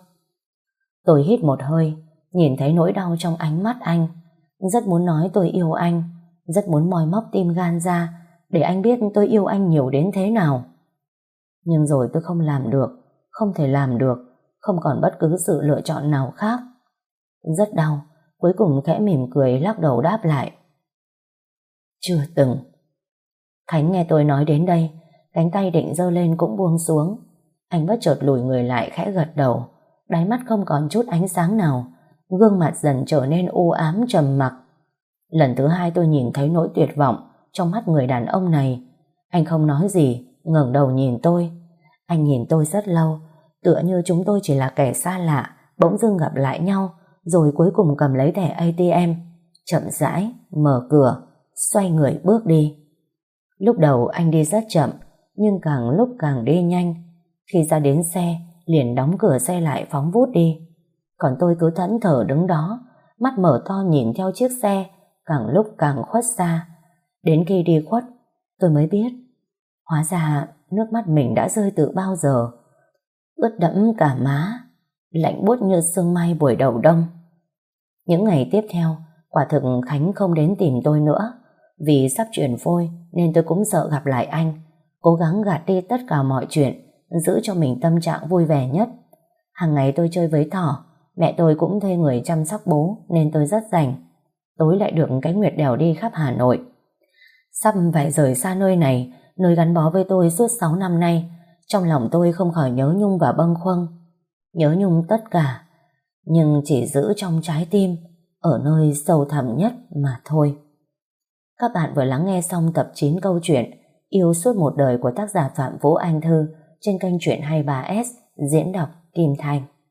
Tôi hít một hơi, nhìn thấy nỗi đau trong ánh mắt anh. Rất muốn nói tôi yêu anh, rất muốn moi móc tim gan ra để anh biết tôi yêu anh nhiều đến thế nào. Nhưng rồi tôi không làm được, không thể làm được, không còn bất cứ sự lựa chọn nào khác. Rất đau. Cuối cùng khẽ mỉm cười lắc đầu đáp lại. Chưa từng. Khánh nghe tôi nói đến đây, cánh tay định giơ lên cũng buông xuống. Anh bất chợt lùi người lại khẽ gật đầu, đáy mắt không còn chút ánh sáng nào, gương mặt dần trở nên u ám trầm mặc. Lần thứ hai tôi nhìn thấy nỗi tuyệt vọng trong mắt người đàn ông này. Anh không nói gì, ngẩng đầu nhìn tôi. Anh nhìn tôi rất lâu, tựa như chúng tôi chỉ là kẻ xa lạ, bỗng dưng gặp lại nhau, rồi cuối cùng cầm lấy thẻ a tê em, chậm rãi mở cửa, xoay người bước đi. Lúc đầu anh đi rất chậm, nhưng càng lúc càng đi nhanh. Khi ra đến xe, liền đóng cửa xe lại phóng vút đi. Còn tôi cứ thẫn thờ đứng đó, mắt mở to nhìn theo chiếc xe, càng lúc càng khuất xa. Đến khi đi khuất, tôi mới biết, hóa ra nước mắt mình đã rơi từ bao giờ. Ướt đẫm cả má, lạnh buốt như sương mai buổi đầu đông. Những ngày tiếp theo, quả thực Khánh không đến tìm tôi nữa. Vì sắp chuyển phôi nên tôi cũng sợ gặp lại anh, cố gắng gạt đi tất cả mọi chuyện, giữ cho mình tâm trạng vui vẻ nhất. Hàng ngày tôi chơi với Thỏ, mẹ tôi cũng thuê người chăm sóc bố nên tôi rất rảnh. Tối lại được cái Nguyệt đèo đi khắp Hà Nội. Sắp phải rời xa nơi này, nơi gắn bó với tôi suốt sáu năm nay. Trong lòng tôi không khỏi nhớ nhung và bâng khuâng. Nhớ nhung tất cả, nhưng chỉ giữ trong trái tim, ở nơi sâu thẳm nhất mà thôi. Các bạn vừa lắng nghe xong tập chín câu chuyện Yêu suốt một đời của tác giả Phạm Vũ Anh Thư trên kênh Chuyện hai mươi ba ét diễn đọc Kim Thành.